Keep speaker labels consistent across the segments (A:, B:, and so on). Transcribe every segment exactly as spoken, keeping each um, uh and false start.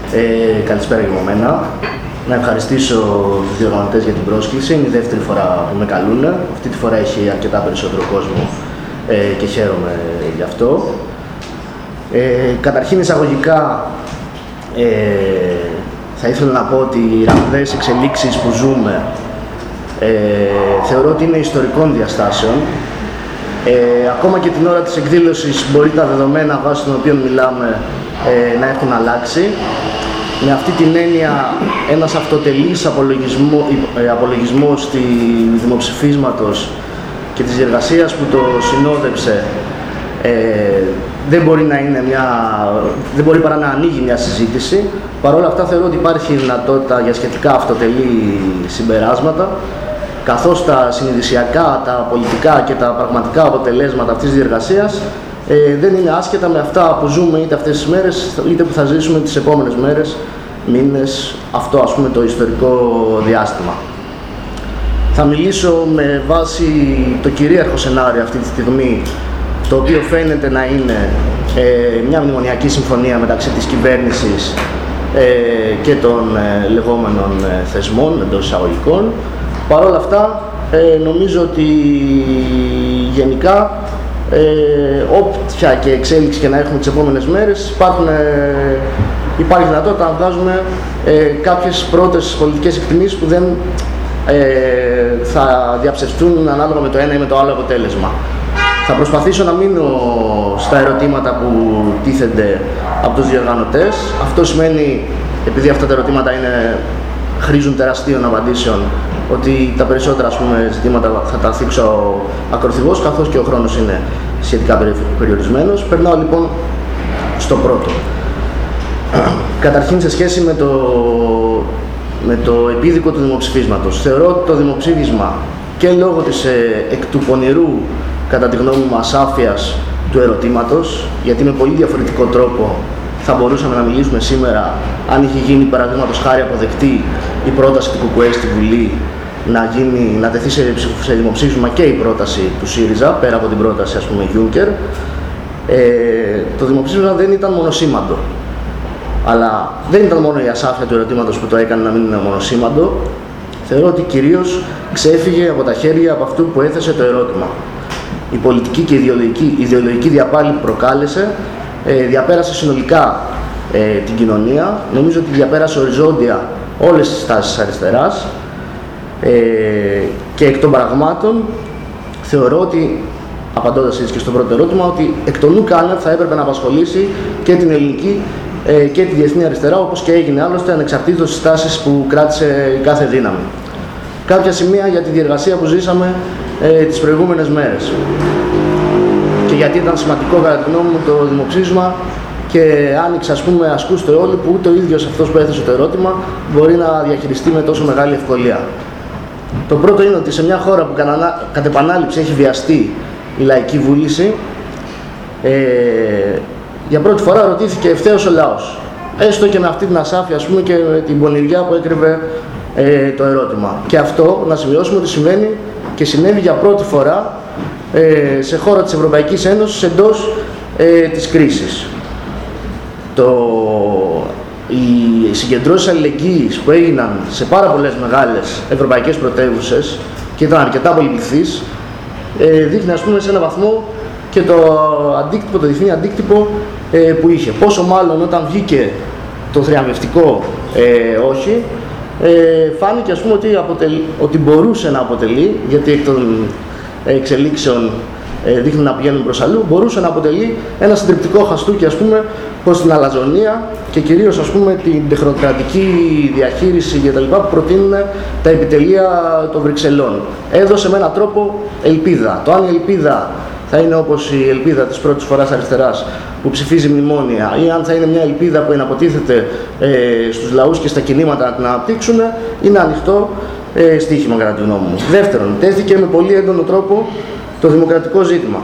A: Ε, καλησπέρα και από μένα. Να ευχαριστήσω τους διοργανωτές για την πρόσκληση. Είναι η δεύτερη φορά που με καλούν. Αυτή τη φορά έχει αρκετά περισσότερο κόσμο ε, και χαίρομαι γι' αυτό. Ε, καταρχήν εισαγωγικά ε, θα ήθελα να πω ότι οι ραγδαίες εξελίξεις που ζούμε ε, θεωρώ ότι είναι ιστορικών διαστάσεων. Ε, ακόμα και την ώρα της εκδήλωσης μπορεί τα δεδομένα βάσει των οποίων μιλάμε ε, να έχουν αλλάξει. Με αυτή την έννοια ένας αυτοτελής απολογισμό, ε, απολογισμός του δημοψηφίσματος και της διεργασίας που το συνόδεψε ε, δεν μπορεί να είναι μια, δεν μπορεί παρά να ανοίγει μια συζήτηση. Παρ' όλα αυτά θεωρώ ότι υπάρχει δυνατότητα για σχετικά αυτοτελή συμπεράσματα, καθώς τα συνειδησιακά, τα πολιτικά και τα πραγματικά αποτελέσματα αυτής της διεργασίας ε, δεν είναι άσχετα με αυτά που ζούμε είτε αυτές τις μέρες, είτε που θα ζήσουμε τις επόμενες μέρες, μήνες, αυτό ας πούμε το ιστορικό διάστημα. Θα μιλήσω με βάση το κυρίαρχο σενάριο αυτή τη στιγμή, το οποίο φαίνεται να είναι ε, μια μνημονιακή συμφωνία μεταξύ της κυβέρνησης ε, και των ε, λεγόμενων ε, θεσμών εντός εισαγωγικών. Παρ' όλα αυτά, ε, νομίζω ότι γενικά, ε, όποια και εξέλιξη και να έχουμε τις επόμενες μέρες, υπάρχουν, ε, υπάρχει δυνατότητα να βγάζουμε ε, κάποιες πρώτες πολιτικές εκτιμήσεις που δεν ε, θα διαψευστούν ανάλογα με το ένα ή με το άλλο αποτέλεσμα. Θα προσπαθήσω να μείνω στα ερωτήματα που τίθενται από τους διοργανωτές. Αυτό σημαίνει, επειδή αυτά τα ερωτήματα είναι, χρήζουν τεραστίων απαντήσεων, ότι τα περισσότερα ας πούμε, ζητήματα θα τα θίξω ακροθυγώς, καθώς και ο χρόνος είναι σχετικά περιορισμένος. Περνάω λοιπόν στο πρώτο. Καταρχήν, σε σχέση με το, με το επίδικο του δημοψηφίσματος, θεωρώ ότι το δημοψήφισμα και λόγω της ε, εκ του πονηρού, κατά τη γνώμη μου, ασάφειας του ερωτήματος, γιατί με πολύ διαφορετικό τρόπο θα μπορούσαμε να μιλήσουμε σήμερα αν είχε γίνει παραδείγματος χάρη αποδεκτή η πρόταση του ΚΚΕ στη Βουλή να, γίνει, να τεθεί σε, σε δημοψήφισμα και η πρόταση του ΣΥΡΙΖΑ, πέρα από την πρόταση ας πούμε Juncker. Ε, το δημοψήφισμα δεν ήταν μονοσήμαντο. Αλλά δεν ήταν μόνο η ασάφεια του ερωτήματος που το έκανε να μην είναι μονοσήμαντο. Θεωρώ ότι κυρίως ξέφυγε από τα χέρια από αυτού που έθεσε το ερώτημα. Η πολιτική και η ιδεολογική, η ιδεολογική διαπάλη που προκάλεσε ε, διαπέρασε συνολικά ε, την κοινωνία. Νομίζω ότι διαπέρασε οριζόντια όλες τις τάσεις της αριστεράς ε, και εκ των πραγμάτων θεωρώ ότι, απαντώντας έτσι και στο πρώτο ερώτημα, ότι εκ των ουκ άνευ θα έπρεπε να απασχολήσει και την ελληνική ε, και τη διεθνή αριστερά, όπως και έγινε άλλωστε ανεξαρτήτως της τάσης που κράτησε η κάθε δύναμη. Κάποια σημεία για τη διεργασία που ζήσαμε ε, τις προηγούμενες μέρες. Και γιατί ήταν σημαντικό κατά τη γνώμη μου το δημοψήφισμα και άνοιξε, ας πούμε, ασκούστε όλοι που ούτε ο ίδιος αυτός που έθεσε το ερώτημα μπορεί να διαχειριστεί με τόσο μεγάλη ευκολία. Το πρώτο είναι ότι σε μια χώρα που κατ' επανάληψη έχει βιαστεί η λαϊκή βούληση, ε, για πρώτη φορά ρωτήθηκε ευθέως ο λαός. Έστω και με αυτή την ασάφεια, ας πούμε, και με την πονηριά που έκρυβε ε, το ερώτημα. Και αυτό να σημειώσουμε ότι συμβαίνει και συνέβη για πρώτη φορά ε, σε χώρα της Ευρωπαϊκής Ένωσης εντός ε, της κρίσης. Το, οι συγκεντρώσεις αλληλεγγύης που έγιναν σε πάρα πολλές μεγάλες ευρωπαϊκές πρωτεύουσες και ήταν αρκετά πολυπληθείς, ε, δείχνει ας πούμε σε έναν βαθμό και το αντίκτυπο, το διεθνή αντίκτυπο ε, που είχε. Πόσο μάλλον όταν βγήκε το θριαμβευτικό ε, όχι, ε, φάνηκε ας πούμε ότι, αποτελεί, ότι μπορούσε να αποτελεί, γιατί εκ των εξελίξεων ε, δείχνει να πηγαίνουν προς αλλού, μπορούσε να αποτελεί ένα συντριπτικό χαστούκι ας πούμε προς την αλαζονία και κυρίως ας πούμε την τεχνοκρατική διαχείριση και τα λοιπά που προτείνουν τα επιτελεία των Βρυξελών. Έδωσε με έναν τρόπο ελπίδα. Το αν η ελπίδα θα είναι όπως η ελπίδα της πρώτης φοράς αριστεράς που ψηφίζει μνημόνια ή αν θα είναι μια ελπίδα που εναποτίθεται ε, στους λαούς και στα κινήματα να την αναπτύξουν, είναι ανοιχτό ε, στοίχημα κατά τη γνώμη μου. Δεύτερον, τέθηκε με πολύ έντονο τρόπο το δημοκρατικό ζήτημα.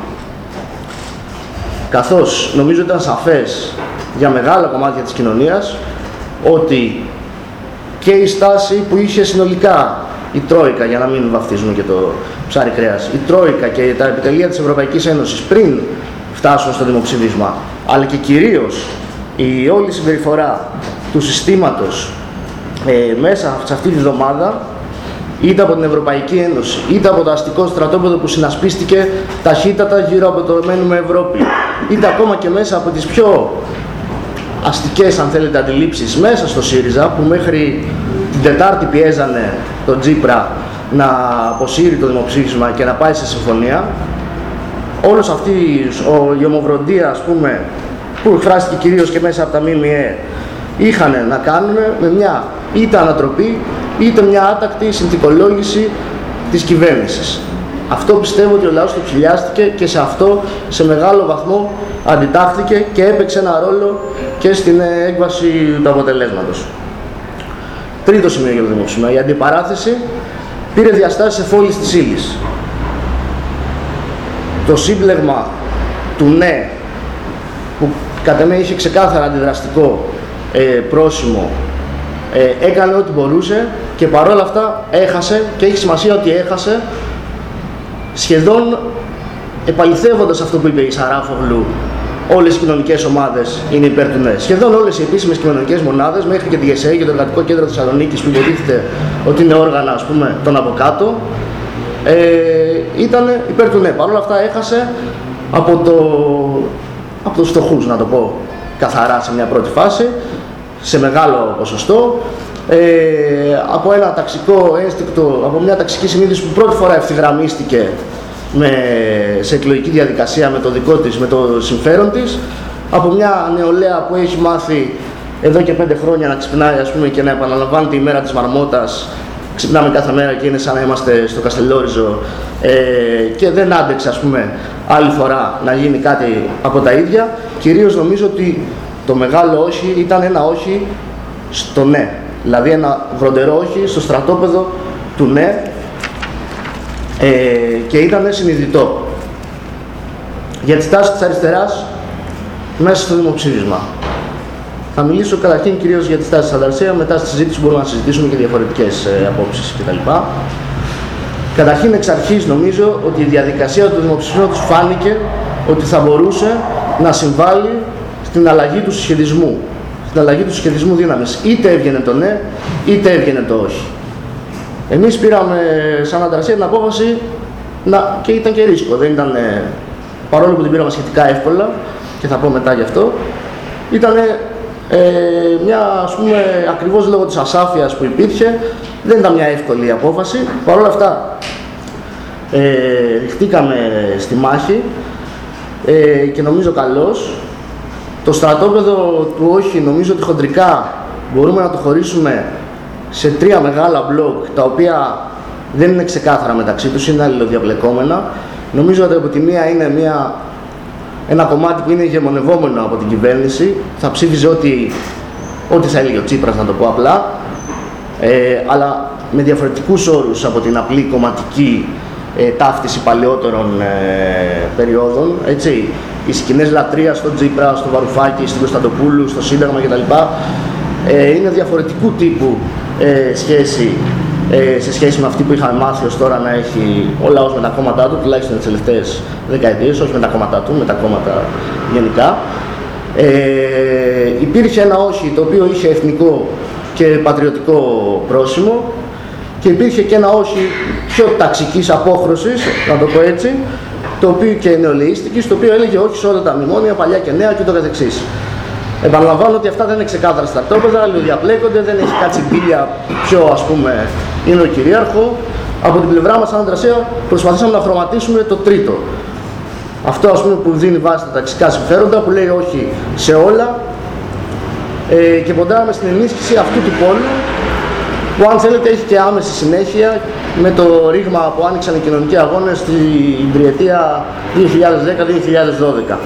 A: Καθώς νομίζω ήταν σαφές για μεγάλα κομμάτια της κοινωνίας ότι και η στάση που είχε συνολικά η Τρόικα, για να μην βαφτίζουμε και το ψάρι κρέας, η Τρόικα και τα επιτελεία της Ευρωπαϊκής Ένωσης πριν φτάσουν στο δημοψήφισμα, αλλά και κυρίως η όλη συμπεριφορά του συστήματος ε, μέσα σε αυτή τη βδομάδα, είτε από την Ευρωπαϊκή Ένωση, είτε από το αστικό στρατόπεδο που συνασπίστηκε ταχύτατα γύρω από το μένουμε Ευρώπη, είτε ακόμα και μέσα από τις πιο αστικές, αν θέλετε, αντιλήψεις μέσα στο ΣΥΡΙΖΑ, που μέχρι την Τετάρτη πιέζανε τον Τσίπρα να αποσύρει το δημοψήφισμα και να πάει σε συμφωνία. Όλος αυτή η ομοβροντία, ας πούμε, που εκφράστηκε κυρίως και μέσα από τα ΜΜΕ, είχαν να κάνουν με μια είτε ανατροπή είτε μια άτακτη συνθηκολόγηση της κυβέρνησης. Αυτό πιστεύω ότι ο λαός το ψηλιάστηκε και σε αυτό σε μεγάλο βαθμό αντιτάχθηκε και έπαιξε ένα ρόλο και στην έκβαση του αποτελέσματος. Τρίτο σημείο για το δημοψήφισμα. Η αντιπαράθεση πήρε διαστάσεις εφόλης της ύλης. Το σύμπλεγμα του ναι, που κατά μένα είχε ξεκάθαρα αντιδραστικό ε, πρόσημο, ε, έκανε ό,τι μπορούσε και παρόλα αυτά έχασε, και έχει σημασία ότι έχασε, σχεδόν επαληθεύοντας αυτό που είπε η Σαράφογλου, όλες οι κοινωνικές ομάδες είναι υπέρ του ναι. Σχεδόν όλες οι επίσημες κοινωνικές μονάδες, μέχρι και τη ΓΕΣΕ και το Εργατικό Κέντρο Θεσσαλονίκης, που υποτίθεται ότι είναι όργανα, ας πούμε, των από κάτω, ε, ήταν υπέρ του ναι. Παρ' όλα αυτά έχασε από, το, από τους φτωχούς, να το πω καθαρά σε μια πρώτη φάση, σε μεγάλο ποσοστό, ε, από ένα ταξικό ένστικτο, από μια ταξική συνείδηση που πρώτη φορά ευθυγραμμίστηκε με, σε εκλογική διαδικασία με το δικό της, με το συμφέρον της, από μια νεολαία που έχει μάθει εδώ και πέντε χρόνια να ξυπνάει, ας πούμε, και να επαναλαμβάνει τη ημέρα της μαρμότας. Ξυπνάμε κάθε μέρα και είναι σαν να είμαστε στο Καστελόριζο, ε, και δεν άντεξε, ας πούμε, άλλη φορά να γίνει κάτι από τα ίδια. Κυρίως νομίζω ότι το μεγάλο όχι ήταν ένα όχι στο ναι. Δηλαδή ένα βροντερό όχι στο στρατόπεδο του ναι, ε, και ήταν συνειδητό. Για τη στάση της αριστεράς μέσα στο δημοψήφισμα. Θα μιλήσω καταρχήν κυρίως για τη στάση της Ανταρσία, μετά στη συζήτηση μπορούμε να συζητήσουμε και διαφορετικές ε, απόψεις κτλ. Καταρχήν εξ αρχής νομίζω ότι η διαδικασία του δημοψηφίσματος φάνηκε ότι θα μπορούσε να συμβάλλει στην αλλαγή του συσχετισμού. Στην αλλαγή του συσχετισμού δύναμης. Είτε έβγαινε το ναι, είτε έβγαινε το όχι. Εμείς πήραμε σαν Ανταρσία την απόφαση να, και ήταν και ρίσκο. Δεν ήταν, παρόλο που την πήραμε σχετικά εύκολα, και θα πω μετά γι' αυτό, ήταν ε, μια, ας πούμε, ακριβώς λόγω της ασάφειας που υπήρχε, δεν ήταν μια εύκολη απόφαση. Παρ' όλα αυτά, ε, ριχτήκαμε στη μάχη ε, και νομίζω καλώς. Το στρατόπεδο του όχι, νομίζω ότι χοντρικά μπορούμε να το χωρίσουμε σε τρία μεγάλα μπλοκ, τα οποία δεν είναι ξεκάθαρα μεταξύ τους, είναι αλληλοδιαπλεκόμενα. Νομίζω ότι από τη μία είναι μια, ένα κομμάτι που είναι ηγεμονευόμενο από την κυβέρνηση, θα ψήφιζε ό,τι, ό,τι θα έλεγε ο Τσίπρας, να το πω απλά, ε, αλλά με διαφορετικούς όρους από την απλή κομματική ε, ταύτιση παλαιότερων ε, περιόδων, έτσι. Οι σκηνές λατρείας στον Τσίπρα, στο Βαρουφάκη, στην Κωνσταντοπούλου, στο Σύνταγμα κτλ. Ε, είναι διαφορετικού τύπου ε, σχέση ε, σε σχέση με αυτή που είχαμε μάθει ως τώρα να έχει ο λαός με τα κόμματά του, τουλάχιστον τις τελευταίες δεκαετίες, όχι με τα κόμματά του, με τα κόμματα γενικά. Ε, υπήρχε ένα όχι το οποίο είχε εθνικό και πατριωτικό πρόσημο, και υπήρχε και ένα όχι πιο ταξικής απόχρωσης, να το πω έτσι, το οποίο και νεολαίστικης, το οποίο έλεγε όχι σε όλα τα μνημόνια, παλιά και νέα και ούτω καθεξής. Επαναλαμβάνω ότι αυτά δεν είναι ξεκάθαρα στρατόπεδα, αλληλοδιαπλέκονται, δεν έχει κάτσει μπίλια ποιο, ας πούμε, είναι ο κυρίαρχο. Από την πλευρά μας, σαν Αντρασία, προσπαθήσαμε να χρωματίσουμε το τρίτο. Αυτό, ας πούμε, που δίνει βάση στα ταξικά συμφέροντα, που λέει όχι σε όλα, ε, και ποντάραμε στην ενίσχυση αυτού του πόλου, που αν θέλετε έχει και άμεση συνέχεια με το ρήγμα που άνοιξαν οι κοινωνικοί αγώνες στην τριετία δύο χιλιάδες δέκα με δύο χιλιάδες δώδεκα.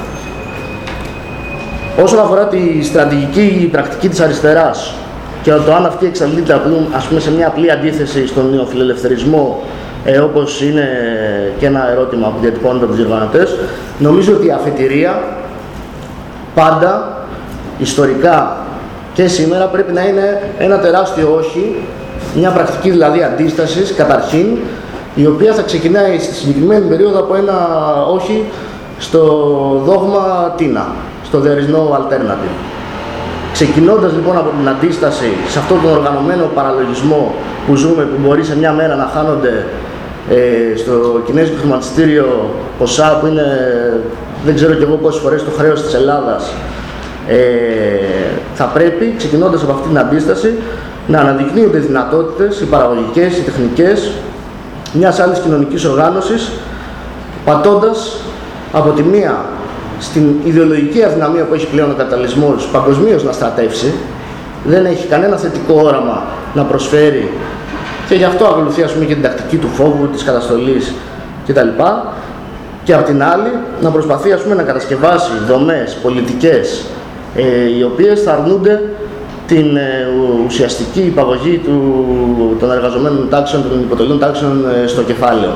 A: Όσον αφορά τη στρατηγική πρακτική της αριστεράς και το αν αυτή εξαντλείται, ας πούμε, σε μια απλή αντίθεση στον νεοφιλελευθερισμό, ε, όπως είναι και ένα ερώτημα που διατυπώνονται από τους διοργανωτές, νομίζω ότι η αφετηρία πάντα, ιστορικά και σήμερα, πρέπει να είναι ένα τεράστιο όχι, μια πρακτική δηλαδή αντίστασης καταρχήν, η οποία θα ξεκινάει στη συγκεκριμένη περίοδο από ένα όχι στο δόγμα τίνα, στο there is no alternative. Ξεκινώντας λοιπόν από την αντίσταση σε αυτόν τον οργανωμένο παραλογισμό που ζούμε, που μπορεί σε μια μέρα να χάνονται ε, στο κινέζικο χρηματιστήριο ποσά που είναι, δεν ξέρω κι εγώ πόσες φορές το χρέος της Ελλάδας, ε, θα πρέπει, ξεκινώντας από αυτή την αντίσταση, να αναδεικνύονται δυνατότητες, οι παραγωγικές, οι τεχνικές μιας άλλης κοινωνικής οργάνωσης, πατώντας από τη μία στην ιδεολογική αδυναμία που έχει πλέον ο καπιταλισμός παγκοσμίως να στρατεύσει, δεν έχει κανένα θετικό όραμα να προσφέρει και γι' αυτό ακολουθεί, ας πούμε, και την τακτική του φόβου, της καταστολής κτλ. Και απ' την άλλη να προσπαθεί, ας πούμε, να κατασκευάσει δομές πολιτικές ε, οι οποίες θα αρνούνται την ε, ουσιαστική υπαγωγή του, των εργαζομένων τάξεων, των υποτελών τάξεων ε, στο κεφάλαιο.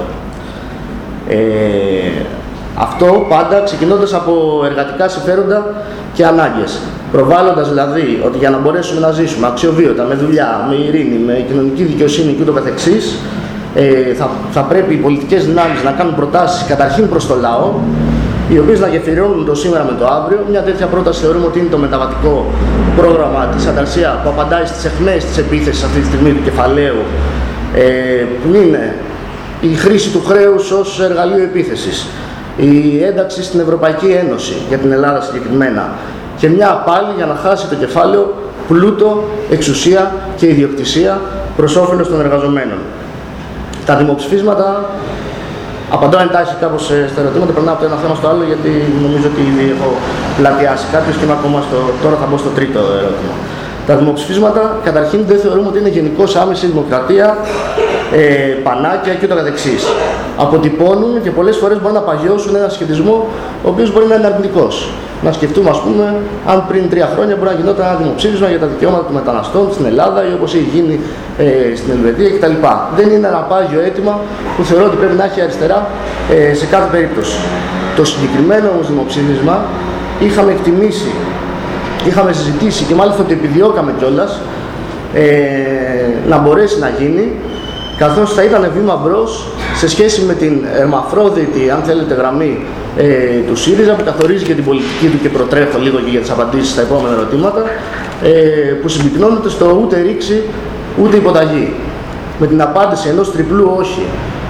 A: Ε, αυτό πάντα ξεκινώντας από εργατικά συμφέροντα και ανάγκες. Προβάλλοντας δηλαδή ότι για να μπορέσουμε να ζήσουμε αξιοβίωτα, με δουλειά, με ειρήνη, με κοινωνική δικαιοσύνη και ούτω καθεξής, ε, θα, θα πρέπει οι πολιτικές δυνάμεις να κάνουν προτάσεις καταρχήν προς το λαό, οι οποίες να γεφυρώνουν το σήμερα με το αύριο. Μια τέτοια πρόταση θεωρούμε ότι είναι το μεταβατικό πρόγραμμα της Ανταρσία που απαντάει στις αιχμές της επίθεσης αυτή τη στιγμή του κεφαλαίου, ε, που είναι η χρήση του χρέους ως εργαλείο επίθεσης, η ένταξη στην Ευρωπαϊκή Ένωση, για την Ελλάδα συγκεκριμένα, και μια απάλλη για να χάσει το κεφάλαιο πλούτο, εξουσία και ιδιοκτησία προς όφελος των εργαζομένων. Τα δημοψηφίσματα, απαντώ εντάχει κάπως στα ερωτήματα, περνάω από το ένα θέμα στο άλλο, γιατί νομίζω ότι ήδη έχω πλατιάσει κάποιος και είμαι ακόμα στο, τώρα θα μπω στο τρίτο ερώτημα. Τα δημοψηφίσματα, καταρχήν, δεν θεωρούμε ότι είναι γενικώς άμεση δημοκρατία, ε, πανάκια και ούτω καθεξής. Αποτυπώνουν και πολλές φορές μπορούν να παγιώσουν ένα σχετισμό ο οποίος μπορεί να είναι αρνητικός. Να σκεφτούμε, ας πούμε, αν πριν τρία χρόνια μπορεί να γινόταν ένα δημοψήφισμα για τα δικαιώματα των μεταναστών στην Ελλάδα ή όπως έχει γίνει ε, στην Ελβετία κτλ. Δεν είναι ένα πάγιο αίτημα που θεωρώ ότι πρέπει να έχει αριστερά ε, σε κάθε περίπτωση. Το συγκεκριμένο όμως δημοψήφισμα είχαμε εκτιμήσει, είχαμε συζητήσει και μάλιστα το επιδιώκαμε κιόλας ε, να μπορέσει να γίνει, καθώς θα ήταν βήμα μπρος σε σχέση με την ερμαφρόδιτη, αν θέλετε, γραμμή ε, του ΣΥΡΙΖΑ, που καθορίζει και την πολιτική του, και προτρέχω λίγο και για τις απαντήσεις στα επόμενα ερωτήματα, ε, που συμπυκνώνεται στο ούτε ρήξη ούτε υποταγή. Με την απάντηση ενός τριπλού όχι,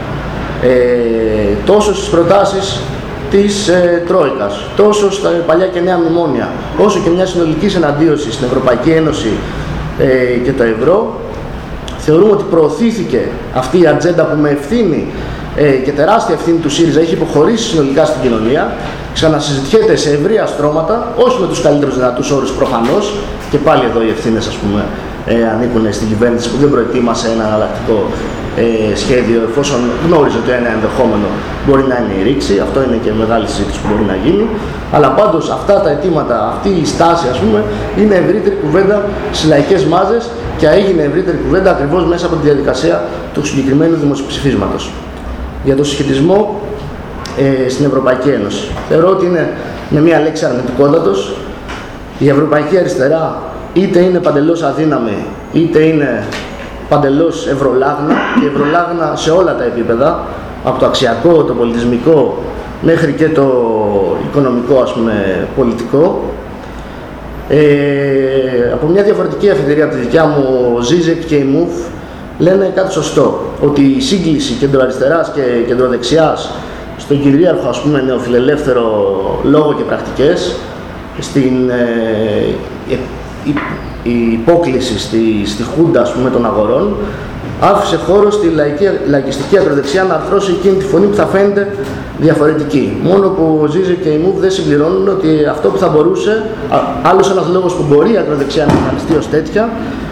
A: ε, τόσο στις προτάσεις της ε, Τρόικας, τόσο στα παλιά και νέα μνημόνια, όσο και μια συνολική εναντίωση στην Ευρωπαϊκή Ένωση ε, και το ευρώ, θεωρούμε ότι προωθήθηκε αυτή η ατζέντα που με ευθύνη ε, και τεράστια ευθύνη του ΣΥΡΙΖΑ έχει υποχωρήσει συνολικά στην κοινωνία, ξανασυζητιέται σε ευρεία στρώματα, όχι με τους καλύτερους δυνατούς όρους προφανώς, και πάλι εδώ οι ευθύνες, ας πούμε, ε, ανήκουν στην κυβέρνηση που δεν προετοίμασε ένα εναλλακτικό ε, σχέδιο, εφόσον γνώριζε ότι ένα ενδεχόμενο μπορεί να είναι η ρήξη. Αυτό είναι και μεγάλη συζήτηση που μπορεί να γίνει. Αλλά πάντως αυτά τα αιτήματα, αυτή η στάση, ας πούμε, είναι ευρύτερη κουβέντα στις λαϊκές μάζες και έγινε ευρύτερη κουβέντα ακριβώς μέσα από τη διαδικασία του συγκεκριμένου δημοψηφίσματος. Για το συσχετισμό ε, στην Ευρωπαϊκή Ένωση. Θεωρώ ότι είναι με μία λέξη αρνητικότατος. Η Ευρωπαϊκή Αριστερά είτε είναι παντελώς αδύναμη, είτε είναι παντελώς ευρωλάγνα, και ευρωλάγνα σε όλα τα επίπεδα, από το αξιακό, το πολιτισμικό, μέχρι και το οικονομικό, ας πούμε, πολιτικό. Ε, από μια διαφορετική αφετηρία από τη δικιά μου, ο Ζίζεκ και η Μουφ λένε κάτι σωστό, ότι η σύγκληση κεντροαριστεράς και κεντροδεξιάς στον κυρίαρχο, ας πούμε, νεοφιλελεύθερο λόγο και πρακτικές, στην ε, η, η υπόκληση στη, στη χούντα, ας πούμε, των αγορών, άφησε χώρο στη λαϊκή, λαϊκιστική ακροδεξιά να αρθρώσει εκείνη τη φωνή που θα φαίνεται διαφορετική. Μόνο που ο Ζίζεκ και η Μουφ δεν συμπληρώνουν ότι αυτό που θα μπορούσε, α, άλλος ένας λόγος που μπορεί η ακροδεξιά να εμφανιστεί ως τέτοια.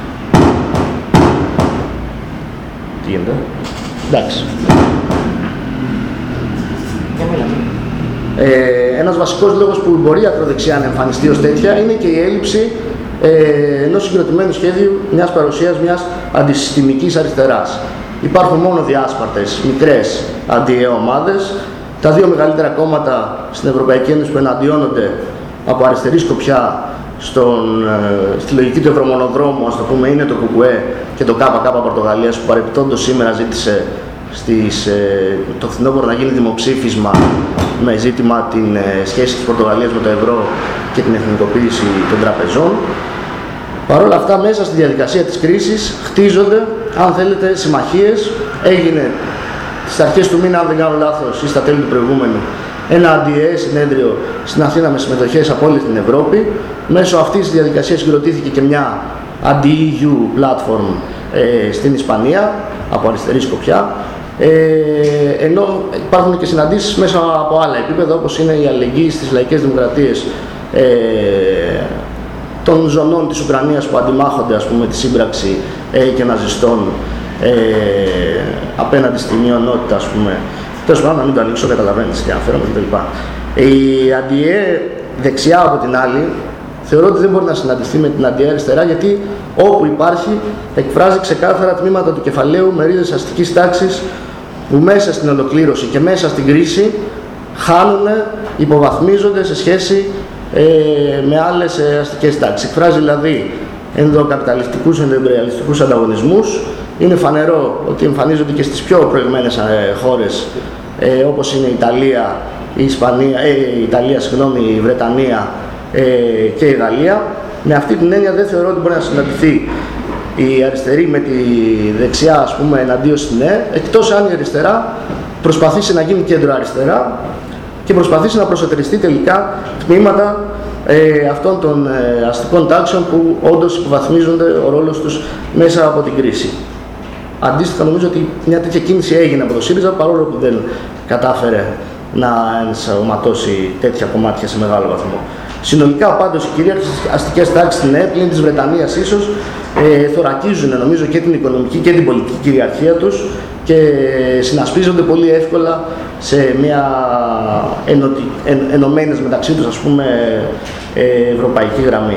A: Τι γίνεται? Εντάξει. Ε, ένας βασικός λόγος που μπορεί η ακροδεξιά να εμφανιστεί ως τέτοια είναι και η έλλειψη ε, ενός συγκροτημένου σχέδιου, μιας παρουσίας μιας αντισυστημικής αριστεράς. Υπάρχουν μόνο διάσπαρτες, μικρές αντιομάδες. Τα δύο μεγαλύτερα κόμματα στην Ευρωπαϊκή Ένωση που εναντιώνονται από αριστερή σκοπιά στον, ε, στη λογική του ευρωμονοδρόμου, ας το πούμε, είναι το ΚΚΕ και το ΚΚ Πορτογαλίας, που παρεπιπτόντως σήμερα ζήτησε στις, ε, το φθινόπωρο να γίνει δημοψήφισμα με ζήτημα την ε, σχέση της Πορτογαλίας με το ευρώ και την εθνικοποίηση των τραπεζών. Παρ' όλα αυτά, μέσα στη διαδικασία της κρίσης χτίζονται, αν θέλετε, συμμαχίες. Έγινε στις αρχές του μήνα, αν δεν κάνω λάθος, ή στα τέλη του προηγούμενου, ένα ντι ι ες συνέδριο στην Αθήνα με συμμετοχές από όλη την Ευρώπη. Μέσω αυτής της διαδικασίας συγκροτήθηκε και μια αντι-ι γιου platform ε, στην Ισπανία, από αριστερή σκοπιά. Ε, ενώ υπάρχουν και συναντήσεις μέσα από άλλα επίπεδα, όπως είναι η αλληλεγγύη στις λαϊκές δημοκρατίες ε, των ζωνών της Ουκρανίας που αντιμάχονται, ας πούμε, τη σύμπραξη ε, και ναζιστών ε, απέναντι στη μειονότητα, ας πούμε. Τέλος πάντων, να μην το ανοίξω, καταλαβαίνεις τι αναφέρομαι κτλ. Η αντι-ι δεξιά από την άλλη θεωρώ ότι δεν μπορεί να συναντηθεί με την αντι-ι αριστερά, γιατί όπου υπάρχει εκφράζει ξεκάθαρα τμήματα του κεφαλαίου μερίδες αστικής τάξης που μέσα στην ολοκλήρωση και μέσα στην κρίση χάνουν, υποβαθμίζονται σε σχέση ε, με άλλες ε, αστικές τάξεις. Εκφράζει δηλαδή ενδοκαπιταλιστικούς, ενδοεμπεριαλιστικούς ανταγωνισμούς. Είναι φανερό ότι εμφανίζονται και στις πιο προηγμένες ε, χώρες ε, όπως είναι η Ιταλία, η, Ισπανία, ε, η Ιταλία, συγγνώμη, η Βρετανία ε, και η Γαλλία. Με αυτή την έννοια δεν θεωρώ ότι μπορεί να συναντηθεί η αριστερή με τη δεξιά, ας πούμε, εναντίον στην ΝΕ, εκτός αν η αριστερά προσπαθήσει να γίνει κέντρο αριστερά και προσπαθήσει να προσετεριστεί τελικά τμήματα ε, αυτών των ε, αστικών τάξεων που όντως υποβαθμίζονται ο ρόλος τους μέσα από την κρίση. Αντίστοιχα, νομίζω ότι μια τέτοια κίνηση έγινε από το ΣΥΡΙΖΑ, παρόλο που δεν κατάφερε να ενσωματώσει τέτοια κομμάτια σε μεγάλο βαθμό. Συνολικά, πάντως, οι κυρίαρχες αστικές τάξεις στην ΕΕ, πλην της Βρετανίας ίσως, ε, θωρακίζουν, νομίζω, και την οικονομική και την πολιτική κυριαρχία τους και συνασπίζονται πολύ εύκολα σε μια ενωτι, εν, ενωμένες μεταξύ τους, ας πούμε, ε, ευρωπαϊκή γραμμή.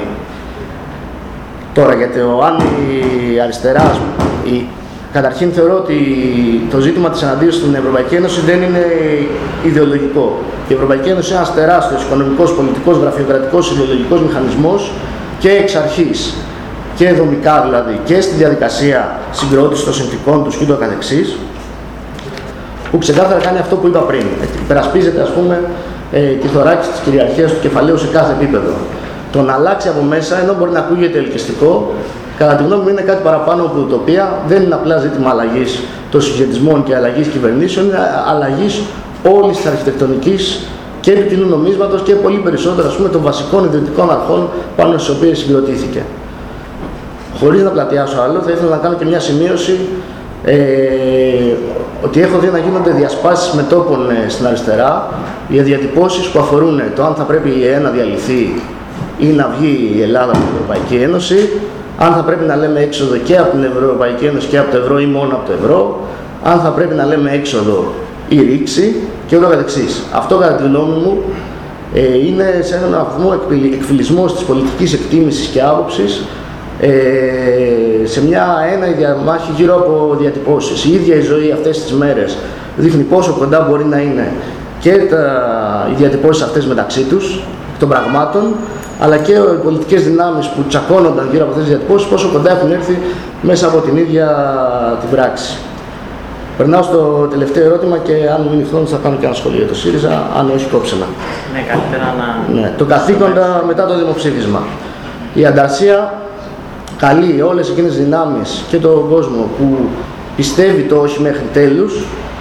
A: Τώρα, γιατί ο αν η αριστερά, η, καταρχήν θεωρώ ότι το ζήτημα της εναντίωσης στην Ευρωπαϊκή Ένωση δεν είναι ιδεολογικό. Η Ευρωπαϊκή Ένωση είναι ένας τεράστιος οικονομικός, πολιτικός, γραφειοκρατικός, ιδεολογικός μηχανισμός και εξ αρχής και δομικά δηλαδή και στη διαδικασία συγκρότησης των συνθηκών τους και το καθεξής, που ξεκάθαρα κάνει αυτό που είπα πριν. Υπερασπίζεται, ας πούμε, ε, τη θωράκιση της κυριαρχίας του κεφαλαίου σε κάθε επίπεδο. Το να αλλάξει από μέσα, ενώ μπορεί να ακούγεται ελκυστικό, κατά τη γνώμη μου είναι κάτι παραπάνω από ουτοπία. Δεν είναι απλά ζήτημα αλλαγής των συγχετισμών και αλλαγής κυβερνήσεων, είναι αλλαγής όλης της αρχιτεκτονικής και του κοινού νομίσματος και πολύ περισσότερο, ας πούμε, των βασικών ιδρυτικών αρχών πάνω στις οποίες συγκροτήθηκε. Χωρίς να πλατιάσω άλλο, θα ήθελα να κάνω και μια σημείωση ε, ότι έχω δει να γίνονται διασπάσεις μετώπων ε, στην αριστερά για διατυπώσεις που αφορούν το αν θα πρέπει η ΕΕ να διαλυθεί ή να βγει η Ελλάδα από την Ευρωπαϊκή Ένωση, αν θα πρέπει να λέμε έξοδο και από την Ευρωπαϊκή Ένωση και από το ευρώ ή μόνο από το ευρώ, αν θα πρέπει να λέμε έξοδο ή ρήξη και ούτω καθεξής. Αυτό, κατά τη γνώμη μου, ε, είναι σε έναν βαθμό εκφυλισμός της πολιτικής εκτίμησης και άποψης ε, σε μια έναη διαμάχη γύρω από διατυπώσεις. Η ίδια η ζωή αυτές τις μέρες δείχνει πόσο κοντά μπορεί να είναι και τα, οι διατυπώσεις αυτές μεταξύ τους, των πραγμάτων, αλλά και οι πολιτικές δυνάμεις που τσακώνονταν γύρω από αυτές τις διατυπώσεις, πόσο κοντά έχουν έρθει μέσα από την ίδια την πράξη. Περνάω στο τελευταίο ερώτημα και αν μου είναι χρόνος θα κάνω και ένα σχολείο για το ΣΥΡΙΖΑ, αν όχι κόψε με.
B: Ναι, καλύτερα να...
A: Ναι, το καθήκοντα μετά το δημοψήφισμα. Η Ανταρσία καλεί όλες εκείνες τις δυνάμεις και τον κόσμο που πιστεύει το όχι μέχρι τέλους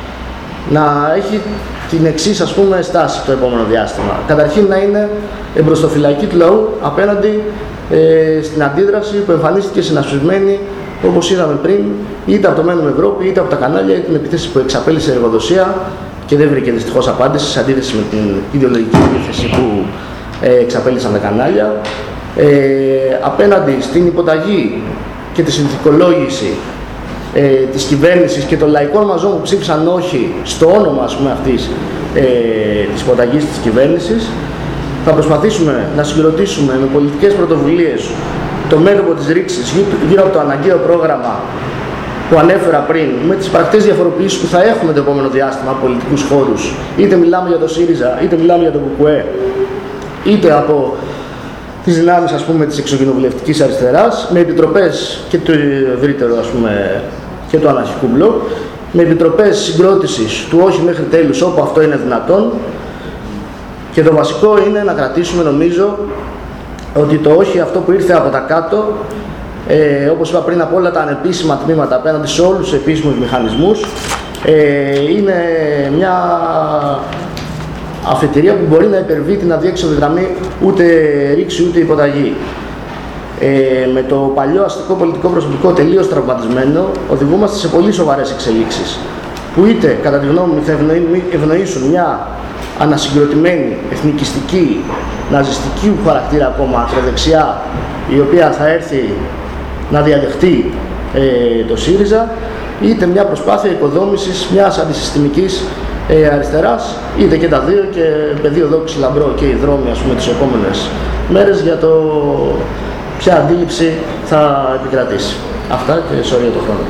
A: να έχει την εξής, ας πούμε, στάση το επόμενο διάστημα. Καταρχήν να είναι εμπροστοφυλακή του λαού απέναντι ε, στην αντίδραση που εμφανίστηκε συνασπισμένη, όπως είδαμε πριν, είτε από το Μένουμε Ευρώπη, είτε από τα κανάλια, είτε την επίθεση που εξαπέλυσε η εργοδοσία και δεν βρήκε δυστυχώς απάντηση σε αντίθεση με την ιδεολογική επίθεση που ε, εξαπέλυσαν τα κανάλια. Ε, απέναντι στην υποταγή και τη συνθηκολόγηση ε, της κυβέρνησης και των λαϊκών μαζών που ψήφισαν όχι στο όνομα, ας πούμε, αυτής ε, της υποταγής της κυβέρνησης, θα προσπαθήσουμε να συγκροτήσουμε με πολιτικές πρωτοβουλίες το μέτωπο της ρήξης γύρω από το αναγκαίο πρόγραμμα που ανέφερα πριν, με τις πρακτικές διαφοροποιήσεις που θα έχουμε το επόμενο διάστημα από πολιτικούς χώρους, είτε μιλάμε για το ΣΥΡΙΖΑ, είτε μιλάμε για το ΚΚΕ, είτε από τις δυνάμεις, ας πούμε, της εξωκοινοβουλευτικής αριστεράς, με επιτροπές και το ευρύτερο, ας πούμε, και το αναρχικού μπλοκ, με επιτροπές συγκρότησης του όχι μέχρι τέλους όπου αυτό είναι δυνατόν. Και το βασικό είναι να κρατήσουμε, νομίζω, ότι το όχι αυτό που ήρθε από τα κάτω, ε, όπως είπα πριν, από όλα τα ανεπίσημα τμήματα απέναντι σε όλους τους επίσημους μηχανισμούς, ε, είναι μια αφετηρία που μπορεί να υπερβεί την αδιέξοδη γραμμή ούτε ρήξη ούτε υποταγή. Ε, με το παλιό αστικό πολιτικό προσωπικό τελείως τραυματισμένο, οδηγούμαστε σε πολύ σοβαρές εξελίξεις, που είτε κατά τη γνώμη μου θα ευνοήσουν μια ανασυγκροτημένη, εθνικιστική, ναζιστική χαρακτήρα ακόμα ακροδεξιά, η οποία θα έρθει να διαδεχτεί ε, το ΣΥΡΙΖΑ, είτε μια προσπάθεια οικοδόμησης μιας αντισυστημικής ε, αριστεράς, είτε και τα δύο, και πεδίο δόξη λαμπρό και οι δρόμοι, ας πούμε, τις επόμενες μέρες για το ποια αντίληψη θα επικρατήσει. Αυτά και sorry για το χρόνο.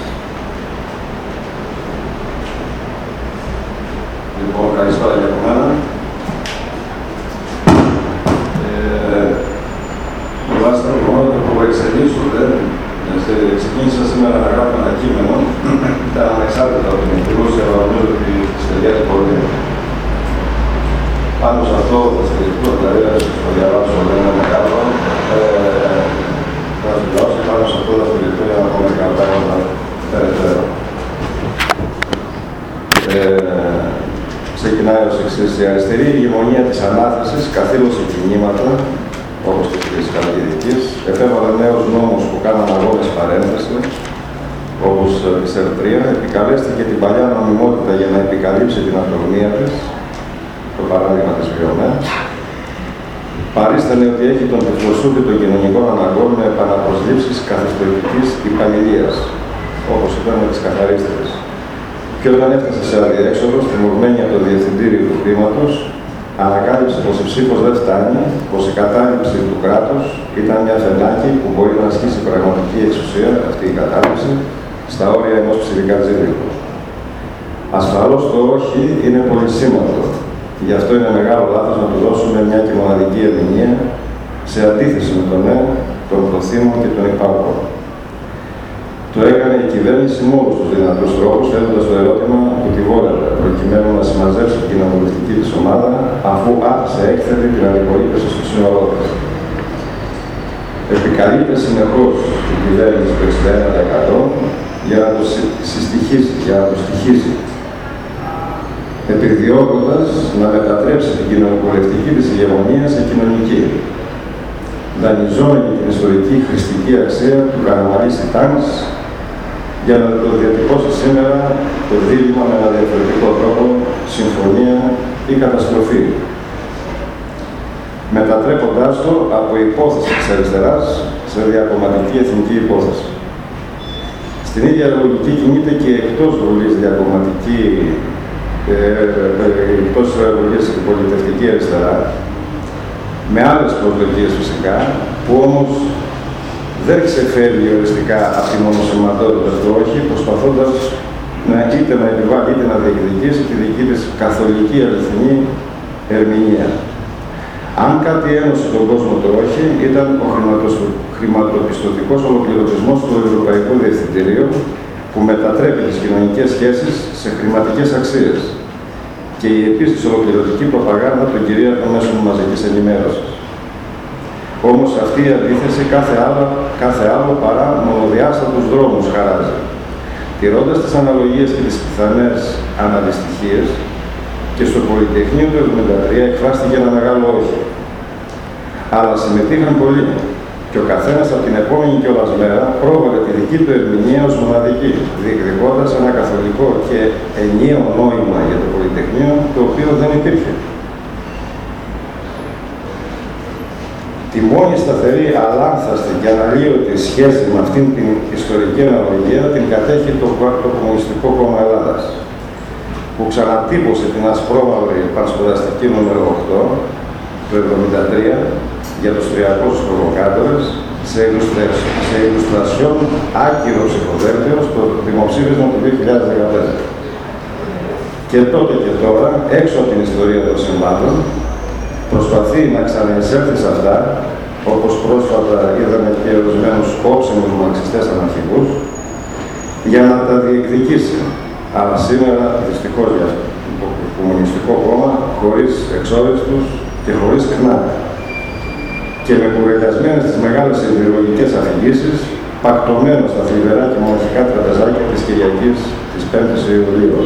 B: Λοιπόν, καλησπέρα για μένα. Βάσει τα προγράμματα που εξελίσσονται, ξεκίνησα σήμερα να γράφω ένα κείμενο, ήταν ανεξάρτητα από την εκδήλωση, αλλά νομίζω ότι τη ταιριάζει πολύ. Πάνω σε αυτό θα στηριχτώ, δηλαδή θα το διαβάσω, δεν είναι μεγάλο, θα το διαβάσω και πάνω σε αυτό θα στηριχτώ για να πω μερικά πράγματα περαιτέρω. Ξεκινάει ως εξής: η αριστερή ηγεμονία της ανάθεσης καθήλωσε κινήματα, όπως και της καλλιτικής, επέβαλε νέους νόμους που κάναν αγώνες παρένθεση, όπως της Ερτρία, επικαλέστηκε την παλιά νομιμότητα για να επικαλύψει την αυτονομία της, το παράδειγμα της Βιομέ. Παρίστανε ότι έχει τον τυφλοσούτη των κοινωνικών αναγκών με επαναπροσλήψεις καθιστοητικής υπαλληλίας, όπως ήταν με τις καθαρίστρες. Και όταν έφτασε σε αδιέξοδο, τιμωρημένη από το διευθυντήριο του χρήματος, ανακάλυψε πως η ψήφος δεν φτάνει, πως η κατάληψη του κράτους ήταν μια φενάκη που μπορεί να ασκήσει πραγματική εξουσία, αυτή η κατάληψη, στα όρια ενός ψηφικατζήριου. Ασφαλώς το όχι είναι πολυσήμαντο. Γι' αυτό είναι μεγάλο λάθος να του δώσουμε μια και μοναδική ερμηνεία σε αντίθεση με τον ναι, των προθήμων και των υπάρχων. Το έκανε η κυβέρνηση με όλους τους δυνατούς τρόπους, θέτοντας το ερώτημα που τη βόλευε, προκειμένου να συμμαζέψει την κοινοβουλευτική της ομάδα, αφού άφησε έκθετη την αντιπολίτευση στο σύνολό της. Επικαλείται συνεχώς την κυβέρνηση του εξήντα ένα τοις εκατό για να το συστοιχίσει, για να το στοιχίσει, επιδιώκοντας να μετατρέψει την κοινοβουλευτική της ηγεμονία σε κοινωνική, δανειζόμενη την ιστορική χρηστική αξία του Καραμαλίστη Τάγκς, για να το διατυπώσει σήμερα το δίλημμα με ένα διαφορετικό τρόπο, συμφωνία ή καταστροφή, μετατρέποντάς το από υπόθεση της αριστεράς σε διακομματική εθνική υπόθεση. Στην ίδια λογική κινείται και εκτός βουλής διακομματική, ε, ε, εκτός βουλής η πολιτευτική αριστερά, με άλλες προσδοκίες φυσικά, που όμως δεν ξεφεύγει οριστικά από τη μονοσωματότητα του όχι, προσπαθώντας να είτε να επιβάλλει είτε να διεκδικήσει τη δική της καθολική αληθινή ερμηνεία. Αν κάτι ένωσε τον κόσμο το όχι, ήταν ο χρηματοπιστωτικός ολοκληρωτισμός του Ευρωπαϊκού Διευθυντηρίου, που μετατρέπει τις κοινωνικές σχέσεις σε χρηματικές αξίες, και η επίσης ολοκληρωτική προπαγάνδα των κυρίαρχων μέσων μαζικής ενημέρωσης. Όμως αυτή η αντίθεση κάθε άλλο, κάθε άλλο παρά μονοδιάστατους δρόμους χαράζει. Τηρώντας τις αναλογίες και τις πιθανές αναντιστοιχίες, και στο Πολυτεχνείο του εβδομήντα τρία εκφράστηκε ένα μεγάλο όχι. Αλλά συμμετείχαν πολλοί, και ο καθένας από την επόμενη κιόλας μέρα πρόβαλε τη δική του ερμηνεία ως μοναδική, διεκδικώντας ένα καθολικό και ενιαίο νόημα για το Πολυτεχνείο, το οποίο δεν υπήρχε. Τη μόνη σταθερή, αλάνθαστη και αναλύωτη σχέση με αυτήν την ιστορική αναλογία την κατέχει το, το Κομμουνιστικό Κόμμα Ελλάδας, που ξανατύπωσε την ασπρόμαυρη πανσπουδαστική νούμερο οκτώ του εβδομήντα τρία για τους τριακόσιους προβοκάτορες σε ηλουστρασιόν άκυρο ψηφοδέλτιο στο δημοψήφισμα του δύο χιλιάδες δεκαπέντε. Και τότε και τώρα, έξω από την ιστορία των συμβάντων, προσπαθεί να ξαναεισέλθει σε αυτά, όπως πρόσφατα είδαμε και ορισμένους όψιμους μαρξιστές αναρχικούς, για να τα διεκδικήσει. Αλλά σήμερα, δυστυχώς για το Κομμουνιστικό Κόμμα, χωρίς εξόριστους και χωρίς χνάρι. και με κουρελιασμένες τις μεγάλες ιδεολογικές αφηγήσεις, πακτωμένο στα θλιβερά και μοναχικά τραπεζάκια της Κυριακής της πέμπτης Ιουλίου.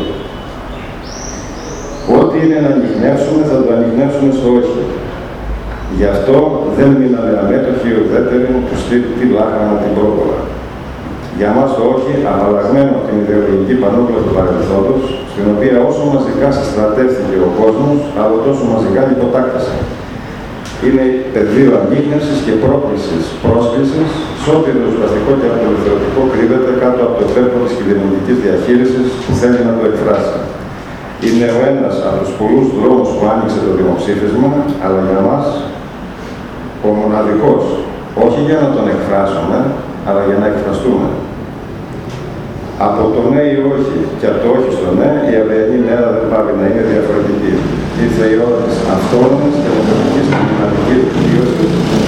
B: Ό,τι είναι να ανιχνεύσουμε, θα το ανιχνεύσουμε στο όχι. Γι' αυτό δεν μείναμε αμέτωχοι οι ουδέτεροι που στείλει λάχανα την πρόβολα. Για μας το όχι, απαλλαγμένο από την ιδεολογική πανόπλα του παρελθόντος, στην οποία όσο μαζικά συστρατεύτηκε ο κόσμος, αλλά τόσο μαζικά λιποτάκτησε. Είναι πεδίο ανίχνευσης και πρόκλησης, πρόσκλησης, σε ό,τι ριζοσπαστικό και απολυθεωτικό κρύβεται κάτω από το πέπλο της κυβερνητικής διαχείρισης που θέλει να το εκφράσει. Είναι ο ένας από τους πολλούς δρόμους που άνοιξε το δημοψήφισμα, αλλά για μας ο μοναδικός, όχι για να τον εκφράσουμε, αλλά για να εκφραστούμε. Από το ναι ή όχι και από το όχι στο ναι, η αυριανή μέρα δεν πάει να είναι διαφορετική. Ήρθε η ώρα της αυτόνομης και δημοκρατικής και κοινωνικής βελτίωσης.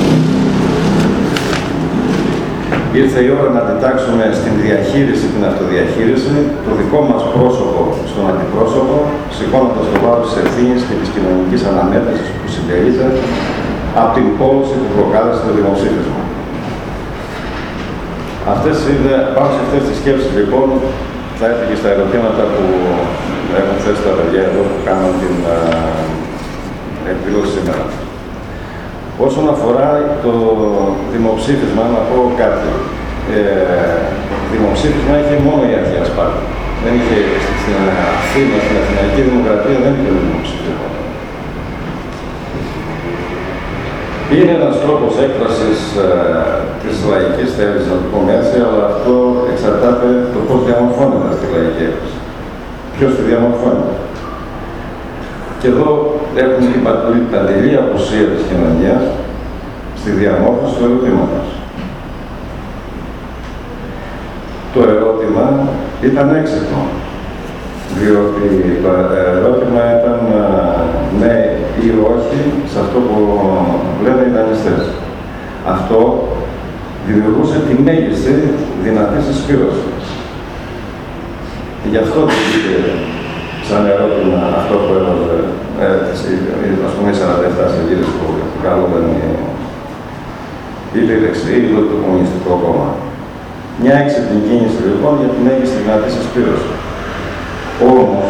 B: Ήρθε η ώρα να αντιτάξουμε στην διαχείριση, την αυτοδιαχείριση, το δικό μας πρόσωπο στον αντιπρόσωπο, σηκώνοντας το βάρος της ευθύνης και της κοινωνικής αναμέτρησης που συντελείται από την πόλωση που προκάλεσε το δημοψήφισμα. Αυτές είναι, πάνω σε αυτές τις σκέψεις λοιπόν, θα έρθει και στα ερωτήματα που έχουν θέσει τα παιδιά εδώ που κάνουν την uh, εκδήλωση σήμερα. Όσον αφορά το δημοψήφισμα, να πω κάτι. Ε, δημοψήφισμα είχε μόνο η αρχαία Σπάρτη. Δεν είχε στην Αθήνα, στην Αθηναϊκή Δημοκρατία, δεν είχε δημοψήφισμα. Είναι ένας τρόπος έκφρασης ε, της λαϊκής θέλησης, να το πούμε έτσι, αλλά αυτό εξαρτάται το πώς διαμορφώνεται αυτή η λαϊκή έκφραση. Ποιος τη διαμορφώνει. Και εδώ έχουμε την παντελή απουσία της κοινωνίας στη διαμόρφωση του ερωτήματος. Το ερώτημα ήταν έξυπνο, διότι το ερώτημα ήταν ναι ή όχι σε αυτό που λένε οι δανειστές. Αυτό δημιουργούσε τη μέγιστη δυνατή συσπήρωση. Γι' αυτό είχε σαν ερώτημα αυτό που έβαζε, ας πούμε, οι σαράντα επτά σελίδες που καλούνταν ή το δεξί ή το Κομμουνιστικό Κόμμα. Μια έξυπνη κίνηση λοιπόν για τη μέγιστη δυνατή συσπήρωση. Όμως,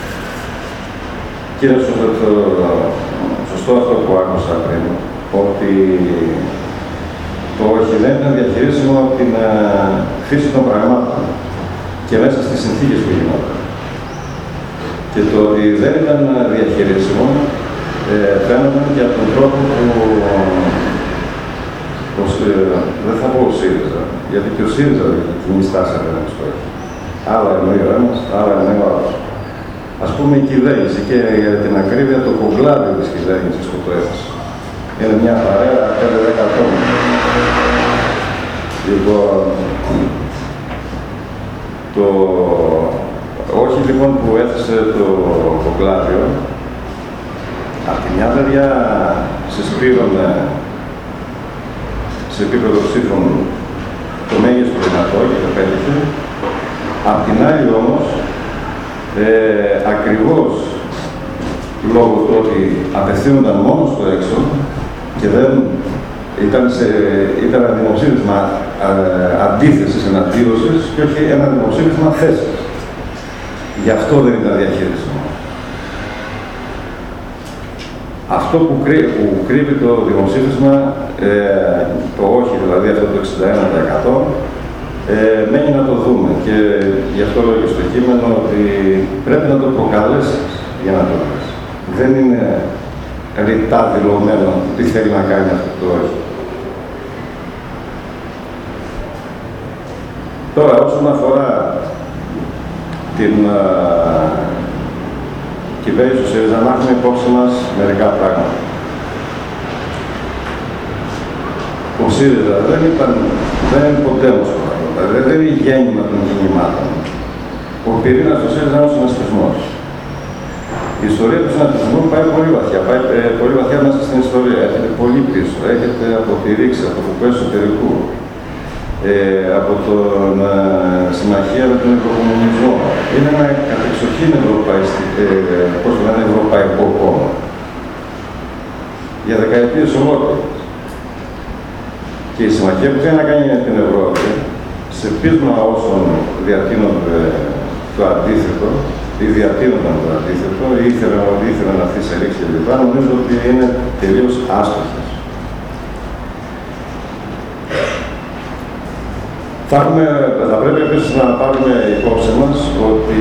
B: κύριε σωστό, σωστό αυτό που άκουσα πριν, ότι το όχι δεν ήταν διαχειρίσιμο από την φύση των πραγμάτων και μέσα στις συνθήκες που γινόταν. Και το ότι δεν ήταν διαχειρίσιμο ε, φαίνονταν και από τον τρόπο που ως, ε, δεν θα πω ο ΣΥΡΙΖΑ, γιατί και ο ΣΥΡΙΖΑ δεν έχει κοινή στάση απέναντι στο όχι. Άλλα εννοεί ο ένας, άλλα εννοεί ο άλλος. Ας πούμε η κυβέρνηση και για την ακρίβεια το κογκλάδι της κυβέρνησης που το έθεσε. Είναι μια παρέα πέντε δέκα ατόμων. Λοιπόν, το όχι λοιπόν που έθεσε το κογκλάδιο, από τη μια μεριά συσπήρωνε σε επίπεδο ψήφων το μέγιστο δυνατό και το πέτυχε. Απ' την άλλη όμως, ε, ακριβώς λόγω του ότι απευθύνονταν μόνο στο έξω και δεν ήταν, σε, ήταν ένα δημοψήφισμα ε, αντίθεσης, εναντίωσης και όχι ένα δημοψήφισμα θέσης. Γι' αυτό δεν ήταν διαχείρισιμο. Αυτό που, κρύ, που κρύβει το δημοψήφισμα, ε, το όχι δηλαδή αυτό το εξήντα ένα τοις εκατό, ε, μένει να το δούμε και γι' αυτό λέω και στο κείμενο ότι πρέπει να το προκαλέσεις για να το δεις. Δεν είναι ρητά δηλωμένο τι θέλει να κάνει αυτό το όχι. Τώρα, όσον αφορά την uh, κυβέρνηση του ΣΥΡΙΖΑ, να έχουμε υπόψη μας μερικά πράγματα. Ο ΣΥΡΙΖΑ δεν ήταν, δεν είναι ποτέ όμως δηλαδή δεν είναι γέννημα των κινημάτων. Ο πυρήνας του ΣΥΡΙΖΑ είναι ο συνασπισμός. Η ιστορία του συνασπισμού πάει πολύ βαθιά, πάει ε, πολύ βαθιά μέσα στην ιστορία. Έρχεται πολύ πίσω, έρχεται από τη ρήξη, από το κουπέ εσωτερικού, ε, από την ε, συμμαχία με τον Ευρωκομμουνισμό. Είναι ένα κατεξοχήν ε, ευρωπαϊκό κόμμα. Για δεκαετίες ολόκληρες. Και η συμμαχία που θέλει να κάνει με την Ευρώπη, σε πείσμα όσων διατείνονται το αντίθετο, ή διατείνονταν το αντίθετο, ή ήθελαν ότι ήθελαν να σε ρίξει κλπ. Νομίζω ότι είναι τελείως άστοχες. Θα, έχουμε, θα πρέπει επίσης να πάρουμε υπόψη μας ότι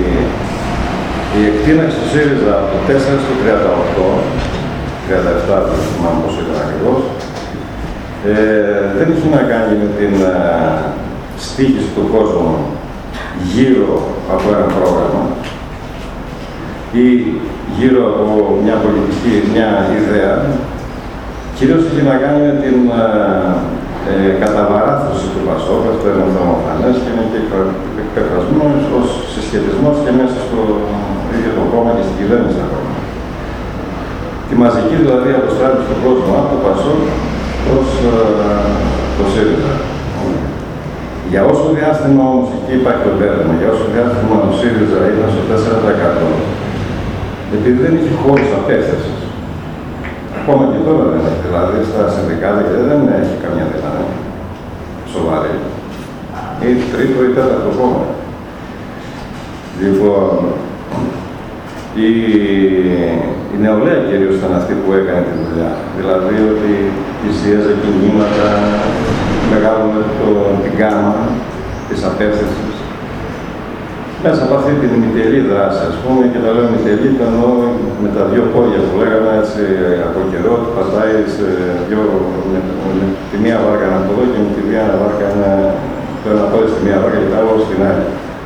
B: η εκτείναξη του ΣΥΡΙΖΑ από το τέσσερα στο τριάντα οκτώ, τριάντα επτά, δεν θυμάμαι πόσο ήταν ακριβώς, ε, δεν έχει να κάνει με την ε, στοίχηση του κόσμου γύρω από ένα πρόγραμμα ή γύρω από μια πολιτική, μια ιδέα, κυρίως έχει να κάνει με την ε, ε, καταβαράθρωση του Πασόκ, αυτό είναι θερμοφανές και είναι και εκπεφρασμένος ως συσχετισμός και μέσα στο ίδιο το κόμμα και στην κυβέρνηση ακόμα. Τη μαζική δηλαδή αποστράτηση του κόσμου από το Πασόκ προς ε, το ΣΥΡΙΖΑ. Για όσο διάστημα όμως εκεί υπάρχει το μπέρδεμα, για όσο διάστημα ο ΣΥΡΙΖΑ ήταν στο τέσσερα τοις εκατό, επειδή δεν είχε χώρους απέκτησης. Ακόμα και τώρα δεν έχει, δηλαδή στα συνδικάτα και δεν έχει καμιά δύναμη σοβαρή. Ή τρίτο ή τέταρτο κόμμα. Λοιπόν, η, η νεολαία κυρίως ήταν αυτή που έκανε τη δουλειά. Δηλαδή ότι πλησίαζε κινήματα, μεγάλωνε το, την γάμα της απέκτησης. Μέσα από αυτή την ημιτελή δράση, ας πούμε, και τα λέω ημιτελή, το εννοώ με τα δύο πόδια που λέγαμε έτσι από καιρό, ότι πατάει σε δύο, με, με τη μία βάρκα από εδώ και με τη μία βάρκα το ένα πόδι στη μία βάρκα και το άλλο στην άλλη.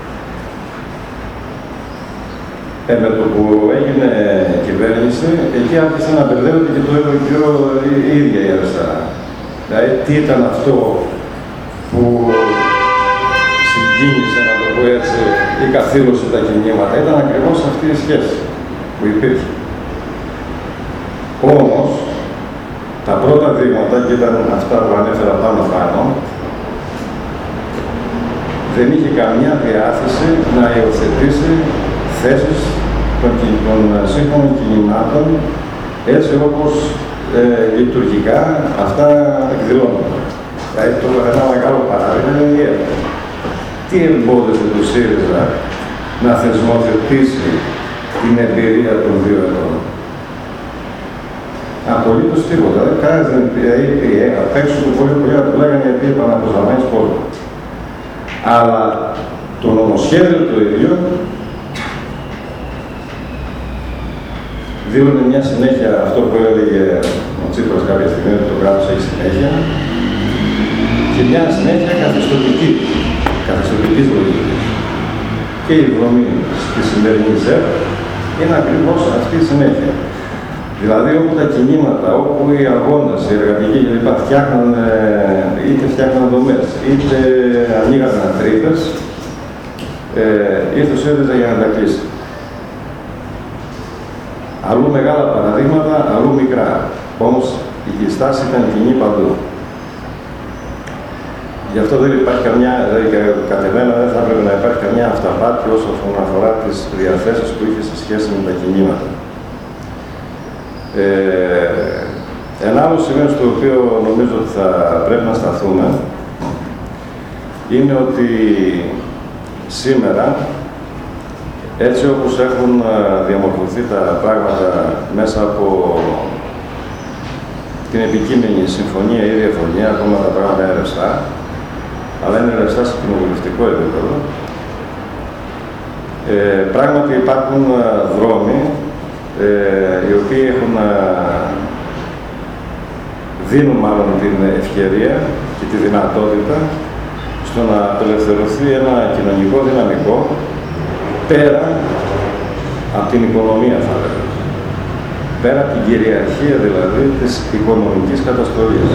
B: Ε, με το που έγινε κυβέρνηση, εκεί άρχισε να μπερδεύεται και το ίδιο η ίδια η αριστερά. Δηλαδή, τι ήταν αυτό που συγκίνησε, να το πω έτσι, ή καθήλωσε τα κινήματα, ήταν ακριβώς αυτή η σχέση που υπήρχε. Όμως, τα πρώτα δείγματα, και ήταν αυτά που ανέφερα πάνω-πάνω, δεν είχε καμιά διάθεση να υιοθετήσει θέσεις των, των σύγχρονων κινημάτων έτσι όπως ε, λειτουργικά αυτά εκδηλώνονται. Δηλαδή, το ένα μεγάλο παράδειγμα είναι η ΕΡΤ. Τι εμπόδισε το ΣΥΡΙΖΑ να θεσμοθετήσει την εμπειρία των δύο ετών? Απολύτως τίποτα. Κανένας δεν είπε απ' έξω του πολύ πολύ που λέγανε γιατί επαναπροσλαμβάνεις κόσμο. Αλλά το νομοσχέδιο το ίδιο δίνουν μια συνέχεια, αυτό που έλεγε ο Τσίπρας κάποια στιγμή, ότι το κράτος έχει συνέχεια, και μια συνέχεια καθεστωτική, καθεστωτικής λογικής. Και η δομή στη σημερινή ΖΕΠ είναι ακριβώς αυτή η συνέχεια. Δηλαδή, όπου τα κινήματα, όπου οι αγώνες, οι εργατικοί κλπ. Φτιάχναν, είτε φτιάχναν δομές, είτε ανοίγαν τρύπες, ε, ήρθε ο ΣΥΡΙΖΑ για να τα κλείσει. Αλλού μεγάλα παραδείγματα, αλλού μικρά. Όμως η στάση ήταν κοινή παντού. Γι' αυτό δεν υπάρχει καμιά, δηλαδή κατ' εμένα δεν θα έπρεπε να υπάρχει καμιά αυταπάτη όσον αφορά τις διαθέσεις που είχε σε σχέση με τα κινήματα. Ε, ένα άλλο σημείο στο οποίο νομίζω ότι θα πρέπει να σταθούμε είναι ότι σήμερα, έτσι όπως έχουν διαμορφωθεί τα πράγματα μέσα από την επικείμενη συμφωνία ή διαφωνία, ακόμα τα πράγματα είναι ρευστά, αλλά είναι ρευστά σε κοινοβουλευτικό επίπεδο. Ε, πράγματι υπάρχουν δρόμοι ε, οι οποίοι έχουν, δίνουν μάλλον την ευκαιρία και τη δυνατότητα στο να απελευθερωθεί ένα κοινωνικό δυναμικό πέρα από την οικονομία, θα λέγαμε. Πέρα από την κυριαρχία δηλαδή της οικονομικής καταστροφής.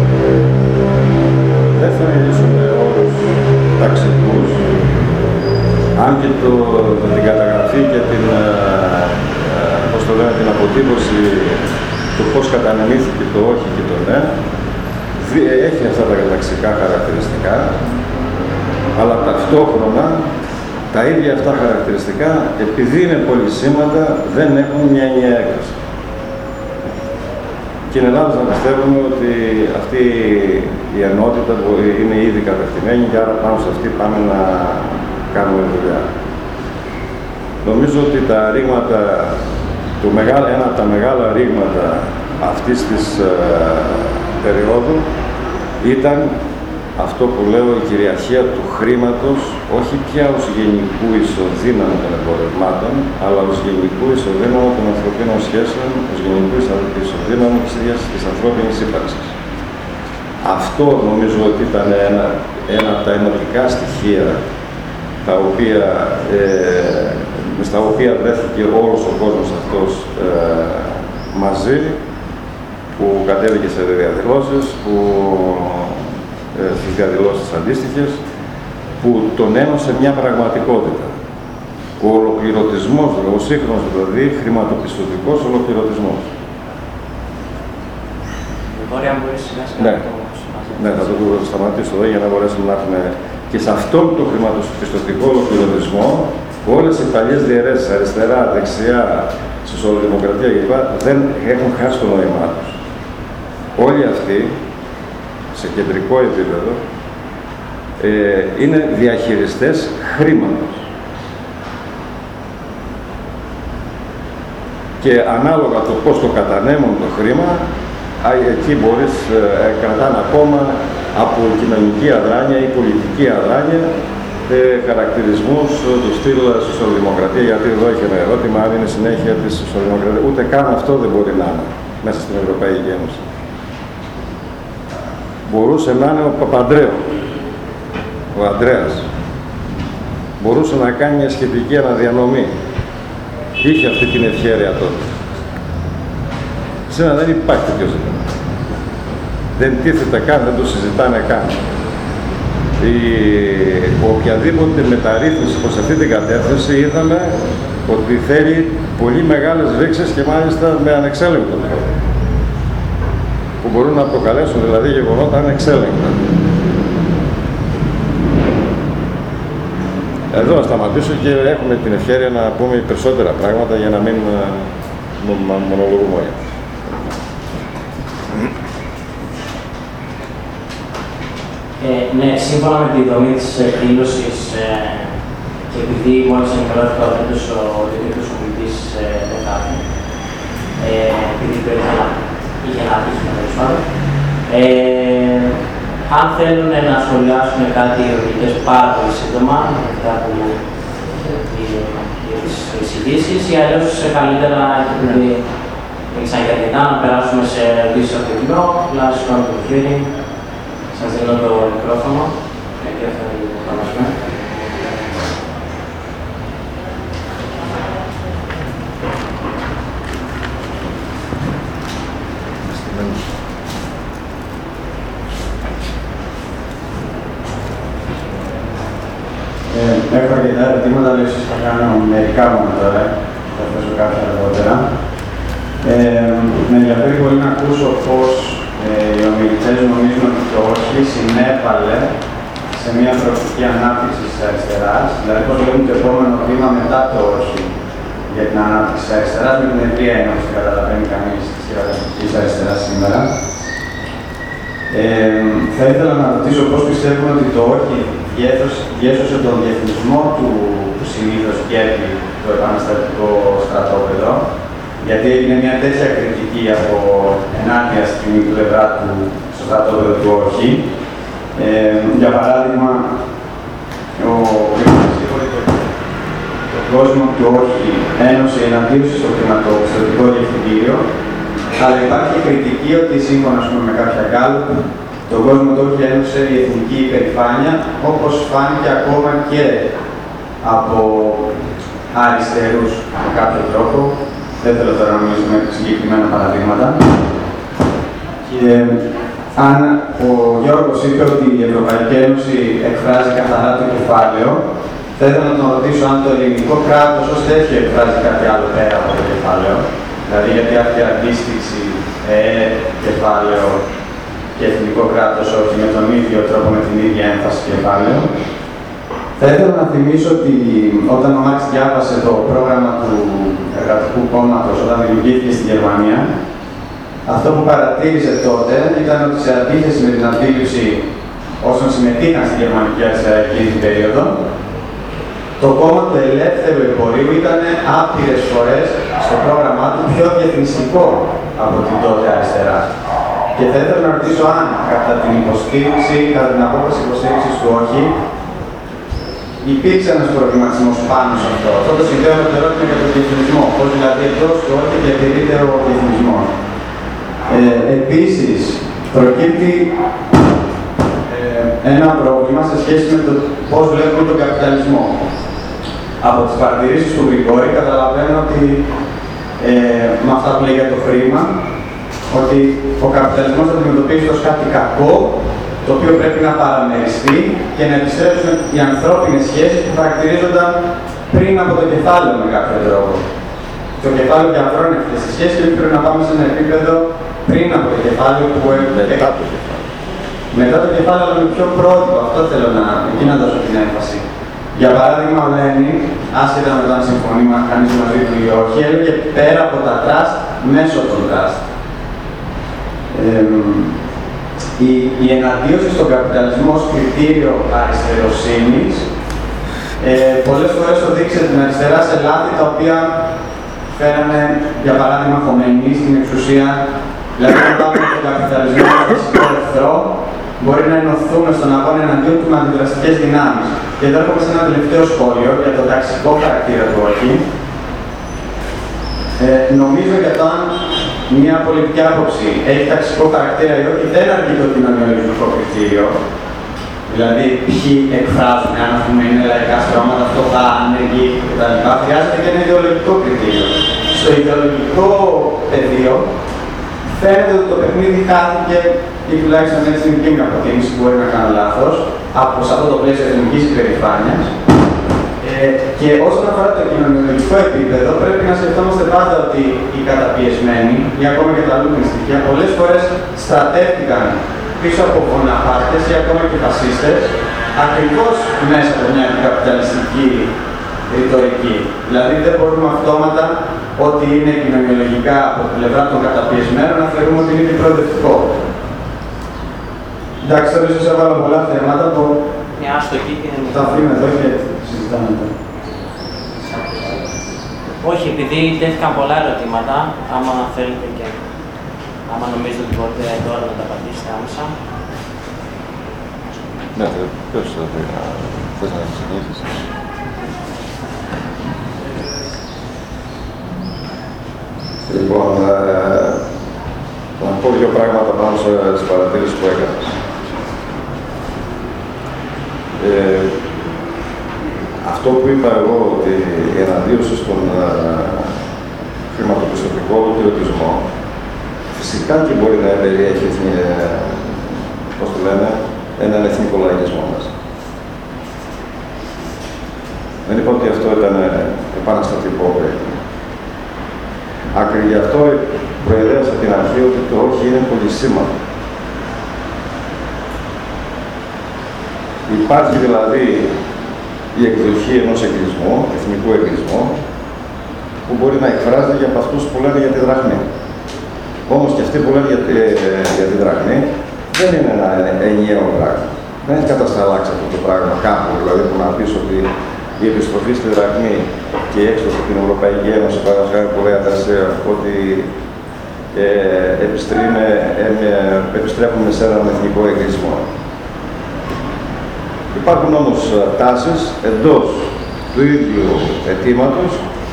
B: Δεν θα μιλήσουμε όλους ταξικούς, αν και το, την καταγραφή και την, πώς το λένε, την αποτύπωση του πώς κατανεμήθηκε το όχι και το ναι, έχει αυτά τα ταξικά χαρακτηριστικά, αλλά ταυτόχρονα τα ίδια αυτά χαρακτηριστικά, επειδή είναι πολυσύμματα, δεν έχουν μια ενιαία έκφραση. και in Ελλάδα να πιστεύουμε ότι αυτή η ενότητα είναι ήδη κατευθυμένη και άρα πάνω σε αυτή πάμε να κάνουμε δουλειά. Νομίζω ότι τα ρήγματα, το μεγάλο, ένα από τα μεγάλα ρήγματα αυτής της ε, περίοδου ήταν αυτό που λέω, η κυριαρχία του χρήματος, όχι πια ως γενικού ισοδύναμου των εμπορευμάτων, αλλά ως γενικού ισοδύναμου των ανθρωπίνων σχέσεων, ως γενικού ισοδύναμου της ίδιας της ανθρώπινης ύπαρξης. Αυτό νομίζω ότι ήταν ένα, ένα από τα ενωτικά στοιχεία τα οποία, ε, στα οποία βρέθηκε όλος ο κόσμος αυτός ε, μαζί, που κατέβηκε σε διαδηλώσεις, που ε, στις διαδηλώσεις αντίστοιχες, που τον ένωσε μια πραγματικότητα. Ο ολοκληρωτισμός, ο σύγχρονος δηλαδή, χρηματοπιστωτικός ολοκληρωτισμός.
C: Ωραία, αν μπορείς να
B: ναι. ναι, θα το σταματήσω εδώ για να μπορέσουμε να έχουμε και σε αυτόν τον χρηματοπιστωτικό ολοκληρωτισμό όλες οι παλιές διαιρέσεις, αριστερά, δεξιά, σοσιαλδημοκρατία κλπ. Δεν έχουν χάσει το νόημά τους. Όλοι αυτοί, σε κεντρικό επίπεδο, ε, είναι διαχειριστές χρήματος. Και ανάλογα το πώς το κατανέμουν το χρήμα, εκεί μπορείς, ε, κρατάνε ακόμα από κοινωνική αδράνεια ή πολιτική αδράνεια ε, χαρακτηρισμούς του στυλ σοσιαλδημοκρατία, γιατί εδώ έχει ένα ερώτημα αν είναι συνέχεια της σοσιαλδημοκρατίας. Ούτε καν αυτό δεν μπορεί να είναι μέσα στην Ευρωπαϊκή Ένωση. Μπορούσε να είναι ο Παπαντρέου, ο Ανδρέας. Μπορούσε να κάνει μια σχετική αναδιανομή. Είχε αυτή την ευχέρεια τότε. Σήμερα δεν υπάρχει τέτοιο ζήτημα. Δεν τίθεται καν, δεν το συζητάνε καν. Η οποιαδήποτε μεταρρύθμιση προς αυτή την κατεύθυνση είδαμε ότι θέλει πολύ μεγάλες ρήξεις και μάλιστα με ανεξέλεγκτο τρόπο. Που μπορούν να προκαλέσουν δηλαδή γεγονότα ανεξέλεγκτα. Εδώ θα σταματήσω και έχουμε την ευκαιρία να πούμε περισσότερα πράγματα για να μην μονολογούμε όλοι.
C: Ε, ναι, σύμφωνα με τη δομή της εκδήλωσης ε, και επειδή μόλις ενημερώθηκε ο τρίτος ο διοικητικός ομιλητής Δεκάδη, ε, επειδή το είχε ένα ατύχημα τέλος πάντων, ε, αν θέλουν να σχολιάσουν κάτι οι οδηγητές πάρα πολύ σύντομα, μετά από τις ειδήσεις, ή αλλιώς καλύτερα, επειδή ήρθαν και αρκετά, να περάσουμε σε ερωτήσεις από το κοινό, τουλάχιστον το χέρι. Σας δίνω το μικρόφωνο, και αυτό είναι το παράσουμε.
D: Έχω αρκετά ερωτήματα, αλλά ίσως θα κάνω μερικά μόνο τώρα, θα θέσω κάποια αργότερα. Ε, με ενδιαφέρει πολύ να ακούσω πώς ε, οι ομιλητές νομίζουν ότι το όχι συνέβαλε σε μια προοπτική ανάπτυξη της αριστεράς, δηλαδή πώς βλέπουν το επόμενο βήμα μετά το όχι για την ανάπτυξη της αριστεράς, με την ευρία ένωση που καταλαβαίνει κανείς της κυβερνητικής αριστεράς σήμερα. Ε, θα ήθελα να ρωτήσω πώς πιστεύουν ότι το όχι διέσωσε τον διεθνισμό του που συνήθως κέρδει το επαναστατικό στρατόπεδο, γιατί έγινε μια τέτοια κριτική από ενάντια στην πλευρά του στο στρατόπεδο του όχι. Ε, για παράδειγμα, ο το κόσμο του όχι ένωσε εναντίωση στο χρηματοπιστωτικό διευθυντήριο, αλλά υπάρχει κριτική ότι σύμφωνα με κάποια γκάλουπ, τον κόσμο του όχι ένωσε η εθνική υπερηφάνεια, όπως φάνηκε ακόμα και από αριστερούς με κάποιο τρόπο. Δεν θέλω τώρα να μιλήσω με συγκεκριμένα παραδείγματα. Και αν ο Γιώργος είπε ότι η Ευρωπαϊκή Ένωση εκφράζει καθαρά το κεφάλαιο, θα ήθελα να τον ρωτήσω αν το ελληνικό κράτος ως τέτοιο εκφράζει κάτι άλλο πέρα από το κεφάλαιο. Δηλαδή, γιατί αυτή η αντίστοιξη ε, κεφάλαιο και εθνικό κράτος όχι με τον ίδιο τρόπο, με την ίδια έμφαση κεφάλαιο. Θα ήθελα να θυμίσω ότι όταν ο Μάρξ διάβασε το πρόγραμμα του Εργατικού Κόμματος, όταν δημιουργήθηκε στη Γερμανία, Αυτό που παρατήρησε τότε ήταν ότι σε αντίθεση με την αντίληψη όσων συμμετείχαν στη γερμανική αριστερά εκείνη την περίοδο, το κόμμα του ελεύθερου εμπορίου ήταν άπειρες φορές στο πρόγραμμά του πιο διεθνιστικό από την τότε αριστερά. Και θα ήθελα να ρωτήσω αν κατά την υποστήριξη, κατά την απόφαση υποστήριξης του όχι, υπήρξε ένας προβληματισμός πάνω σε αυτό. Αυτό το συνδέω με το ερώτημα για τον διεθνισμό. Πώς δηλαδή εντός του όχι διατηρείται ο διεθνισμός. Ε, επίσης, προκύπτει ε, ένα πρόβλημα σε σχέση με το πώς βλέπουμε τον καπιταλισμό. Από τις παρατηρήσεις του Γρηγόρη καταλαβαίνω ότι ε, με αυτά που λέει για το χρήμα, ότι ο καπιταλισμός αντιμετωπίζει ως κάτι κακό, το οποίο πρέπει να παραμεριστεί και να επιστρέψουν οι ανθρώπινες σχέσεις που χαρακτηρίζονταν πριν από το κεφάλαιο με κάποιο τρόπο. Το κεφάλαιο διαβρώνει αυτές τις σχέσεις και πρέπει να πάμε σε ένα επίπεδο πριν από το κεφάλαιο που έχουμε.
B: Μετά το κεφάλαιο.
D: Μετά το κεφάλαιο, αλλά με πιο πρότυπο. Αυτό θέλω να, εκεί να δώσω την έμφαση. Για παράδειγμα, ο Λένιν, άσχετα με το αν συμφωνεί κανείς μαζί του ή όχι, έλεγε πέρα από τα τραστ, μέσω των τραστ. Ε, η, η εναντίωση στον καπιταλισμό ως κριτήριο αριστεροσύνης ε, πολλές φορές οδήγησε την αριστερά σε λάθη τα οποία φέρανε, για παράδειγμα, Χομενή στην εξουσία. Δηλαδή, αν πάμε τον καπιταλισμό ως βασικό εχθρό, μπορεί να ενωθούμε στον αγώνα εναντίον του με αντιδραστικές δυνάμεις. Και εδώ έρχομαι σε ένα τελευταίο σχόλιο για το ταξικό χαρακτήρα του όχι. Ε, νομίζω για το αν μια πολιτική άποψη έχει ταξικό χαρακτήρα ή όχι, δεν αρκεί το κοινωνιολογικό κριτήριο. Δηλαδή, ποιοι εκφράζουν, αν πούμε είναι λαϊκά στρώματα, φτωχά, άνεργοι κτλ. Χρειάζεται και ένα ιδεολογικό κριτήριο. Στο ιδεολογικό πεδίο, φαίνεται ότι το παιχνίδι χάθηκε, ή τουλάχιστον έτσι είναι η δική μου αποτίμηση, μπορεί να κάνω λάθος, από σε αυτό το πλαίσιο εθνικής υπερηφάνειας. Ε, και όσον αφορά το κοινωνιολογικό επίπεδο, πρέπει να σκεφτόμαστε πάντα ότι οι καταπιεσμένοι, ή ακόμα και τα αλλού στοιχεία, πολλές φορές στρατεύτηκαν πίσω από Βοναπάρτες ή ακόμα και φασίστες, ακριβώς μέσα από μια αντικαπιταλιστική ρητορική. Δηλαδή, δεν μπορούμε αυτόματα ότι είναι κοινωνιολογικά από την πλευρά των καταπιεσμένων να θεωρούμε ότι είναι και προοδευτικό. Εντάξει, τώρα ίσως έβαλα πολλά θέματα που
C: μια άστοχη και
D: θα αφήνουμε εδώ και συζητάμε εδώ.
C: Όχι, επειδή τέθηκαν πολλά ερωτήματα, άμα θέλετε και άμα νομίζετε ότι μπορείτε τώρα να τα απαντήσετε άμεσα.
B: Ναι, ποιος θες να ξεκινήσεις. Λοιπόν, ε, να πω δύο πράγματα πάνω στις παρατηρήσεις που έκανες. Ε, αυτό που είπα εγώ, ότι η εναντίωση στον ε, χρηματοπιστωτικό τηλεοπτισμό, φυσικά και μπορεί να περιέχει, ε, πώς το λένε, έναν εθνικό λαϊκισμό μας. Δεν είπα ότι αυτό ήταν επαναστατικό παιδί. Άκρη γι' αυτό προεδρεύσα την αρχή ότι το όχι είναι πολυσήμαντο. Υπάρχει δηλαδή η εκδοχή ενός εγκλισμού, εθνικού εγκλισμού, που μπορεί να εκφράζεται για από αυτούς που λένε για τη δραχμή. Όμως και αυτοί που λένε για, ε, για τη δραχμή δεν είναι ένα ενιαίο πράγμα. Δεν έχει κατασταλάξει αυτό το πράγμα κάπου, δηλαδή που να πεις ότι η επιστροφή στη δραχμή και η έξοδο από την Ευρωπαϊκή Ένωση, παραδείγματος που λέει Ανταρσία, ότι ε, ε, επιστρέφουμε σε έναν εθνικό εγκλισμό. Υπάρχουν όμως τάσεις εντός του ίδιου αιτήματος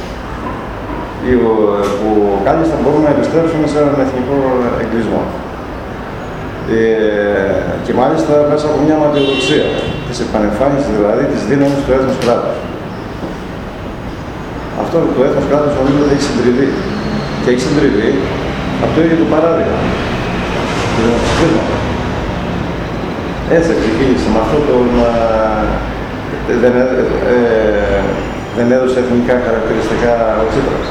B: που κάλλιστα μπορούμε να επιστρέψουμε σε έναν εθνικό εγκλισμό. Ε, και μάλιστα μέσα από μια ματιοδοξία της επανεμφάνισης δηλαδή της δύναμης του έθνους κράτους. Αυτό το έθνος κράτους νομίζω ότι έχει συντριβεί. Και έχει συντριβεί από το ίδιο του παράδειγμα. Το δημοψηφίσματο. Έτσι ξεκίνησε με αυτό το να δεν, ε, δεν έδωσε εθνικά χαρακτηριστικά ο Τσίπρας.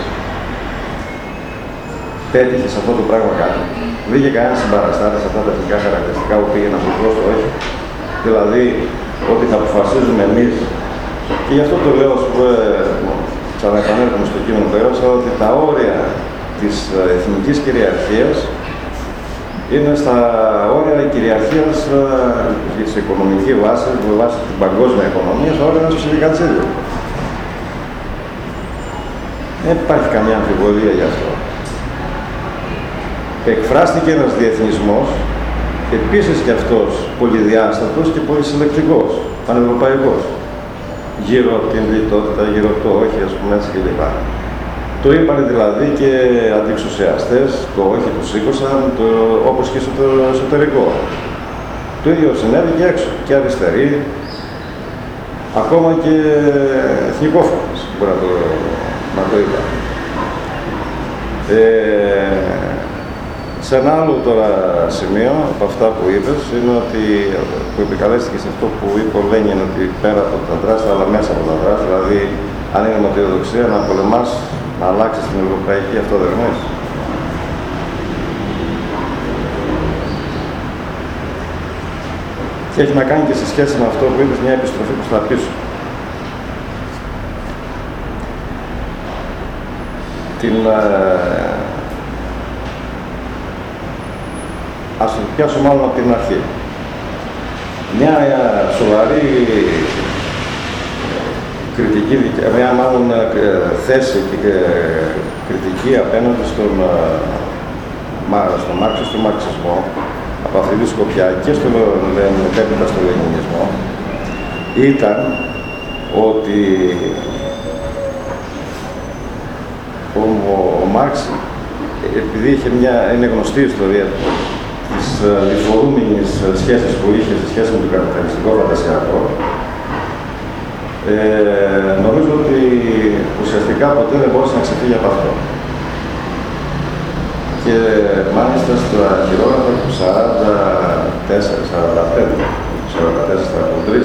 B: Πέτυχε σε αυτό το πράγμα κάτι. Βγήκε κανένα συμπαραστάτη σε αυτά τα εθνικά χαρακτηριστικά που πήγαινε από το στο όχι. Δηλαδή ότι θα αποφασίζουμε εμείς. Και γι' αυτό το λέω, ας πούμε, ξαναεπανέρχομαι στο κείμενο που έγραψα, ότι τα όρια της εθνικής κυριαρχίας είναι στα όρια κυριαρχίας της οικονομικής βάσης, με βάση την παγκόσμια οικονομία, στα όρια της ψηφικατσίδου. Δεν υπάρχει καμία αμφιβολία γι' αυτό. Εκφράστηκε ένας διεθνισμός, επίσης και αυτός πολυδιάστατος και πολυσυλλεκτικός, πανευρωπαϊκός. Γύρω από την λιτότητα, γύρω από το όχι, ας πούμε, έτσι κλπ. Το είπαν δηλαδή και αντιεξουσιαστές, το όχι του σήκωσαν, το, όπως και στο εσωτερικό. Το ίδιο συνέβη και έξω, και αριστεροί, ακόμα και εθνικόφωνες, μπορεί να το, να το είπα. Ε, σε ένα άλλο τώρα σημείο, από αυτά που είπες, είναι ότι, που επικαλέστηκε σε αυτό που είπε ο Λένιν, ότι πέρα από τα δράση, αλλά μέσα από τα δράση, δηλαδή αν είναι ματιοδοξία, να πολεμάς, να αλλάξεις την ευρωπαϊκή αυτοδεγμές. Και έχει να κάνει και σε σχέση με αυτό που είπες, μια επιστροφή προς τα πίσω. Την, ε, ας το πιάσω μάλλον από την αρχή. Μια σοβαρή κριτική, μια μάλλον θέση και κριτική απέναντι στον, στον Μάρξ και στον μαρξισμό, από αυτή τη σκοπιά και στο, μετέπειτα στο λενινισμό, ήταν ότι ο, ο Μάρξ, επειδή είχε μια, είναι γνωστή ιστορία της διφορούμενης σχέσης που είχε σε σχέση με το καπιταλιστικό φαντασιακό, ε, νομίζω ότι ουσιαστικά ποτέ δεν μπορούσε να ξεφύγει από αυτό. Και μάλιστα στα χειρόγραφα του σαράντα τέσσερα σαράντα πέντε, σαράντα τέσσερα σαράντα τρία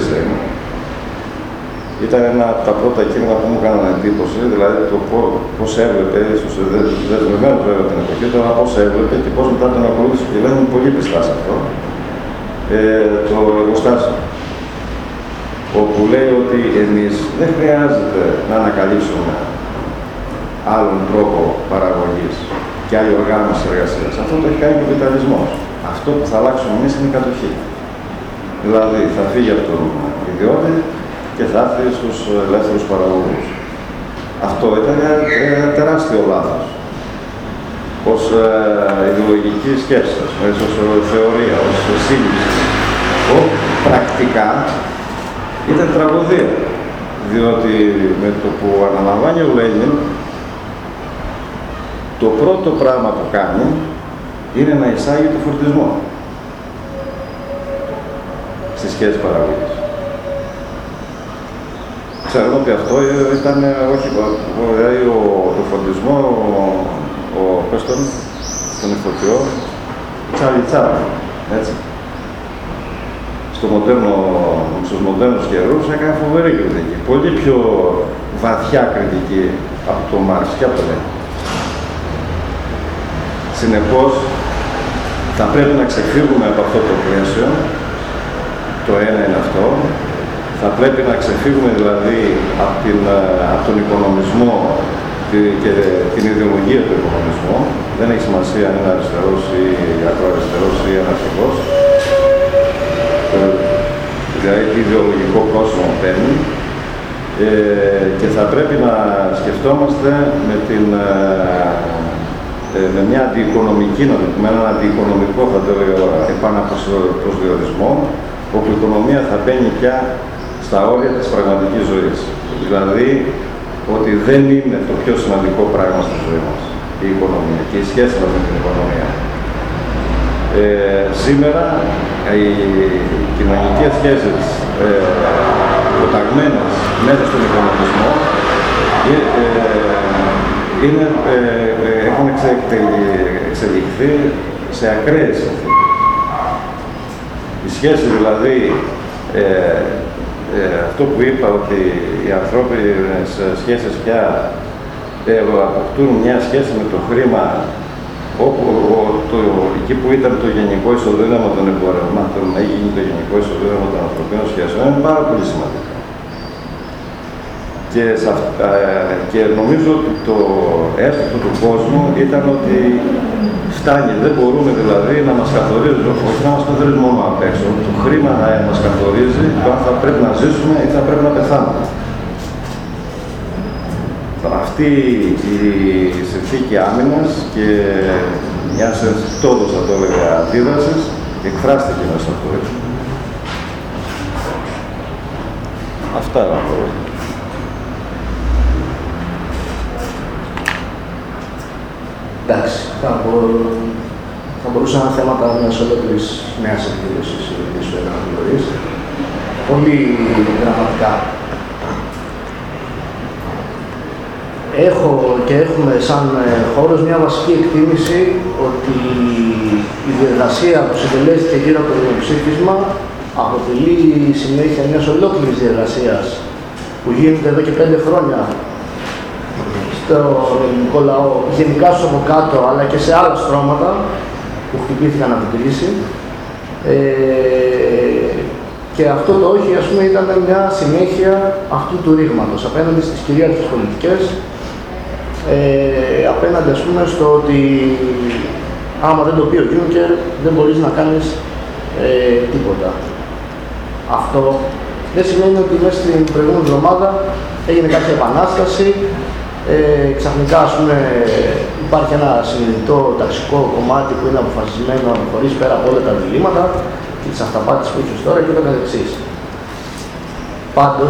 B: ήταν ένα από τα πρώτα κείμενα που μου έκαναν εντύπωση, δηλαδή το πώς έβλεπε, ίσως δεσμευμένο βέβαια την εποχή, τώρα πώς έβλεπε και πώς μετά τον ακολούθησε και λένε πολύ πιστά σε αυτό, ε, το εργοστάσιο. Όπου λέει ότι εμείς δεν χρειάζεται να ανακαλύψουμε άλλον τρόπο παραγωγής και άλλη οργάνωση εργασίας. Αυτό το έχει κάνει ο καπιταλισμός. Αυτό που θα αλλάξουμε εμείς είναι η κατοχή. Δηλαδή θα φύγει από τον ιδιώτη και θα έρθει στους ελεύθερους παραγωγούς. Αυτό ήταν ένα τεράστιο λάθος. Ως ε, ιδεολογική σκέψη, ως θεωρία, ως σύλληψη. Πρακτικά ήταν τραγωδία. Διότι με το που αναλαμβάνει ο Λένιν, το πρώτο πράγμα που κάνει είναι να εισάγει το φορτισμό στις σχέσεις παραγωγής. Ξέρω ότι αυτό ήταν, όχι, δηλαδή το φορτισμό, ο, πες τον, τον ηθοποιό, τσάλι-τσάλι, έτσι. Στο μοντέρνο, στους μοντέρνους καιρούς έκανε φοβερή κριτική. Πολύ πιο βαθιά κριτική από το Μάρξ και από το Λένιν. Συνεπώς, θα πρέπει να ξεφύγουμε από αυτό το πλαίσιο. Το ένα είναι αυτό. Θα πρέπει να ξεφύγουμε δηλαδή από, την, από τον οικονομισμό και την ιδεολογία του οικονομισμού. Δεν έχει σημασία αν είναι αριστερός ή ακροαριστερός ή αναρχικός. Δηλαδή τι ιδεολογικό κόσμο παίρνει. Ε, και θα πρέπει να σκεφτόμαστε με, την, ε, με μια αντιοικονομική, με έναν αντιοικονομικό, θα το λέω, επαναπροσδιορισμό, όπου η οικονομία θα μπαίνει πια στα όρια της πραγματικής ζωής. Δηλαδή, ότι δεν είναι το πιο σημαντικό πράγμα στη ζωή μας, η οικονομία και η σχέση μας με την οικονομία. Ε, σήμερα, οι κοινωνικές σχέσεις ε, προταγμένες μέσα στον οικονομισμό ε, ε, είναι, ε, έχουν εξελιχθεί σε ακραίες συνθήκες. Η σχέση δηλαδή, ε, ε, αυτό που είπα ότι οι ανθρώπινες σχέσεις πια ε, αποκτούν μια σχέση με το χρήμα όπου ο, το, εκεί που ήταν το γενικό ισοδύναμο των εμπορευμάτων να γίνει το γενικό ισοδύναμο των ανθρωπίνων σχέσεων είναι πάρα πολύ σημαντικό. Και Και, σε αυ- ε, και νομίζω ότι το έφτιακτο του κόσμου ήταν ότι φτάνει, δεν μπορούμε δηλαδή να μας καθορίζουν, όχι να μας καθορίζουν μόνο απ' έξω, το χρήμα να μας καθορίζει το αν θα πρέπει να ζήσουμε ή θα πρέπει να πεθάνουμε. Αυτή η συνθήκη άμυνας και μια τόδος, θα το έλεγα, αντίδρασης εκφράστηκε μέσα από το. Αυτά να πω.
A: Εντάξει, θα, μπο... θα μπορούσαν να θέματα μιας ολόκληρης νέας εκδήλωσης η σου έκανα πληροφορίες. Πολύ δραματικά. Έχω και έχουμε σαν χώρος μια βασική εκτίμηση ότι η διεργασία που συντελέστηκε γύρω από το δημοψήφισμα αποτελεί συνέχεια μιας ολόκληρης διεργασίας που γίνεται εδώ και πέντε χρόνια στον ελληνικό λαό, γενικά στο από κάτω, αλλά και σε άλλα στρώματα που χτυπήθηκαν από την κρίση. Ε, και αυτό το όχι, ας πούμε, ήταν μια συνέχεια αυτού του ρήγματος απέναντι στις κυρίαρχες πολιτικές, ε, απέναντι, ας πούμε, στο ότι άμα δεν το πει ο Γιούνκερ, δεν μπορείς να κάνεις ε, τίποτα. Αυτό δεν σημαίνει ότι μέσα στην προηγούμενη εβδομάδα έγινε κάποια επανάσταση. Ε, ξαφνικά, ας πούμε, υπάρχει ένα συνειδητό ταξικό κομμάτι που είναι αποφασισμένο να προχωρήσει πέρα από όλα τα διλήμματα και τις αυταπάτες που έχεις τώρα και το καθεξής. Πάντως,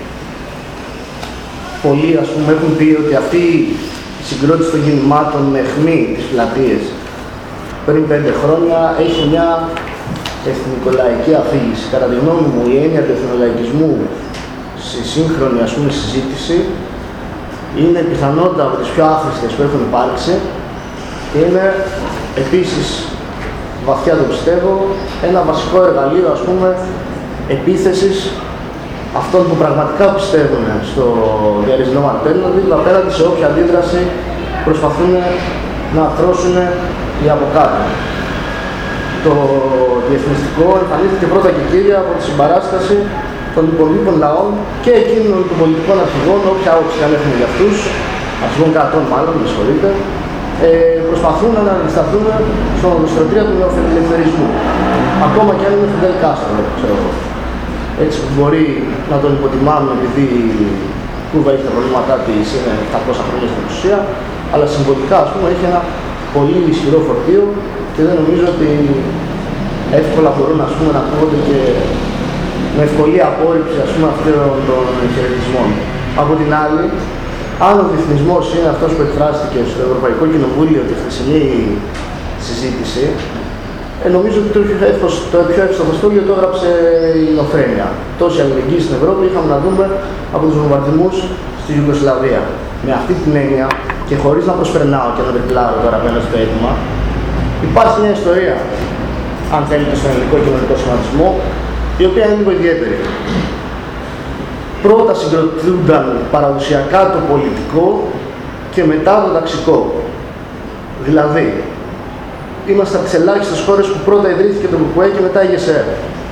A: πολλοί, ας πούμε, έχουν πει ότι αυτή η συγκρότηση των κινημάτων με αιχμή τις πλατείες πριν πέντε χρόνια έχει μια εθνικολαϊκή αφήγηση. Κατά τη γνώμη μου, η έννοια του εθνολαϊκισμού στη σύγχρονη, ας πούμε, συζήτηση είναι πιθανότητα από τις πιο άχρηστες που έχουν υπάρξει και είναι επίσης, βαθιά το πιστεύω, ένα βασικό εργαλείο, ας πούμε, επίθεσης αυτών που πραγματικά πιστεύουν στο there is no alternative απέναντι σε όποια αντίδραση προσπαθούν να αρθρώσουν οι από κάτω. Το διεθνιστικό εμφανίστηκε πρώτα και κύρια από τη συμπαράσταση των υπολείπων λαών και εκείνων των πολιτικών αρχηγών, όποια άποψη αν έχουμε για αυτούς, αρχηγών κρατών μάλλον, με συγχωρείτε, ε, προσπαθούν να αντισταθούν στον οδοστρωτήρα του νεοφιλελευθερισμού. Ακόμα και αν είναι Φιντέλ Κάστρο, ξέρω εγώ. Έτσι που μπορεί να τον υποτιμάμε επειδή η Κούβα έχει τα προβλήματά της, είναι επτακόσια χρόνια στην εξουσία, αλλά συμβολικά, ας πούμε, έχει ένα πολύ ισχυρό φορτίο και δεν νομίζω ότι εύκολα μπορούν, ας πούμε, να ακούγονται και με ευκολία απόρριψη, ας πούμε, αυτών των χαιρετισμών. Από την άλλη, αν ο διεθνισμός είναι αυτός που εκφράστηκε στο Ευρωπαϊκό Κοινοβούλιο τη χθεσινή συζήτηση, ε, νομίζω ότι το πιο εύστοχο σχόλιο το έγραψε η Ελληνοφρένεια. Τόση αλληλεγγύη στην Ευρώπη είχαμε να δούμε από τους βομβαρδισμούς στη Ιουγκοσλαβία. Με αυτή την έννοια και χωρίς να προσπερνάω και να τριπλάρω τώρα απέναντι στο αίτημα, υπάρχει μια ιστορία, αν θέλετε, στον ελληνικό κοινωνικό σχηματισμό, η οποία είναι λίγο ιδιαίτερη. Πρώτα συγκροτούνταν παραδοσιακά το πολιτικό και μετά το ταξικό. Δηλαδή, είμαστε από τις ελάχιστες χώρες που πρώτα ιδρύθηκε το ΚΚΕ και μετά η ΓΕΣΕΡ.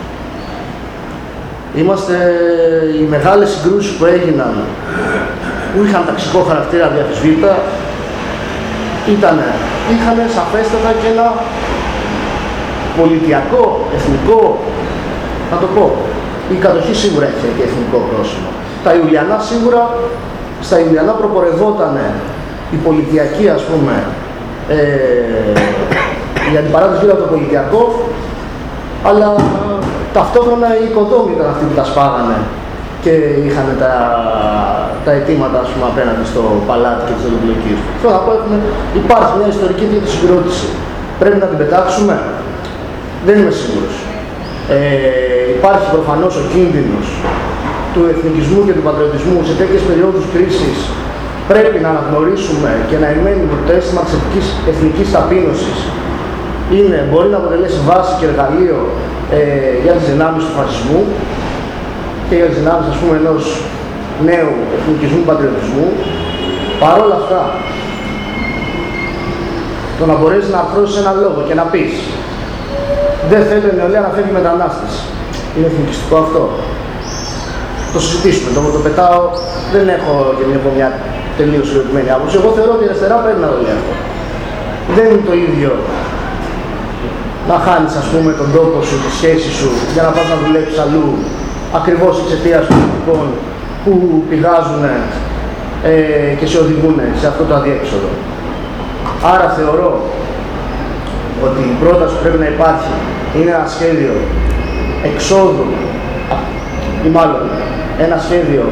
A: Είμαστε οι μεγάλες συγκρούσεις που έγιναν, που είχαν ταξικό χαρακτήρα διαφυσβήτα, ήτανε, είχαν σαφέστατα και ένα πολιτιακό, εθνικό, να το πω. Η κατοχή σίγουρα έχει και εθνικό πρόσημο. Τα Ιουλιανά σίγουρα, στα Ιουλιανά προπορευόταν η πολιτιακή, ας πούμε, ε, η αντιπαράθεση γύρω από το πολιτιακό, αλλά ταυτόχρονα οι οικοδόμοι ήταν αυτοί που τα σπάγανε και είχαν τα, τα αιτήματα, ας πούμε, απέναντι στο παλάτι και τις δολοπλοκίες. Θέλω να πω, έχουμε, υπάρχει μια ιστορική τέτοια συγκρότηση. Πρέπει να την πετάξουμε. Δεν είμαι σίγουρος. Ε, υπάρχει προφανώς ο κίνδυνος του εθνικισμού και του πατριωτισμού σε τέτοιες περιόδους κρίσης. Πρέπει να αναγνωρίσουμε και να εμένουμε ότι το αίσθημα της εθνικής, εθνικής ταπείνωσης είναι, μπορεί να αποτελέσει βάση και εργαλείο ε, για τις δυνάμεις του φασισμού και για τις δυνάμεις, ας πούμε, ενός νέου εθνικισμού πατριωτισμού. Παρ' όλα αυτά, το να μπορέσει να αρθρώσεις ένα λόγο και να πεις δεν θέλω η νεολαία να φεύγει μετανάστες. Είναι εθνικιστικό αυτό. το συζητήσουμε. Το, το πετάω, δεν έχω και μια, μια τελείως ολοκληρωμένη άποψη. Εγώ θεωρώ ότι η αριστερά πρέπει να το λέει αυτό. Δεν είναι το ίδιο να χάνεις, ας πούμε, τον τόπο σου, τη σχέση σου για να πας να δουλέψεις αλλού, ακριβώς εξαιτίας των πολιτικών που πηγάζουν ε, και σε οδηγούν σε αυτό το αδιέξοδο. Άρα θεωρώ ότι η πρόταση που πρέπει να υπάρχει είναι ένα σχέδιο εξόδου, ή μάλλον ένα σχέδιο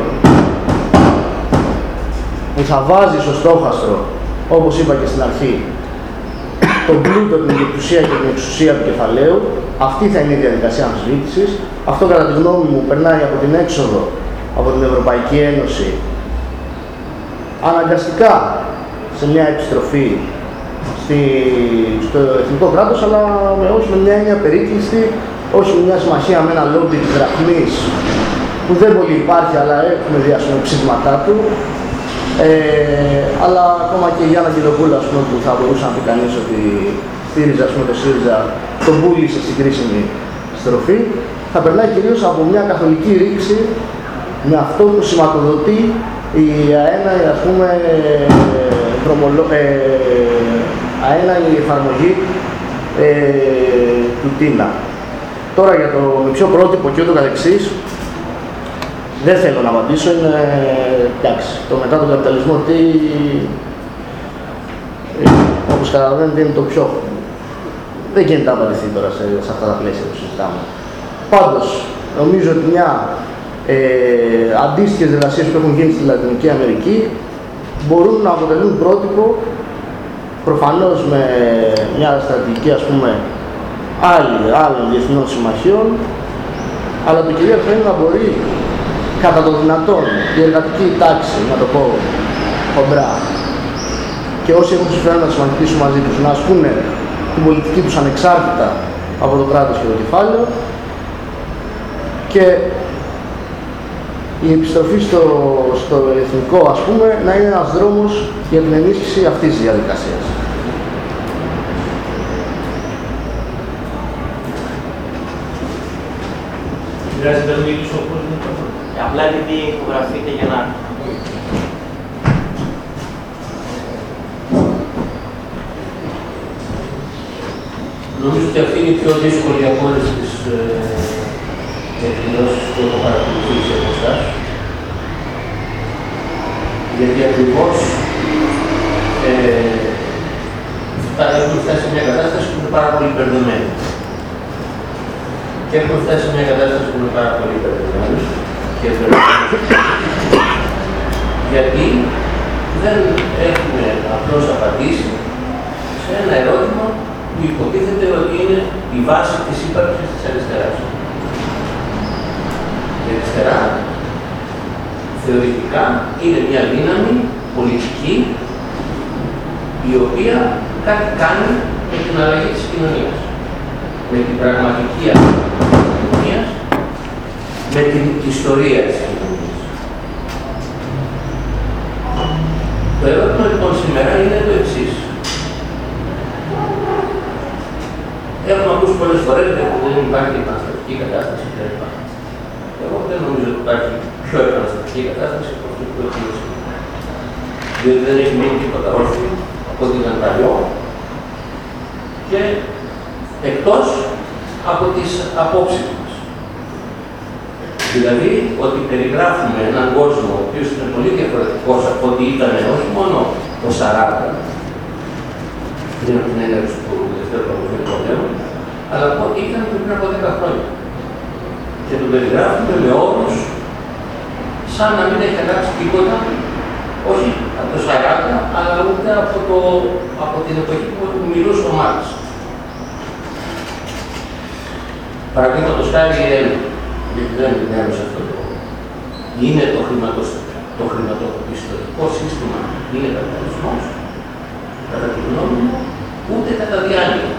A: που θα βάζει στο στόχαστρο, όπως είπα και στην αρχή, τον πλούτο, την ιδιοκτησία και την εξουσία του κεφαλαίου. Αυτή θα είναι η διαδικασία αμφισβήτησης. Αυτό, κατά τη γνώμη μου, περνάει από την έξοδο από την Ευρωπαϊκή Ένωση αναγκαστικά σε μια επιστροφή στη, στο εθνικό κράτος, αλλά με, όχι με μια έννοια περίκλειστη, όχι με μια συμμαχία με ένα λόμπι της δραχμής που δεν πολύ υπάρχει, αλλά έχουμε δει ας πούμε ψήγματά του. Ε, αλλά ακόμα και η Γιάννα Κυλοπούλα, ας πούμε, που θα μπορούσε να πει κανείς ότι στήριζε, ας πούμε, το ΣΥΡΙΖΑ, τον πούλησε στην κρίσιμη στροφή, θα περνάει κυρίως από μια καθολική ρήξη με αυτό που σηματοδοτεί η ΑΕΝΑ, ας πούμε, δρομολο, ε, ΑΕΝΑ, η εφαρμογή ε, του ΤΙΝΑ. Τώρα για το με ποιο πρότυπο και ούτω καθεξής, δεν θέλω να απαντήσω, είναι εντάξει, το μετά τον καπιταλισμό τι, όπως καταλαβαίνετε, είναι το πιο, δεν γίνεται να απαντηθεί τώρα σε, σε αυτά τα πλαίσια που συζητάμε. Πάντως, νομίζω ότι μια ε, αντίστοιχες εργασίες που έχουν γίνει στη Λατινική Αμερική μπορούν να αποτελούν πρότυπο, προφανώς με μια στρατηγική, ας πούμε, άλλη, άλλων διεθνών συμμαχίων, αλλά το κυρίαρχο είναι να μπορεί κατά το δυνατόν η εργατική τάξη, να το πω χοντρά, και όσοι έχουν συμφέρον να συμμαχίσουν μαζί τους, να ασκούν την πολιτική τους ανεξάρτητα από το κράτος και το κεφάλαιο, και η επιστροφή στο, στο εθνικό, ας πούμε, να είναι ένας δρόμος για την ενίσχυση αυτής της διαδικασίας.
C: Χρειάζεται να μιλήσω όπως απλά επειδή υπογραφείτε για να...
E: Νομίζω ότι αυτή είναι η πιο δύσκολη από όλες τις εκδηλώσεις που έχω παρακολουθήσει από εσάς. Γιατί ακριβώς ε, έχουμε φτάσει σε μια κατάσταση που είναι πάρα πολύ μπερδεμένη. Και έχουμε φτάσει σε μια κατάσταση που είναι πάρα πολύ μπερδεμένη και γιατί δεν έχουμε απλώς απαντήσει σε ένα ερώτημα που υποτίθεται ότι είναι η βάση της ύπαρξης της αριστεράς. Η αριστερά θεωρητικά είναι μια δύναμη πολιτική η οποία κάτι κάνει με την αλλαγή της κοινωνίας, με την πραγματική αλλαγή της κοινωνίας, με την ιστορία της κοινωνίας. Το ερώτημα λοιπόν σήμερα είναι το εξής. Έχουμε ακούσει πολλές φορές ότι δεν υπάρχει επαναστατική κατάσταση κλπ. Εγώ δεν νομίζω ότι υπάρχει πιο επαναστατική κατάσταση από αυτή που έχουμε σήμερα. Διότι δεν έχει μείνει τίποτα όρθιο από ό,τι ήταν παλιό και εκτός από τις απόψεις μας. Δηλαδή ότι περιγράφουμε έναν κόσμο ο οποίος είναι πολύ διαφορετικός από ό,τι ήταν όχι μόνο το σαράντα, πριν από την έναρξη του Δεύτερου Παγκοσμίου Πολέμου, αλλά από ό,τι ήταν πριν από δέκα χρόνια. Και τον περιγράφουμε με όρους σαν να μην έχει αλλάξει τίποτα, όχι από το σαράντα, αλλά ούτε από, το, από την εποχή που μιλούσε ο Μάρξ. Παραδείγματος χάρη η Έλληνα, γιατί δεν είναι σε αυτό το. Είναι το, χρηματο, το χρηματοπιστωτικό σύστημα, είναι καπιταλισμός, κατά τη γνώμη μου, ούτε κατά διάνοια.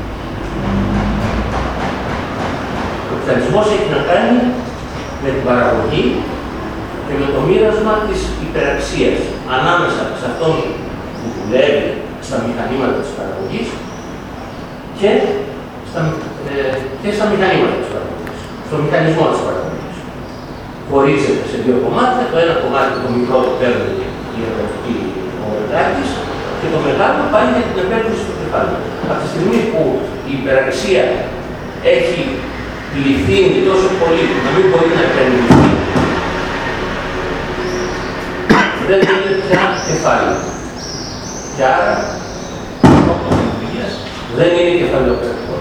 E: Ο καπιταλισμός έχει να κάνει με την παραγωγή και με το μοίρασμα της υπεραξίας ανάμεσα σε αυτόν που δουλεύει στα μηχανήματα της παραγωγής και στα, ε, και στα μηχανήματα της παραγωγής, στο μηχανισμό της παραγωγής. χωρίζεται σε δύο κομμάτια. Το ένα κομμάτι, το μικρό, το παίρνει η εργατική ομορφιάκης και το μεγάλο πάει για την επένδυση στο κεφάλαιο. Από τη στιγμή που η υπεραξία έχει πληθύνει τόσο πολύ που να μην μπορεί να επενδυθεί, δεν είναι πια κεφάλαιο. Και άρα, δεν είναι κεφαλαιοκρατικός.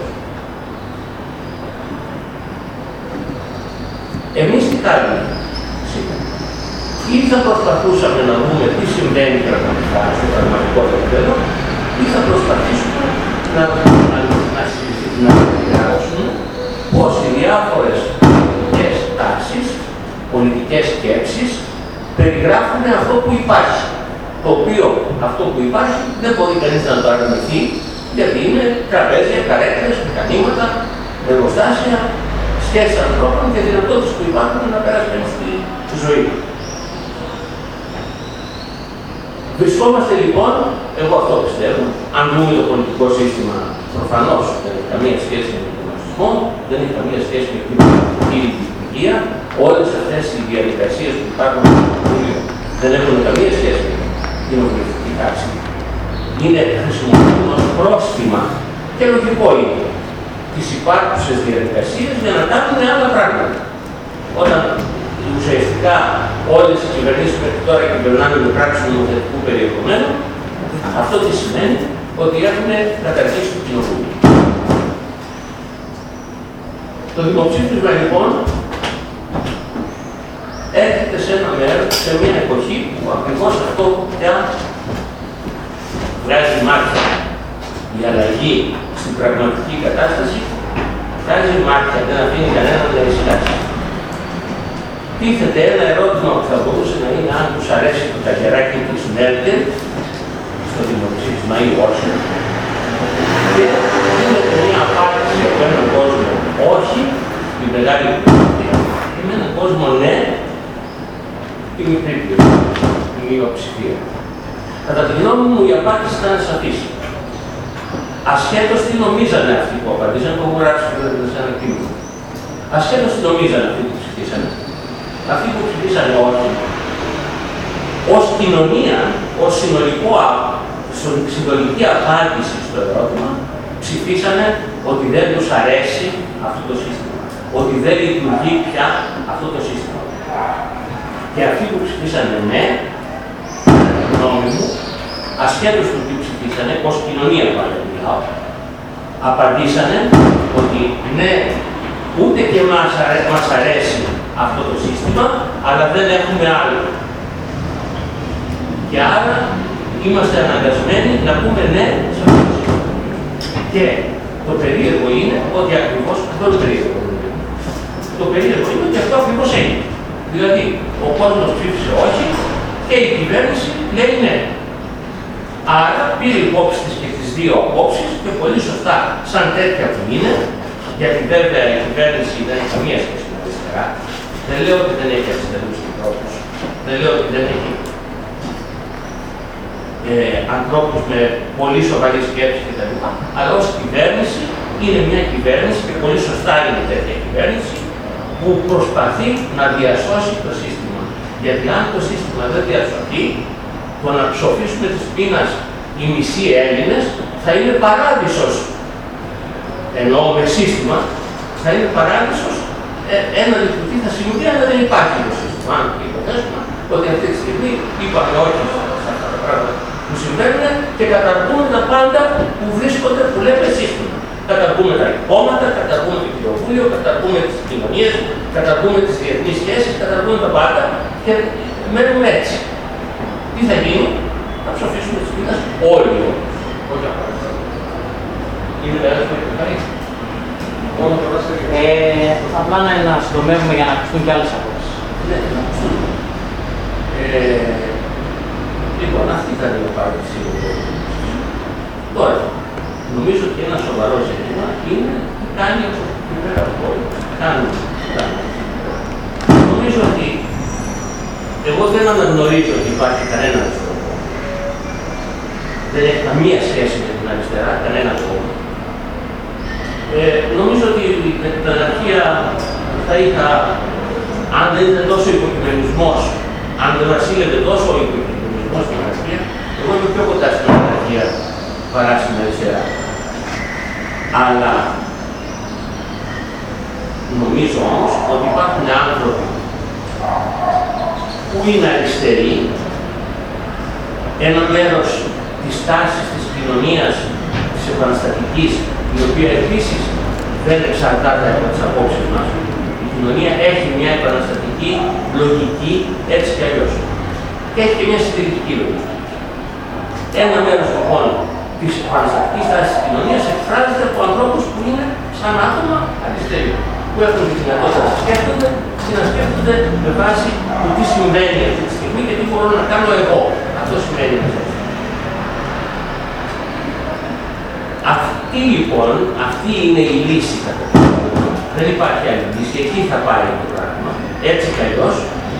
E: Εμείς τι κάνουμε σήμερα? Ή θα προσπαθούσαμε να δούμε τι συμβαίνει πραγματικά στο πραγματικό επίπεδο, ή θα προσπαθήσουμε να, να, να συζητήσουμε πώς οι διάφορες πολιτικές τάξεις, πολιτικές σκέψεις περιγράφουν αυτό που υπάρχει. Το οποίο αυτό που υπάρχει δεν μπορεί κανείς να το αρνηθεί, γιατί είναι τραπέζια, καρέκλες, μηχανήματα, εργοστάσια, σχέσεις ανθρώπων και δυνατότητες που υπάρχουν να περάσουν στη, στη ζωή. Βρισκόμαστε λοιπόν, εγώ αυτό πιστεύω, αν δούμε το πολιτικό σύστημα, προφανώς δεν έχει καμία σχέση με τον μαρξισμό, δεν έχει καμία σχέση με την πολιτική λειτουργία. Όλες αυτές οι διαδικασίες που υπάρχουν στο Κοινοβούλιο δεν έχουν καμία σχέση με την κοινοβουλευτική τάξη. Είναι χρησιμοποιούν ως πρόστιμα και λογικό είναι τις υπάρχουσες διαδικασίες για να κάνουν άλλα πράγματα. Όταν ουσιαστικά όλες οι κυβερνήσεις μέχρι τώρα κυβερνάνε με πράξεις νομοθετικού περιεχομένου, αυτό τι σημαίνει? Ότι έχουν καταργήσει το Κοινοβούλιο. Το δημοψήφισμα λοιπόν έρχεται σε ένα μέρος, σε μια εποχή που ακριβώς αυτό πια βγάζει μάτια. Η αλλαγή στην πραγματική κατάσταση βγάζει μάτια, δεν αφήνει κανέναν να εισχάσει. Τίθεται ένα ερώτημα που θα μπορούσε να είναι αν τους αρέσει το ταγεράκι της Μέρκελ στο δημοψήφισμα ή όχι. Και δίνεται μια απάντηση από έναν κόσμο όχι, η μεγάλη πλειοψηφία, και με έναν κόσμο ναι, η μικρή πλειοψηφία, η μειοψηφία. Κατά τη γνώμη μου η απάντηση ήταν σαφής. Ασχέτως τι νομίζανε αυτοί που απαντήσαν, το έχω γράψει σε ένα κείμενο. Ασχέτως τι νομίζανε αυτοί που ψηφίσανε, αυτοί που ψηφίσανε όχι, ως κοινωνία, ως συνολικό, συνολική απάντηση στο ερώτημα, ψηφίσανε ότι δεν τους αρέσει αυτό το σύστημα, ότι δεν λειτουργεί πια αυτό το σύστημα. Και αυτοί που ψηφίσανε ναι, γνώμη μου, ασχέτως του τι ψηφίσανε, ως κοινωνία πάντα μιλάω, απαντήσανε ότι ναι, ούτε και μας, αρέ, μας αρέσει αυτό το σύστημα, αλλά δεν έχουμε άλλο. Και άρα είμαστε αναγκασμένοι να πούμε ναι σε αυτό το σύστημα. Και το περίεργο είναι ότι ακριβώς αυτό το περίεργο είναι. Το περίεργο είναι ότι αυτό ακριβώς έγινε. Δηλαδή, ο κόσμος ψήφισε όχι και η κυβέρνηση λέει ναι. Άρα πήρε υπόψη της και τις δύο απόψεις και πολύ σωστά, σαν τέτοια που είναι, γιατί βέβαια η κυβέρνηση δεν έχει καμία σχέση με αριστερά. Δεν λέω ότι δεν έχει αριστερούς ανθρώπους, δεν λέω ότι δεν έχει ε, ανθρώπους με πολύ σοβαρή σκέψη κτλ. Αλλά ως κυβέρνηση είναι μια κυβέρνηση και πολύ σωστά είναι τέτοια κυβέρνηση που προσπαθεί να διασώσει το σύστημα. Γιατί αν το σύστημα δεν διασωθεί, το να ψοφήσουμε της πείνας οι μισοί Έλληνες θα είναι παράδεισος. Ενώ με σύστημα θα είναι παράδεισος, ε, ένα λειτουργεί θα συμβεί, αλλά δεν υπάρχει το σύστημα. Αν υποθέσουμε ότι αυτή τη στιγμή είπαμε όχι σε αυτά τα πράγματα που συμβαίνουν και καταργούμε τα πάντα που βρίσκονται, που λέμε σύστημα. Καταργούμε τα κόμματα, καταργούμε το κοινοβούλιο, καταργούμε τις κοινωνίες, καταργούμε τις διεθνείς σχέσεις, καταργούμε τα πάντα και μένουμε έτσι. Τι θα γίνει? Θα ψοφήσουμε τις πείνας όλοι όμως. Όχι απαραίτητα. Είναι κανένας που έχει κάνει. Μόνο το βάζει.
C: Απλά να συντομεύουμε για να ακουστούν και άλλες απόψεις.
E: Ναι, να ακουστούν. Λοιπόν, αυτή ήταν η απάντηση. Τώρα, νομίζω ότι ένα σοβαρό ζήτημα είναι τι κάνει ο Υπεραπόλυτος. Κάνουμε. Νομίζω ότι εγώ δεν αναγνωρίζω ότι υπάρχει κανένα τρόπο. Δεν έχει καμία σχέση με την αριστερά, κανένα κόμμα. Ε, νομίζω ότι με την αναρχία θα είχα, αν δεν ήταν τόσο κομμουνισμός, αν δεν βασίλευε τόσο ο κομμουνισμός στην αναρχία, εγώ είμαι πιο κοντά στην αναρχία παρά στην αριστερά. Αλλά νομίζω όμως ότι υπάρχουν άνθρωποι που είναι αριστεροί, ένα μέρος της τάσης της κοινωνίας της επαναστατικής, η οποία επίσης δεν εξαρτάται από τις απόψεις μας. Η κοινωνία έχει μια επαναστατική λογική έτσι κι αλλιώς. Και έχει και μια συντηρητική λογική. Ένα μέρος λοιπόν της επαναστατικής τάσης της κοινωνίας εκφράζεται από ανθρώπους που είναι σαν άτομα αριστεροί, που έχουν τη δυνατότητα να σκέφτονται και να σκέφτονται με βάση το τι συμβαίνει αυτή τη στιγμή και τι μπορώ να κάνω εγώ. Αυτό σημαίνει αυτό. Αυτή λοιπόν, αυτή είναι η λύση κατά το πράγμα. Δεν υπάρχει άλλη λύση και εκεί θα πάει το πράγμα. Έτσι κι αλλιώς,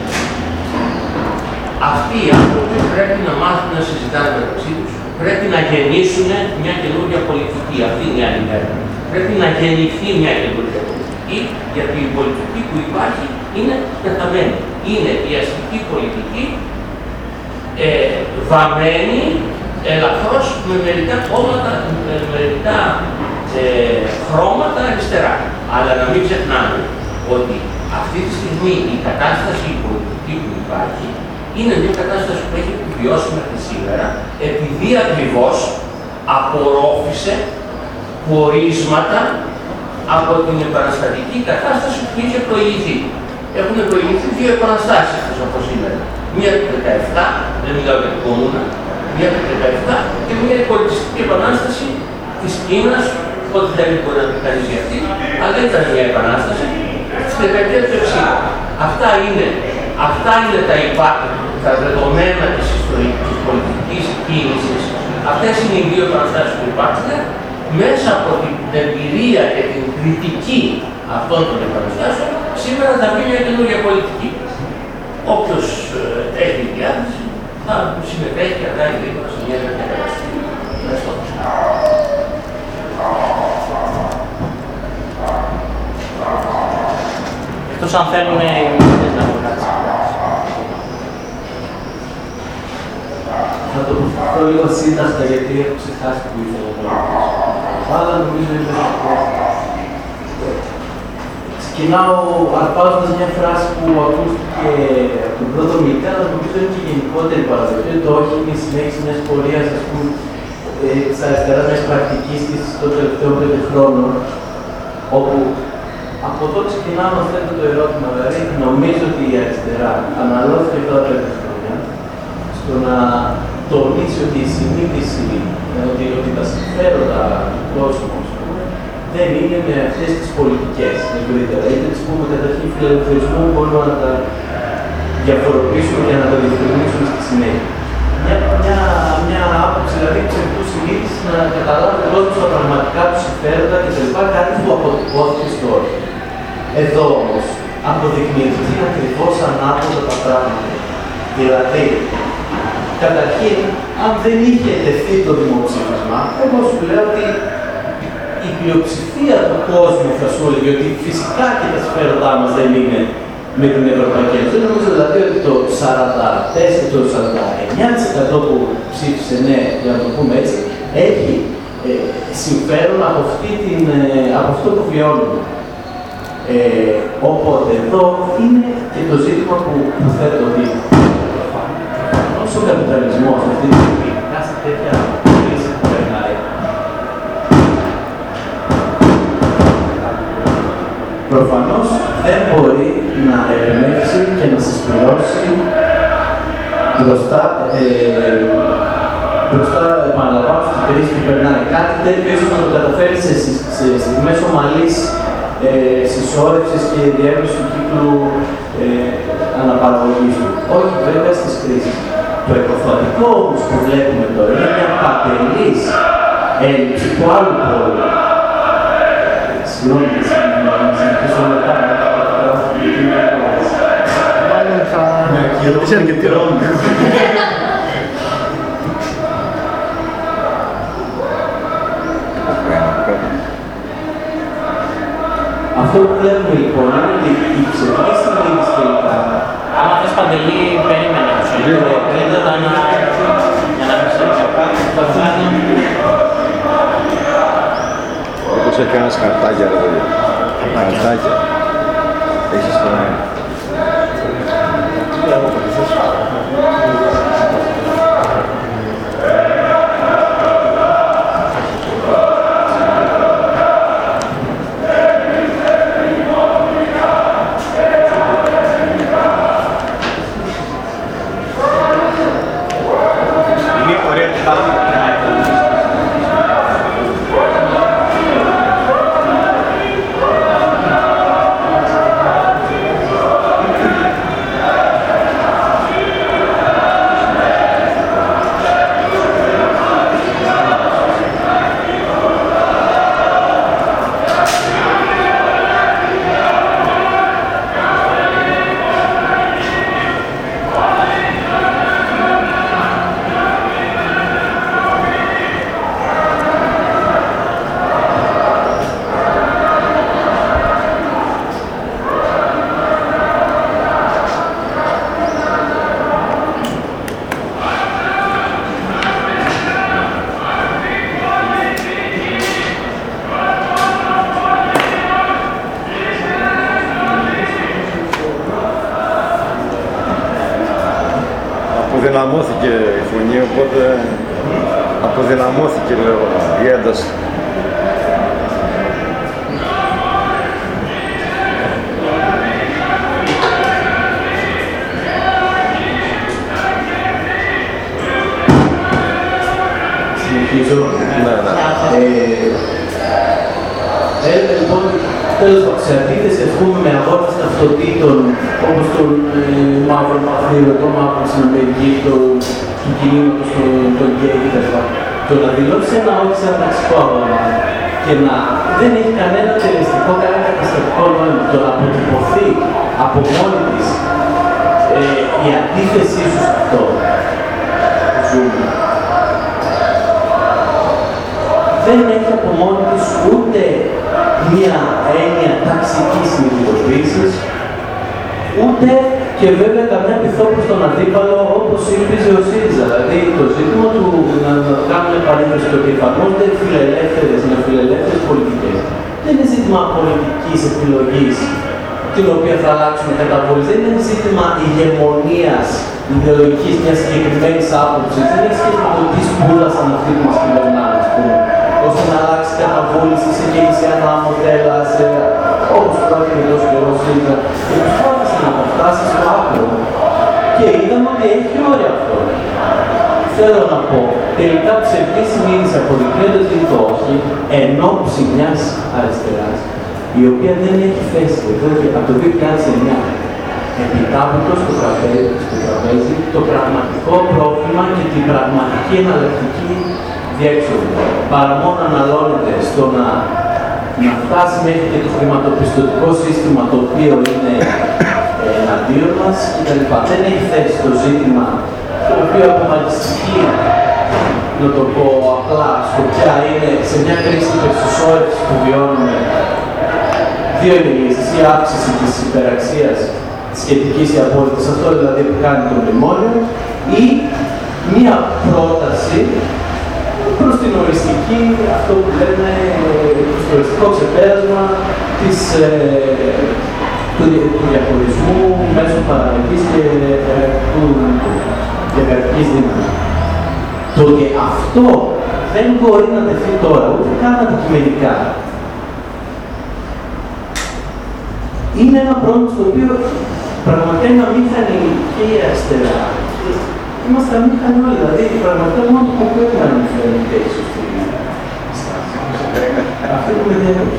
E: αυτοί οι άνθρωποι πρέπει να μάθουν να συζητάνε μεταξύ τους. Πρέπει να γεννήσουν μια καινούργια πολιτική. Αυτή είναι η άλλη μέρα. Πρέπει να γεννηθεί μια καινούργια πολιτική, γιατί η πολιτική που υπάρχει είναι πεθαμένη. Είναι η αστική πολιτική ε, βαμμένη ελαφρώς με μερικά κόμματα, με μερικά ε, χρώματα αριστερά. Αλλά να μην ξεχνάμε ότι αυτή τη στιγμή η κατάσταση πολιτική που υπάρχει είναι μια κατάσταση που έχει επιβιώσει μέχρι σήμερα, επειδή ακριβώς απορρόφησε πορίσματα από την επαναστατική κατάσταση που είχε προηγηθεί. Έχουν προηγηθεί δύο επαναστάσεις από σήμερα. Μία του δεκαεπτά, δεν μιλάω για την Κομμούνα, μία του δεκαεπτά και μία πολιτιστική επανάσταση της Κίνας, ότι δεν μπορεί να πει κανείς για αυτή, αλλά ήταν μια επανάσταση στη δεκαετία του εξήντα. Αυτά είναι, αυτά είναι τα υπάρχοντα, τα δεδομένα της ιστορικής πολιτικής κίνησης. Αυτές είναι οι δύο επαναστάσεις που υπάρχουν. Μέσα από την εμπειρία και την κριτική αυτών των επαναστάσεων, σήμερα θα βγει μια καινούργια πολιτική. Όποιος ε, έχει διάθεση θα συμμετέχει αργά ή γρήγορα σε μια τέτοια κατάσταση. Ευχαριστώ.
C: Εκτός αν θέλουν οι μαθητές να πω κάτι.
F: Θα το πω λίγο σύνταχτα γιατί έχω ξεχάσει που ήθελα να πω. Αλλά νομίζω ότι δεν θα ξεκινάω αρπάζοντας μια φράση που ακούστηκε από τον πρώτο μιλητή, αλλά νομίζω είναι και γενικότερη παραδοχή. Το όχι είναι η συνέχιση μιας πορείας, ας πούμε, της αριστεράς μιας πρακτικής της των τελευταίων πέντε χρόνων, όπου από εδώ ξεκινάω να θέτω το ερώτημα, δηλαδή νομίζω ότι η αριστερά αναλώθηκε αυτά τα πέντε χρόνια στο να τονίσει ότι η συνείδηση, ότι, ότι τα συμφέροντα του κόσμου δεν είναι με αυτές τις πολιτικές ευρύτερα. Είτε τις πούμε καταρχήν φιλελευθερισμό, μπορούμε να τα διαφοροποιήσουμε και να τα διευκρινίσουμε στη συνέχεια. Μια, μια, μια άποψη δηλαδή ξεφτού συνείδηση να καταλάβει ο κόσμος τα πραγματικά του συμφέροντα κτλ. Κάτι που αποτυπώθηκε στο όχι. Εδώ όμως αποδεικνύεται ότι είναι ακριβώς ανάποδα τα πράγματα. Δηλαδή, καταρχήν, αν δεν είχε τεθεί το δημοψήφισμα, εγώ σου λέω ότι η πλειοψηφία του κόσμου θα σου έλεγε ότι φυσικά και τα συμφέροντά μας δεν είναι με την Ευρωπαϊκή Ένωση. Νομίζω δηλαδή ότι το σαράντα τέσσερα τοις εννιά τοις εκατό που ψήφισε ναι, για να το πούμε έτσι, έχει ε, συμφέρον από, αυτή την, ε, από αυτό που βιώνουμε. Ε, οπότε εδώ είναι και το ζήτημα που, που θέτω ότι προφανώς ο καπιταλισμός αυτή τη στιγμή κάθε τέτοια κρίση που περνάει προφανώς δεν μπορεί να ελέγξει και να συσπηρώσει μπροστά, ε, μπροστά επαναλαμβάνω στην κρίση που περνάει. Κάτι τέτοιο ίσως να το καταφέρει σε, σε, σε στιγμές ομαλής ε, συσσόρευσης και διεύρυνσης του κύκλου ε, αναπαραγωγής του. Όχι βέβαια στις κρίσεις. Το εκοφαντικό όμως που βλέπουμε τώρα είναι μια παντελής έλλειψη του άλλου πόλου. Συγγνώμη, να συνεχίσω μετά να καταγράφω την κρίση.
A: Μάλλον θα... Είσαι αρκετή ρόλη.
F: Αυτό που βλέπουμε λοιπόν είναι ότι η ψευδή συνείδηση τελικά
C: άμα θες Παντελή, περίμενε. Κλείνοντα να... για να μην σε
B: όπως έκανας χαρτάκια, ρε παιδί. Χαρτάκια. Έχεις το ένα. Αποδυναμώθηκε η φωνή, οπότε αποδυναμώθηκε, λέω, η ένταση.
F: Συνεχίζω.
B: Ναι, ναι.
F: Ε, λοιπόν, τέλος πάντων, σε αντίθεση ας πούμε με αγώνες ταυτοτήτων όπως τον ε, μαύρο μαθήριο, τον μαύρο στην Αμερική, το, του κινήματος, τον το γκέι κτλ. Το να δηλώσει ένα όχι σε ένα ταξικό αγώνα και να δεν έχει κανένα τελεστικό, κανένα καταστατικό νόημα, το να αποτυπωθεί από μόνη της ε, η αντίθεσή σου σε αυτό που ζούμε. Δεν έχει από μόνη της ούτε μία έννοια ταξικής συνειδητοποίησης, ούτε και βέβαια καμιά πειθό προς τον αντίπαλο όπως ήλπιζε ο ΣΥΡΙΖΑ. Δηλαδή το ζήτημα του να κάνουμε επανήλωση και ότι εφαρμόζονται φιλελεύθερες, νεοφιλελεύθερες πολιτικές δεν είναι ζήτημα πολιτικής επιλογής την οποία θα αλλάξουμε κατά βολής. Δεν είναι ζήτημα ηγεμονίας ιδεολογικής μιας συγκεκριμένης άποψης. Δεν έχει σχέση με το τι σπούδασαν αυτοί που μας κυβερνάνε, ας πούμε, ώστε να αλλάξει κατά βόληση σε κινησιανά μοντέλα, σε όπως υπάρχει εντός καιρό ΣΥΡΙΖΑ. Και προσπάθησε να τα φτάσει στο άκρο. Και είδαμε ότι έχει όρια αυτό. Θέλω να πω, τελικά ψευδή συνείδηση αποδεικνύοντας το όχι εν ώψη μιας αριστεράς, η οποία δεν έχει θέσει εδώ και από το δύο χιλιάδες εννιά επιτάπητο στο τραπέζι, στο τραπέζι το πραγματικό πρόβλημα και την πραγματική εναλλακτική διέξοδο. Παρά μόνο αναλώνεται στο να, να φτάσει μέχρι και το χρηματοπιστωτικό σύστημα το οποίο είναι ε, εναντίον μας κτλ. Δεν έχει θέσει το ζήτημα το οποίο απομαγιστική, να το πω απλά, σκοπιά είναι σε μια κρίση υπερσυσσόρευσης που βιώνουμε δύο είναι λύσεις, η αύξηση της υπεραξίας της σχετικής ή απόλυτης, αυτό δηλαδή που κάνει το μνημόνιο, ή μία πρόταση προς την οριστική, αυτό που λέμε, προς το οριστικό ξεπέρασμα της, ε, του, του διαχωρισμού μέσω παραγωγής και ε, του διακρατικής δύναμης. Το ότι αυτό δεν μπορεί να τεθεί τώρα, ούτε καν αντικειμενικά, είναι ένα πρόβλημα στο οποίο πραγματικά είναι αμήχανη και η αριστερά. Είμαστε αμήχανοι όλοι, δηλαδή πραγματικά μόνο το που πρέπει να μην φέρει τέτοια σωστή στάση. Αυτό που με διαβάζει.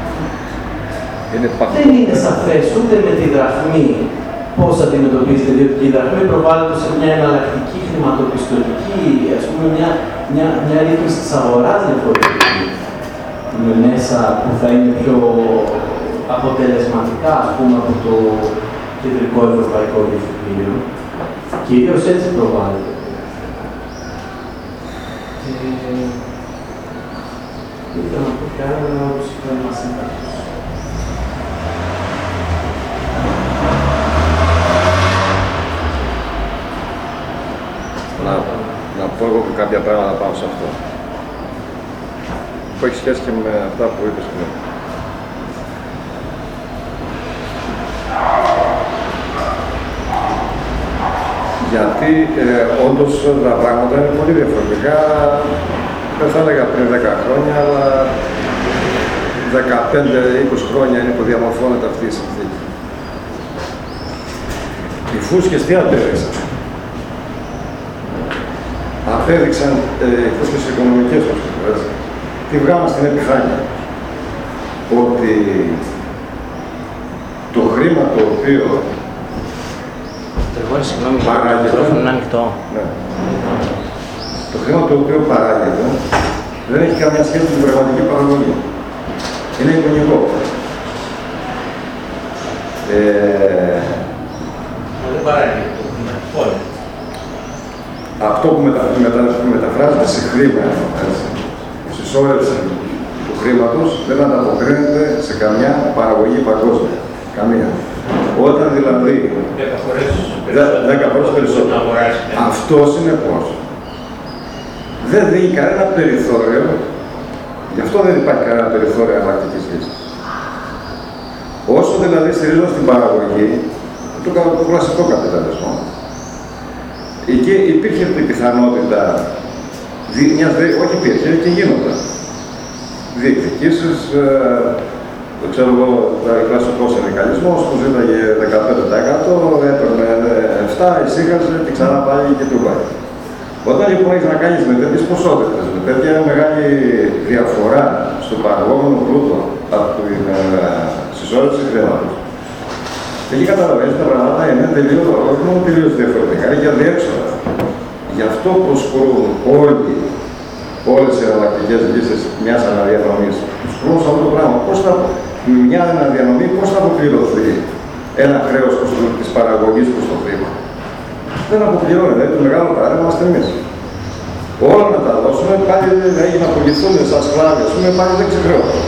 F: Δεν είναι σαφές ούτε με τη δραχμή πώς αντιμετωπίζεται, διότι η δραχμή προβάλλεται σε μια εναλλακτική χρηματοπιστωτική, ας πούμε μια, μια, μια ρύθμιση της αγοράς διαφορετική, με μέσα που θα είναι πιο αποτελεσματικά, ας πούμε, από το κεντρικό ευρωπαϊκό διευθυντήριο. Κυρίως έτσι προβάλλεται. Ε, ήθελα να πω και άλλα, αλλά όπως είπα, είμαστε κάτω.
B: κάποια πράγματα πάνω σε αυτό. Που έχει σχέση και με αυτά που είπες πριν. Γιατί ε, όντως τα πράγματα είναι πολύ διαφορετικά. Δεν θα έλεγα πριν δέκα χρόνια, αλλά δεκαπέντε είκοσι χρόνια είναι που διαμορφώνεται αυτή η συνθήκη. Οι φούσκες τι απέδειξαν. Απέδειξαν ε, οι φούσκες οικονομικές μας, τι βγάλαν στην επιφάνεια. Ότι το χρήμα το οποίο
C: συγγνώμη, το
B: παράγεται,
C: είναι ανοιχτό.
B: ναι. Το χρήμα το οποίο παράγεται δεν έχει καμία σχέση με την πραγματική παραγωγή. Είναι εικονικό. Ε,
E: δεν παράγεται το χρήμα.
B: Αυτό που μετα, μετα, μεταφράζεται σε χρήμα, έτσι, η συσσόρευση του χρήματος δεν ανταποκρίνεται σε καμιά παραγωγή παγκόσμια. Καμία. Όταν δηλαδή δέκα φορές περισσότερο, αυτό συνεπώς δεν δίνει κανένα περιθώριο, γι' αυτό δεν υπάρχει κανένα περιθώριο εναλλακτικής λύσης. Όσο δηλαδή στηρίζονται στην παραγωγή, το, το κλασικό καπιταλισμό, εκεί υπήρχε η πιθανότητα, μιας, όχι υπήρχε, και γίνονταν διεκδικήσεις, το ξέρω εγώ, ο κλασικός συνδικαλισμός που ζήταγε δεκαπέντε τοις εκατό, έπαιρνε επτά, εισήγαζε και ξανά πάλι και του πάει. Όταν λοιπόν έχεις να κάνεις με τέτοιες ποσότητες, με τέτοια μεγάλη διαφορά στο παραγόμενο πλούτο από την συσσόρευση χρήματος, εκεί καταλαβαίνεις τα πράγματα είναι τελείως, όχι μόνο τελείως διαφορετικά, είναι και αδιέξοδα. Γι' αυτό προσκρούν όλοι, όλες οι εναλλακτικές λύσεις μιας αναδιανομής. Προσκρούν σε αυτό το πράγμα. Πώς θα, μια αναδιανομή, πώς θα αποπληρωθεί ένα χρέος της παραγωγής προς το χρήμα. Δεν αποπληρώνει, δηλαδή το μεγάλο παράδειγμα είμαστε εμείς. Όλα να τα δώσουμε, πάλι δηλαδή, να απολυθούν σαν σκλάβοι, ας πούμε, πάλι δεν ξεχρεώνουν.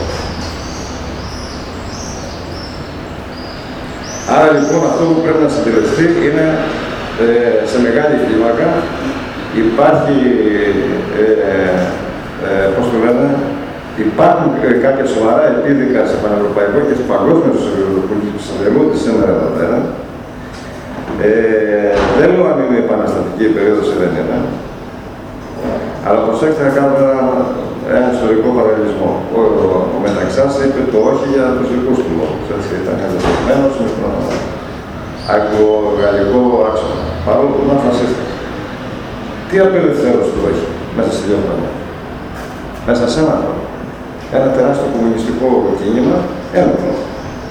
B: Άρα λοιπόν αυτό που πρέπει να συντηρηθεί είναι ε, σε μεγάλη κλίμακα υπάρχει, ε, ε, πώς το λένε, υπάρχουν ε, κάποια σοβαρά επίδικα σε πανευρωπαϊκό και σε παγκόσμιο επίπεδο που συνδεμούνται σήμερα εδώ πέρα. Ε, δεν λέω αν είναι επαναστατική η περίοδος εβδομήντα, αλλά προσέξτε να κάνουμε ένα, ένα ιστορικό παραλληλισμό. Ο, ο, ο Μεταξάς είπε το όχι για τους δικούς του λόγους. Έτσι ήταν ενδεδομένος με τον αγγλο-γαλλικό άξονα. Παρόλο που ήταν φασίστας. Τι απελευθέρωση του έχει μέσα σε δύο χρόνια. Μέσα σε ένα χρόνο. Ένα τεράστιο κομμουνιστικό κίνημα, ένα χρόνο.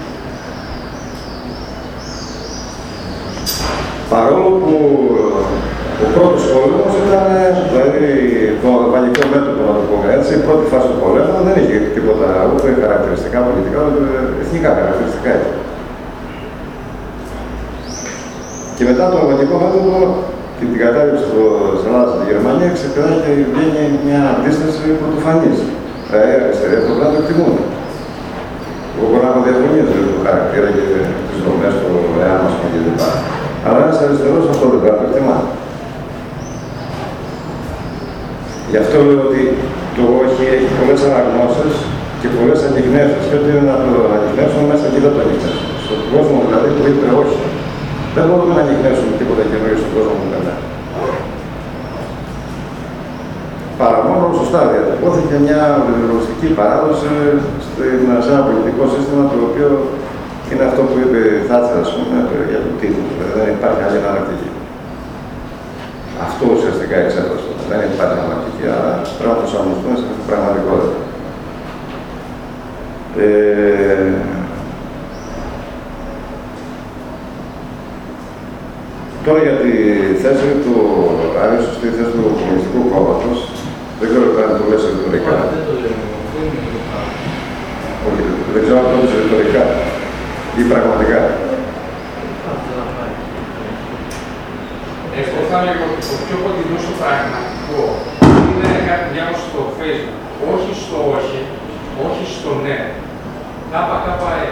B: Παρόλο που ο πρώτος πόλεμος ήταν, δηλαδή το βαλικό μέτωπο, να το πούμε έτσι, η πρώτη φάση του πολέμου δεν είχε τίποτα ούτε χαρακτηριστικά πολιτικά, ούτε εθνικά χαρακτηριστικά. Και μετά το βαλικό μέτωπο και την κατάρριψη της Ελλάδας στη Γερμανία ξεκινάει και βγαίνει μια αντίσταση πρωτοφανής. Δηλαδή η αριστερή από το πλάνο εκτιμούν. Εγώ μπορώ να έχω διαφωνίες με το χαρακτήρα και τις δομές του ΕΑΜ κλπ. Αλλά ένας αριστερός αυτό δεν πρέπει να το εκτιμά. Γι' αυτό λέω ότι το όχι έχει πολλές αναγνώσεις και πολλές ανιγνεύσεις. Και ό,τι είναι να το ανιγνεύσουμε μέσα εκεί δεν το ανιγνεύσουμε. Στον κόσμο δηλαδή που είπε όχι. Δεν μπορούμε να ανιγνεύσουμε τίποτα καινούριο στον κόσμο που λέμε. Παρά μόνο σωστά διατυπώθηκε μια βιβλιογραφική παράδοση σε ένα πολιτικό σύστημα το οποίο είναι αυτό που είπε η Θάτσερ, ας πούμε, για το τίτλο. Δεν υπάρχει άλλη εναλλακτική. Αυτό ουσιαστικά εξέφρασε. Δεν υπάρχει εναλλακτική, αλλά πρέπει να το προσαρμοστούμε σε αυτή την πραγματικότητα. Ε, τώρα για τη θέση του, αν είναι σωστή θέση του Κομμουνιστικού Κόμματος, δεν ξέρω αν το λες ρητορικά. Όχι, δεν ξέρω αν το λες ρητορικά ή πραγματικά.
G: Εγώ θα έλεγα ότι το πιο κοντινό στο πραγματικό είναι κάτι διάβασα στο Facebook. Όχι στο όχι, όχι στο ναι. Κάπα κάπα ε.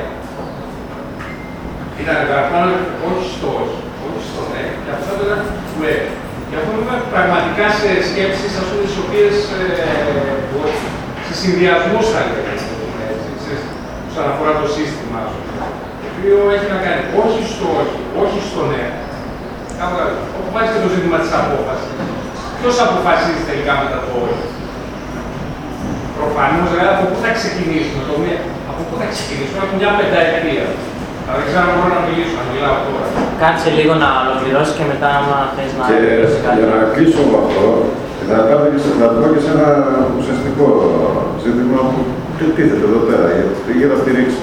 G: Ήταν γραφτό όχι στο όχι, όχι στο ναι, και αυτό ήταν που ε. Και αυτό είναι πραγματικά σε σκέψεις, ας πούμε, τις οποίες ε, σε συνδυασμούς θα έλεγα, όσον αφορά το σύστημα, το οποίο έχει να κάνει όχι στο όχι, όχι στο ναι. Όπου βάζει και το ζήτημα της απόφασης. Ποιος αποφασίζει τελικά μετά το όχι. Προφανώς, δηλαδή, από πού θα ξεκινήσουμε, το ναι, από πού θα ξεκινήσουμε, από μια πενταετία. Αλλά δεν ξέρω αν μπορώ να μιλήσω, να μιλάω τώρα.
C: Κάτσε λίγο να ολοκληρώσει και μετά, άμα θες να
B: πεις κάτι. Για να κλείσω με αυτό, θα πάω και σε, και σε ένα ουσιαστικό ζήτημα που τίθεται εδώ πέρα, για να στηρίξει.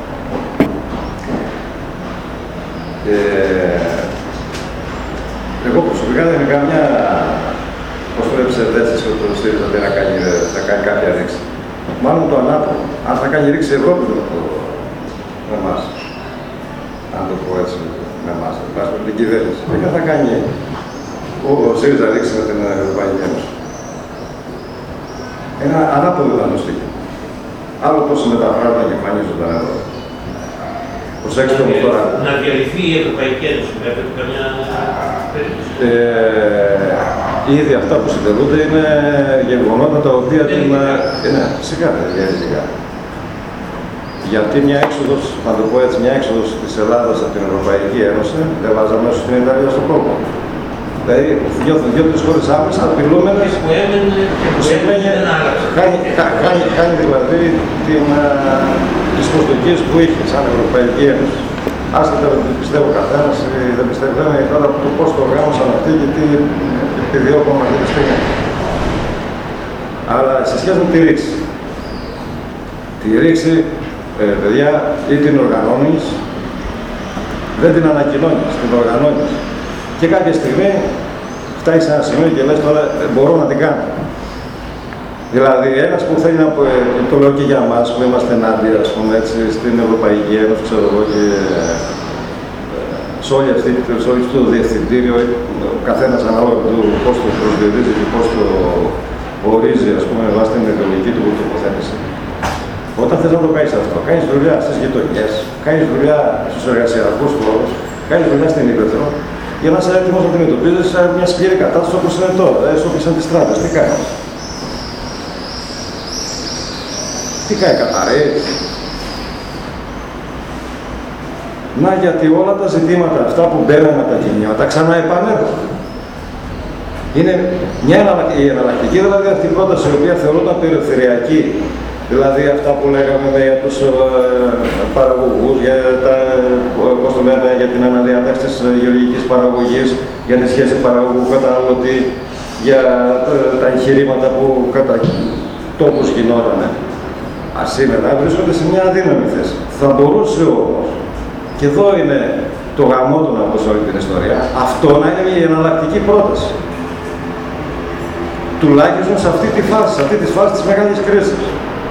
B: Ε, εγώ προσωπικά δεν είναι καμιά, πώς το λέμε, ψευδέστηση ότι το ΣΥΡΙΖΑ δεν θα κάνει, θα κάνει κάποια ρήξη. Μάλλον το ανάποδο. Αν θα κάνει ρήξη η Ευρώπη με εμάς. Αν το πω έτσι με εμάς, με την κυβέρνηση. Δεν θα κάνει ο ΣΥΡΙΖΑ ρήξη με την Ευρωπαϊκή Ένωση. Ένα ανάποδο ήταν το στοίχημα. Άλλο πόσο με τα πράγματα και εμφανίζονταν εδώ. Προσέξτε όμως τώρα.
E: Να διαλυθεί η Ευρωπαϊκή Ένωση, βέβαια, καμιά περίπτωση.
B: Ε, ήδη αυτά που συνδεδούνται είναι γεγονότα τα οποία την. Ναι, σιγά δεν διαλύθηκα. Γιατί μια έξοδος, να το πω έτσι, μια έξοδος της Ελλάδας από την Ευρωπαϊκή Ένωση δεν βάζαμε όσο την Ιταλία στον κόπο. Δηλαδή, δύο-τρεις χώρες άμεσα απειλούμενες,
E: που έμενε
B: που σημαίνει, χάνει δηλαδή τις προσδοκίες που είχε σαν Ευρωπαϊκή Ένωση. Άσχετα δεν πιστεύω καθένας ή δεν πιστεύω, δεν είναι τώρα το πώς το οργάνωσαν αυτοί και τι επιδιώκουμε αυτή τη στιγμή. Αλλά σε σχέση με τη ρήξη. Τη ρήξη, ε, παιδιά, ή την οργανώνεις, δεν την ανακοινώνεις, την οργανώνεις. Και κάποια στιγμή φτάνει σε ένα σημείο και λες τώρα μπορώ να την κάνω. Δηλαδή, ένας που θέλει να πω, το λέω και για εμάς που είμαστε ενάντια, ας πούμε, έτσι, στην Ευρωπαϊκή Ένωση, ξέρω εγώ, και σε όλη αυτή το διευθυντήριο, ο καθένας ανάλογα του πώς το προσδιορίζει και πώς το ορίζει, ας πούμε, με βάση την ιδεολογική του τοποθέτηση. Όταν θες να το κάνεις αυτό, κάνεις δουλειά στις γειτονιές, κάνεις δουλειά στους εργασιακούς χώρους, κάνεις δουλειά στην Ήπεθρο, για να είσαι έτοιμος να αντιμετωπίζεις μια σκληρή κατάσταση όπως είναι τώρα, δηλαδή σου πήσαν τις στράτες, τι κάνεις. Τι κάνει, καταρρεύει. Να γιατί όλα τα ζητήματα αυτά που μπαίνουν με τα κινήματα ξανά επανέρχονται. Είναι μια η εναλλακτική δηλαδή αυτή η πρόταση η οποία θεωρούνταν περιφερειακή. Δηλαδή αυτά που λέγαμε για τους ε, παραγωγούς, για, τα, πώς το λέμε, για την αναδιατάξη της γεωργικής παραγωγής, για τη σχέση παραγωγού-καταναλωτή, για τα, τα εγχειρήματα που κατά τόπους γινότανε. Σήμερα βρίσκονται σε μια αδύναμη θέση. Θα μπορούσε όμως, και εδώ είναι το γαμότονα από όλη την ιστορία, αυτό να είναι μια εναλλακτική πρόταση. Τουλάχιστον σε αυτή τη φάση, σε αυτή τη φάση της μεγάλης κρίσης.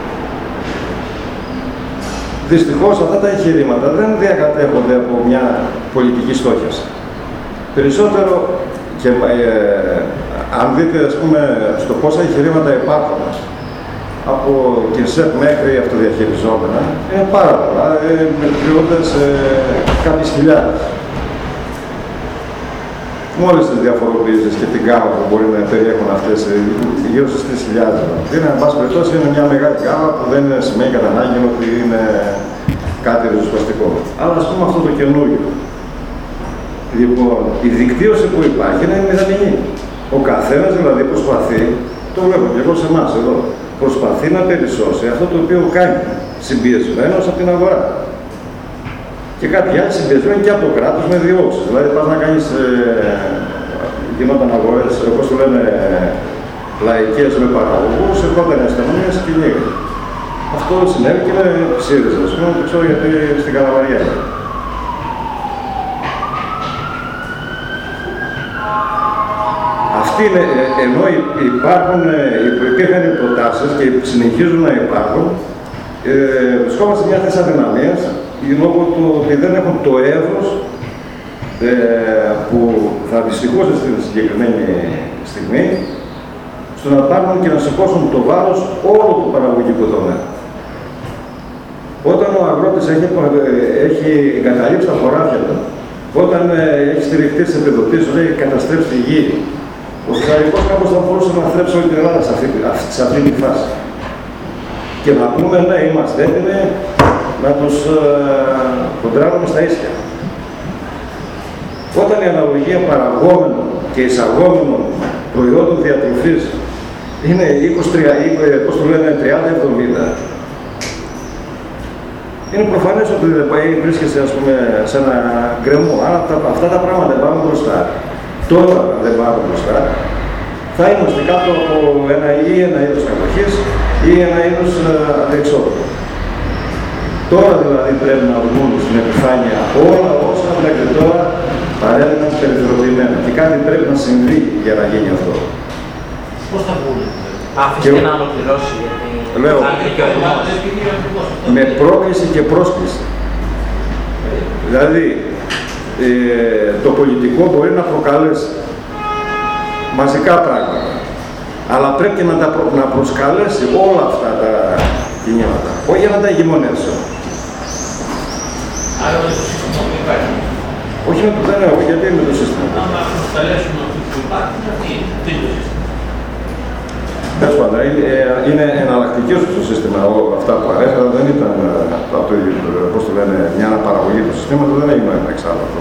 B: Δυστυχώς αυτά τα εγχειρήματα δεν διακατέχονται από μια πολιτική στόχευση. Περισσότερο, και, ε, αν δείτε ας πούμε στο πόσα εγχειρήματα υπάρχουν, από την ΣΕΠ μέχρι αυτοδιαχειριζόμενα, είναι πάρα πολλά, ε, μετριούνται σε κάποιες χιλιάδες. Με όλες τις διαφοροποιήσεις και την γάμα που μπορεί να περιέχουν αυτές, γύρω στις τρεις χιλιάδες. Είναι, εν πάση περιπτώσει, είναι μια μεγάλη γάμα που δεν σημαίνει κατά ανάγκη ότι είναι κάτι ριζοσπαστικό. Αλλά ας πούμε αυτό το καινούργιο. Λοιπόν, η δικτύωση που υπάρχει είναι μηδαμινή. Ο καθένας δηλαδή προσπαθεί, το βλέπω και εγώ σε εμάς εδώ, προσπαθεί να περισσώσει αυτό το οποίο κάνει συμπιεσμένος από την αγορά. Και κάποιοι άλλοι συμπιεσμένοι και από το κράτος με διώξεις. Δηλαδή πας να κάνεις, ε, γινόταν αγορές, όπως το λένε, λαϊκές με παραγωγούς, ερχόταν η αστυνομία και κυνήγανε. Αυτό συνέβη και με ΣΥΡΙΖΑ, ας πούμε, το ξέρω γιατί στην Καλαβαριά. Αυτοί είναι, ενώ υπάρχουν, υπήρχαν οι προτάσεις και συνεχίζουν να υπάρχουν, ε, βρισκόμαστε σε μια θέση αδυναμίας, λόγω του ότι δεν έχουν το εύρος ε, που θα αντιστοιχούσε στην συγκεκριμένη στιγμή, στο να πάρουν και να σηκώσουν το βάρος όλου του παραγωγικού τομέα. Όταν ο αγρότης έχει, έχει εγκαταλείψει τα χωράφια του, όταν ε, έχει στηριχτεί στις επιδοτήσεις, έχει καταστρέψει τη γη, Ο Τσαρικός κάπως θα μπορούσε να θρέψει όλη την Ελλάδα σε αυτή, σε αυτή τη φάση. Και να πούμε, ναι, είμαστε έτοιμοι να τους κοντράρουμε στα ίσια. Όταν η αναλογία παραγόμενων και εισαγόμενων προϊόντων διατροφής είναι είκοσι τρία, πώς το λένε, τριάντα εβδομήντα, είναι προφανές ότι δεν πάει, βρίσκεσαι, ας πούμε, σε ένα γκρεμό. Αν αυτά, αυτά τα πράγματα δεν πάμε μπροστά, τώρα δεν πάμε μπροστά, θα είμαστε κάτω από ένα ή ένα είδος κατοχής ή ένα είδος αντεξόδου. Τώρα δηλαδή πρέπει να βγουν στην επιφάνεια όλα όσα μέχρι τώρα παρέμειναν περιθωριοποιημένα. Και κάτι πρέπει να συμβεί για να γίνει αυτό.
C: Πώς θα βγουν, άφησε να ολοκληρώσει, γιατί
B: λέω,
C: και ο Ερμός.
B: Με πρόκληση και πρόσκληση. Δηλαδή, ε, το πολιτικό μπορεί να προκαλέσει μαζικά πράγματα, αλλά πρέπει και να, τα προ, να προσκαλέσει όλα αυτά τα κινήματα, όχι για να τα ηγεμονεύσει.
E: Άρα με το σύστημα που υπάρχει.
B: Όχι με το δεν έχω, γιατί με το σύστημα.
E: Αν προσκαλέσουμε αυτούς που υπάρχουν, αυτή είναι, τι είναι το σύστημα.
B: Τέλος πάντων, είναι εναλλακτικές στο σύστημα όλα αυτά που αρέσαν, δεν ήταν αυτό, πώς το λένε, μια αναπαραγωγή του συστήματος, δεν έγινε εξάλλου αυτό.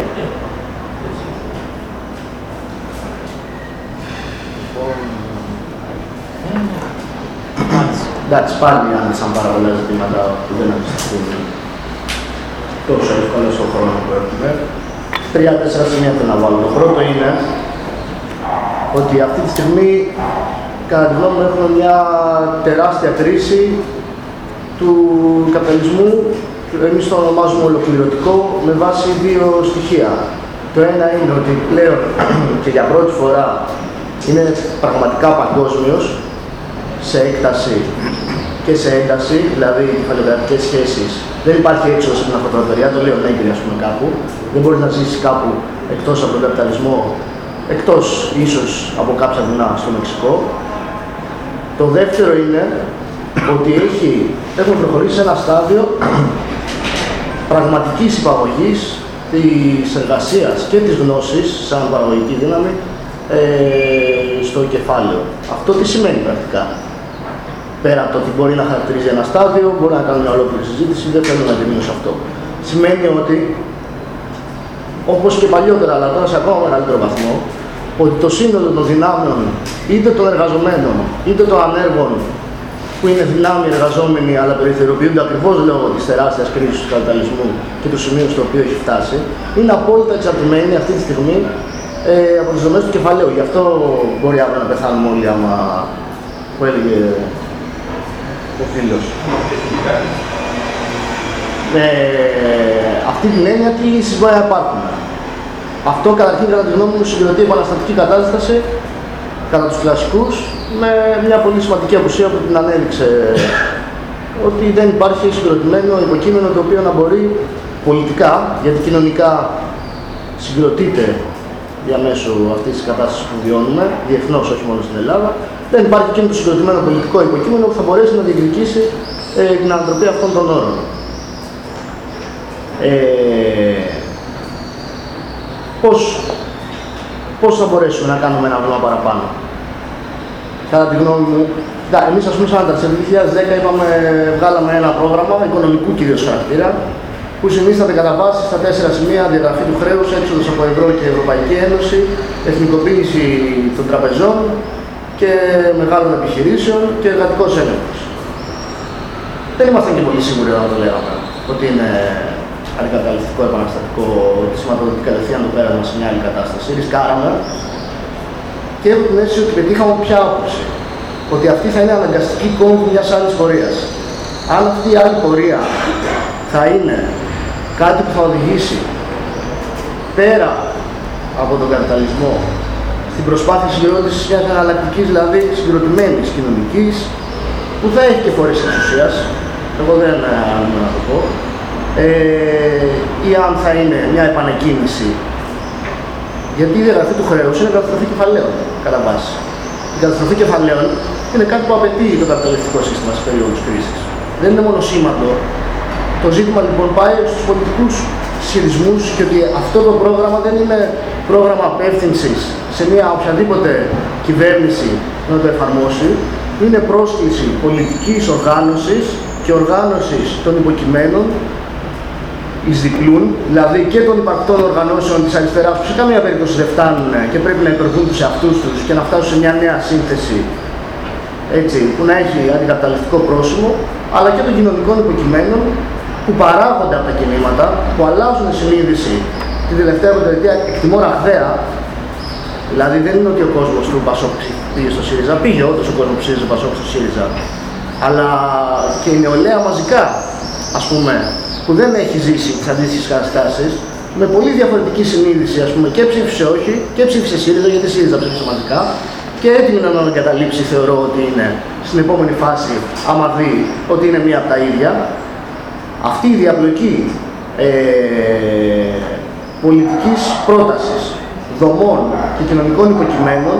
A: Εντάξει, πάλι άνοιξαν πάρα πολλά ζητήματα που δεν αντιστοιχούν τόσο εύκολα στον χρόνο που έχουμε. Τρία-τέσσερα σημεία θέλω να βάλω. Το πρώτο είναι ότι αυτή τη στιγμή, κατά τη γνώμη μου, έχουμε μια τεράστια κρίση του καπιταλισμού. Εμείς το ονομάζουμε ολοκληρωτικό με βάση δύο στοιχεία. Το ένα είναι ότι πλέον και για πρώτη φορά είναι πραγματικά παγκόσμιος σε έκταση και σε ένταση, δηλαδή οι κεφαλαιοκρατικές σχέσεις. Δεν υπάρχει έξοδος από την αυτοκρατορία, το λέω έγκυρη, ας πούμε, κάπου. Δεν μπορείς να ζήσεις κάπου εκτός από τον καπιταλισμό, εκτός ίσως από κάποια βουνά στο Μεξικό. Το δεύτερο είναι ότι έχει, έχουμε προχωρήσει σε ένα στάδιο πραγματικής υπαγωγής της εργασίας και της γνώσης σαν παραγωγική δύναμη ε, στο κεφάλαιο. Αυτό τι σημαίνει πρακτικά? Πέρα από το ότι μπορεί να χαρακτηρίζει ένα στάδιο, μπορεί να κάνει μια ολόκληρη συζήτηση, δεν θέλω να τελειώσω σε αυτό. Σημαίνει ότι, όπως και παλιότερα, αλλά τώρα σε ακόμα μεγαλύτερο βαθμό, ότι το σύνολο των δυνάμεων, είτε των εργαζομένων, είτε των ανέργων, που είναι δυνάμοι εργαζόμενοι, αλλά περιθωριοποιούνται ακριβώς λόγω της τεράστιας κρίσης του καπιταλισμού και του σημείου στο οποίο έχει φτάσει, είναι απόλυτα εξαρτημένοι αυτή τη στιγμή ε, από τις δομές του κεφαλαίου. Γι' αυτό μπορεί αύριο να πεθάνουμε όλοι, άμα που έλεγε ο φίλος. Ε, αυτή την έννοια τι λύσεις μπορεί να υπάρχουν. Αυτό καταρχήν, κατά τη γνώμη μου, συγκροτεί επαναστατική κατάσταση κατά τους κλασικούς, με μια πολύ σημαντική απουσία που την ανέδειξε, ότι δεν υπάρχει συγκροτημένο υποκείμενο το οποίο να μπορεί πολιτικά, γιατί κοινωνικά συγκροτείται διαμέσου αυτής της κατάστασης που βιώνουμε, διεθνώς, όχι μόνο στην Ελλάδα, δεν υπάρχει εκείνο το συγκροτημένο πολιτικό υποκείμενο που θα μπορέσει να διεκδικήσει ε, την ανατροπή αυτών των όρων. Ε, πώς, πώς θα μπορέσουμε να κάνουμε ένα βήμα παραπάνω? Κατά τη γνώμη μου, εμείς ας πούμε σαν το δύο χιλιάδες δέκα είπαμε, βγάλαμε ένα πρόγραμμα οικονομικού κυρίως χαρακτήρα, που συνίσταται κατά βάση στα τέσσερα σημεία: διαγραφή του χρέους, έξοδος από Ευρώ και Ευρωπαϊκή Ένωση, εθνικοποίηση των τραπεζών και μεγάλων επιχειρήσεων και εργατικός έλεγχος. Δεν ήμασταν και πολύ σίγουροι όταν το λέγαμε ότι είναι αντικαταληστικό, επαναστατικό, ότι σηματοδοτεί κατευθείαν το πέρασμα σε μια άλλη κατάσταση. Ρισκάραμε και έχω την αίσθηση ότι πετύχαμε πια άποψη. Ότι αυτή θα είναι αναγκαστική κόμβη μιας άλλης πορείας. Αν αυτή η άλλη πορεία θα είναι κάτι που θα οδηγήσει πέρα από τον καπιταλισμό στην προσπάθεια συγκρότησης μιας εναλλακτικής, δηλαδή συγκροτημένης κοινωνικής, που θα έχει και φορές εξουσίας, εγώ δεν αρνούμαι να το πω, ε, ή αν θα είναι μια επανεκκίνηση. Γιατί η διαγραφή του χρέους είναι καταστροφή κεφαλαίων, κατά βάση. Η καταστροφή κεφαλαίων είναι κάτι που απαιτεί το καπιταλιστικό σύστημα σε περίοδους κρίσης. Δεν είναι μόνο σήμαντο. Το ζήτημα λοιπόν πάει στους πολιτικούς ισχυρισμούς και ότι αυτό το πρόγραμμα δεν είναι πρόγραμμα απεύθυνσης σε μια οποιαδήποτε κυβέρνηση να το εφαρμόσει, είναι πρόσκληση πολιτικής οργάνωσης και οργάνωσης των υποκειμένων εις διπλούν, δηλαδή και των υπαρκτών οργανώσεων της αριστεράς που σε καμία περίπτωση δεν φτάνουν και πρέπει να υπερβούν τους εαυτούς τους και να φτάσουν σε μια νέα σύνθεση, έτσι, που να έχει αντικαταληπτικό πρόσημο, αλλά και των κοινωνικών υποκειμένων που παράγονται από τα κινήματα, που αλλάζουν συνείδηση την τελευταία πενταετία, εκτιμώ ραγδαία. Δηλαδή δεν είναι ότι ο κόσμος του Πασόκ πήγε στο ΣΥΡΙΖΑ, πήγε όντως ο κόσμος που ψήφιζε Πασόκ στο ΣΥΡΙΖΑ, αλλά και η νεολαία μαζικά, ας πούμε, που δεν έχει ζήσει τις αντίστοιχες καταστάσεις, με πολύ διαφορετική συνείδηση, ας πούμε, και ψήφισε όχι, και ψήφισε ΣΥΡΙΖΑ, γιατί ΣΥΡΙΖΑ ψήφισε μαζικά, και έτοιμη να τον εγκαταλείψει, θεωρώ ότι είναι στην επόμενη φάση, άμα δει ότι είναι μία από τα ίδια. Αυτή η διαπλοκή ε, πολιτικής πρότασης, δομών και κοινωνικών υποκειμένων,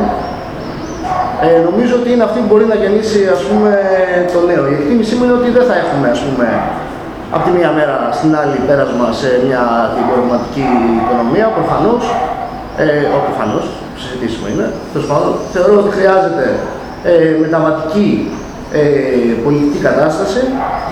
A: ε, νομίζω ότι είναι αυτή που μπορεί να γεννήσει, ας πούμε, το νέο. Η εκτίμησή μου είναι ότι δεν θα έχουμε, ας πούμε, από τη μία μέρα στην άλλη πέρασμα σε μια διπλωματική οικονομία, προφανώς, ε, ο προφανώς, συζητήσιμο είναι, θεωρώ ότι χρειάζεται ε, μεταβατική ε, πολιτική κατάσταση,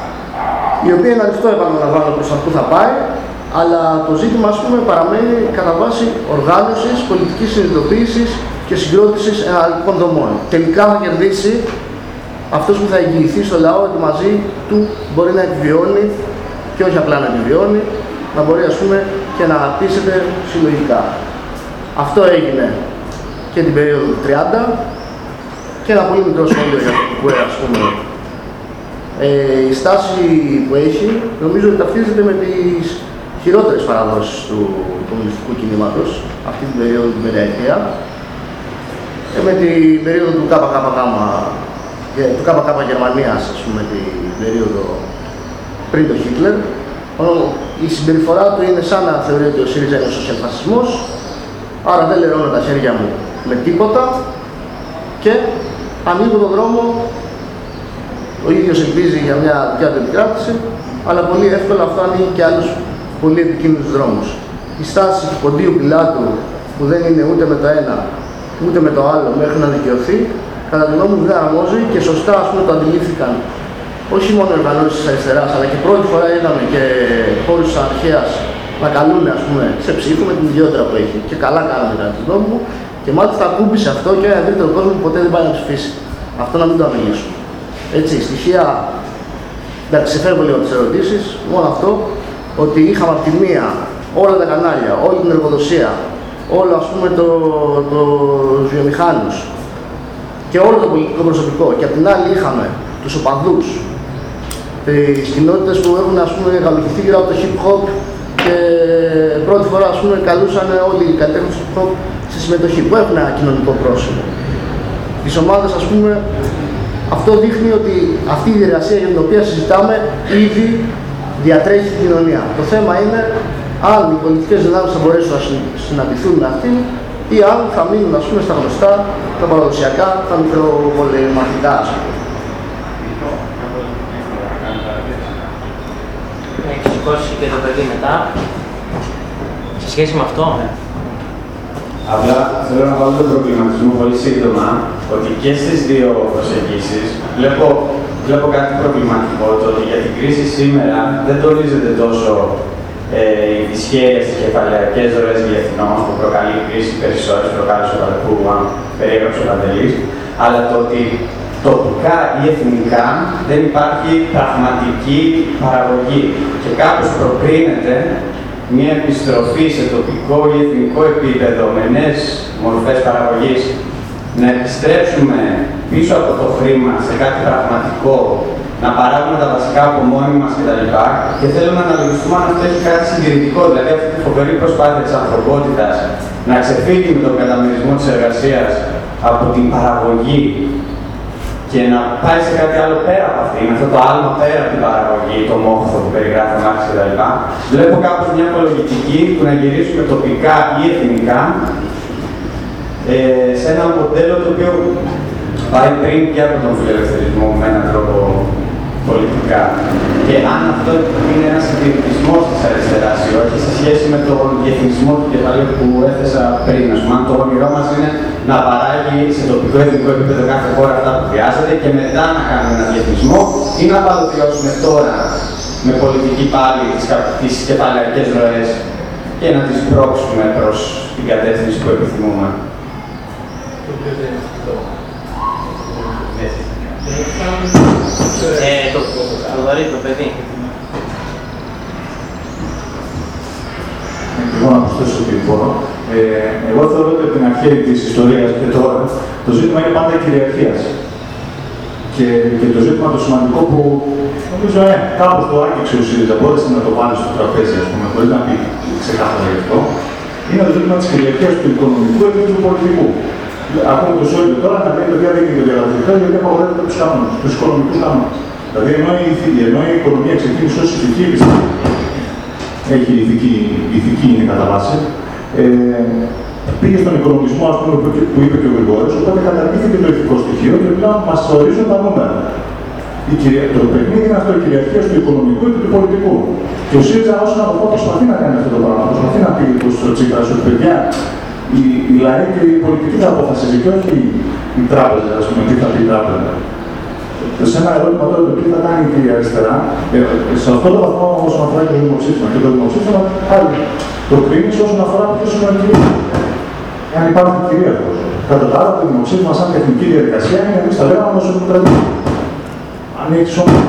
A: η οποία είναι ανοιχτό, επαναλαμβάνω, προς αυτό θα πάει, αλλά το ζήτημα, ας πούμε, παραμένει κατά βάση οργάνωσης, πολιτικής συνειδητοποίησης και συγκρότησης εναλλακτικών δομών. Τελικά θα κερδίσει αυτός που θα εγγυηθεί στο λαό ότι μαζί του μπορεί να επιβιώνει και όχι απλά να επιβιώνει, να μπορεί, ας πούμε, και να αναπτύσσεται συλλογικά. Αυτό έγινε και την περίοδο του τριάντα και ένα πολύ μικρό σχόλιο για το ΚΚΕ, ας πούμε. Ε, η στάση που έχει, νομίζω ότι ταυτίζεται με τις χειρότερες παραδόσεις του κομμουνιστικού κινήματος αυτή την περίοδο του μεριαετία και με την περίοδο του ΚΚΓ, του ΚΚ Γερμανίας, ας πούμε, την περίοδο πριν το Χίτλερ. Η συμπεριφορά του είναι σαν να θεωρεί ότι ο ΣΥΡΙΖΑ είναι ο σοσιαλφασισμός, άρα δεν λερώνω τα χέρια μου με τίποτα και ανοίγω τον δρόμο. Ο ίδιος ελπίζει για μια δικιά του επικράτηση, αλλά πολύ εύκολα αυτό ανοίγει και άλλους πολύ επικίνδυνους δρόμους. Η στάση του Ποντίου Πιλάτου, που δεν είναι ούτε με το ένα ούτε με το άλλο μέχρι να δικαιωθεί, κατά τη γνώμη μου δεν αρμόζει και σωστά, ας πούμε, το αντιλήφθηκαν όχι μόνο οι οργανώσεις της αριστεράς, αλλά και πρώτη φορά είδαμε και χώρους της αρχαίας να καλούν, ας πούμε, σε ψήφο με την ιδιότητα που έχει. Και καλά κάναμε, κατά τη γνώμη μου, και μάλιστα ακούμπησε αυτό και ένα δεύτερο κόσμο που ποτέ δεν πάει να ψηφίσει. Αυτό να μην το αμελήσουμε. Έτσι, στοιχεία, εντάξει, ξεφεύγω λίγο τις ερωτήσεις, μόνο αυτό, ότι είχαμε από τη μία όλα τα κανάλια, όλη την εργοδοσία, όλο, ας πούμε, το, το, τους βιομηχάνους και όλο το πολιτικό προσωπικό, και από την άλλη είχαμε τους οπαδούς, τις κοινότητες που έχουν, ας πούμε, γαλουχηθεί γύρω από το hip hop και πρώτη φορά, ας πούμε, καλούσαν όλοι οι καλλιτέχνες του hip hop στη συμμετοχή, που έχουν ένα κοινωνικό πρόσωπο. Τις ομάδες, ας πούμε, αυτό δείχνει ότι αυτή η διεργασία για την οποία συζητάμε ήδη διατρέχει την κοινωνία. Το θέμα είναι αν οι πολιτικές δυνάμεις θα μπορέσουν να συναντηθούν με αυτήν ή αν θα μείνουν, ας πούμε, στα γνωστά, τα παραδοσιακά, τα μικροπολεμαθικά, ας πούμε.
C: Έχει σηκώσει και το παιδί μετά. Σε σχέση με αυτό,
D: απλά θέλω να βάλω τον προβληματισμό πολύ σύντομα ότι και στις δύο προσεγγίσεις βλέπω, βλέπω κάτι προβληματικό, το ότι για την κρίση σήμερα δεν τονίζεται τόσο ε, οι δυσχέρειες στις κεφαλαιακές ροές διεθνώς που προκαλεί η κρίση περισσότερες, προκάλεσε ο που περιέγραψε ο Παντελής, αλλά το ότι τοπικά ή εθνικά δεν υπάρχει πραγματική παραγωγή και κάπως προκρίνεται μια επιστροφή σε τοπικό ή εθνικό επίπεδο με νέες μορφές παραγωγής, να επιστρέψουμε πίσω από το χρήμα σε κάτι πραγματικό, να παράγουμε τα βασικά από μόνοι μας κτλ. Και θέλω να αναλογιστούμε αν αυτό έχει κάτι συντηρητικό, δηλαδή αυτή τη φοβερή προσπάθεια της ανθρωπότητας να ξεφύγει με τον καταμερισμό της εργασίας από την παραγωγή και να πάει σε κάτι άλλο πέρα από αυτή, με αυτό το άλμα πέρα από την παραγωγή, το μόχθο που περιγράφει ο Μάρξ κτλ. Βλέπω κάπως μια απολογητική που να γυρίσουμε τοπικά ή εθνικά ε, σε ένα μοντέλο το οποίο πάει πριν και από τον φιλελευθερισμό με έναν τρόπο πολιτικά. Και αν αυτό είναι ένας συντηρητισμός της αριστεράς ή όχι, σε σχέση με τον διεθνισμό του κεφαλαίου που έθεσα πριν. Ας πούμε, αν το όνειρό μας είναι να παράγει σε τοπικό εθνικό επίπεδο κάθε χώρα αυτά που χρειάζεται και μετά να κάνουμε ένα διεθνισμό, ή να παρουσιάσουμε τώρα με πολιτική πάλι τις κεφαλαϊκές ροές και να τις πρόξουμε προς την κατεύθυνση που επιθυμούμε.
C: Ε, το Θοδωρή, το παιδί.
H: Εγώ να προσθέσω τι μπορώ. Ε, εγώ θεωρώ ότι από την αρχή της ιστορίας και τώρα το ζήτημα είναι πάντα κυριαρχίας. Και, και το ζήτημα το σημαντικό που νομίζω ε, κάπως το άγγιξε ο ΣΥΡΙΖΑ, μπόρεσε να το βάλει στο τραπέζι, ας πούμε, χωρίς να πει ξεκάθαρα γι' αυτό, είναι το ζήτημα της κυριαρχίας του οικονομικού και του πολιτικού. Ακούμε το Σόλιο τώρα να λέει ότι δεν είναι το διαδοτικό γιατί απαγορεύεται τους κανόνες, τους οικονομικούς κανόνες. Δηλαδή ενώ η, ενώ η οικονομία ξεκίνησε ως ηθική επιστήμη, έχει ηθική, ηθική είναι κατά βάση, ε, πήγε στον οικονομισμό, ας πούμε, που είπε και ο Γρηγόρης, οπότε καταργήθηκε το ηθικό στοιχείο και πλέον μας ορίζουν τα νούμερα. Η κυρια... Το παιχνίδι είναι αυτό, η κυριαρχία του οικονομικού και του πολιτικού. Και ο ΣΥΡΙΖΑ, όσο να το πω, προσπαθεί να κάνει αυτό το πράγμα. Προσπαθεί να πει στο Τσίπρα, ότι παιδιά, η, η λαή και η πολιτική θα αποφασίζει και όχι η τράπεζα, ας πούμε, τι θα πει η τράπεζα. Σε ένα ερώτημα τώρα το τι θα κάνει και η αριστερά, ε, σε αυτό το βαθμό όσον αφορά και το δημοψήφισμα. Και το δημοψήφισμα πάλι το κρίνει όσον αφορά ποιος είναι ο κυρίαρχος. Αν υπάρχει κυρίαρχος. Κατά τα άλλα, το δημοψήφισμα σαν τεχνική διαδικασία είναι εμείς τα λέγαμε όσο δημοκρατία. Αν έχεις όμως,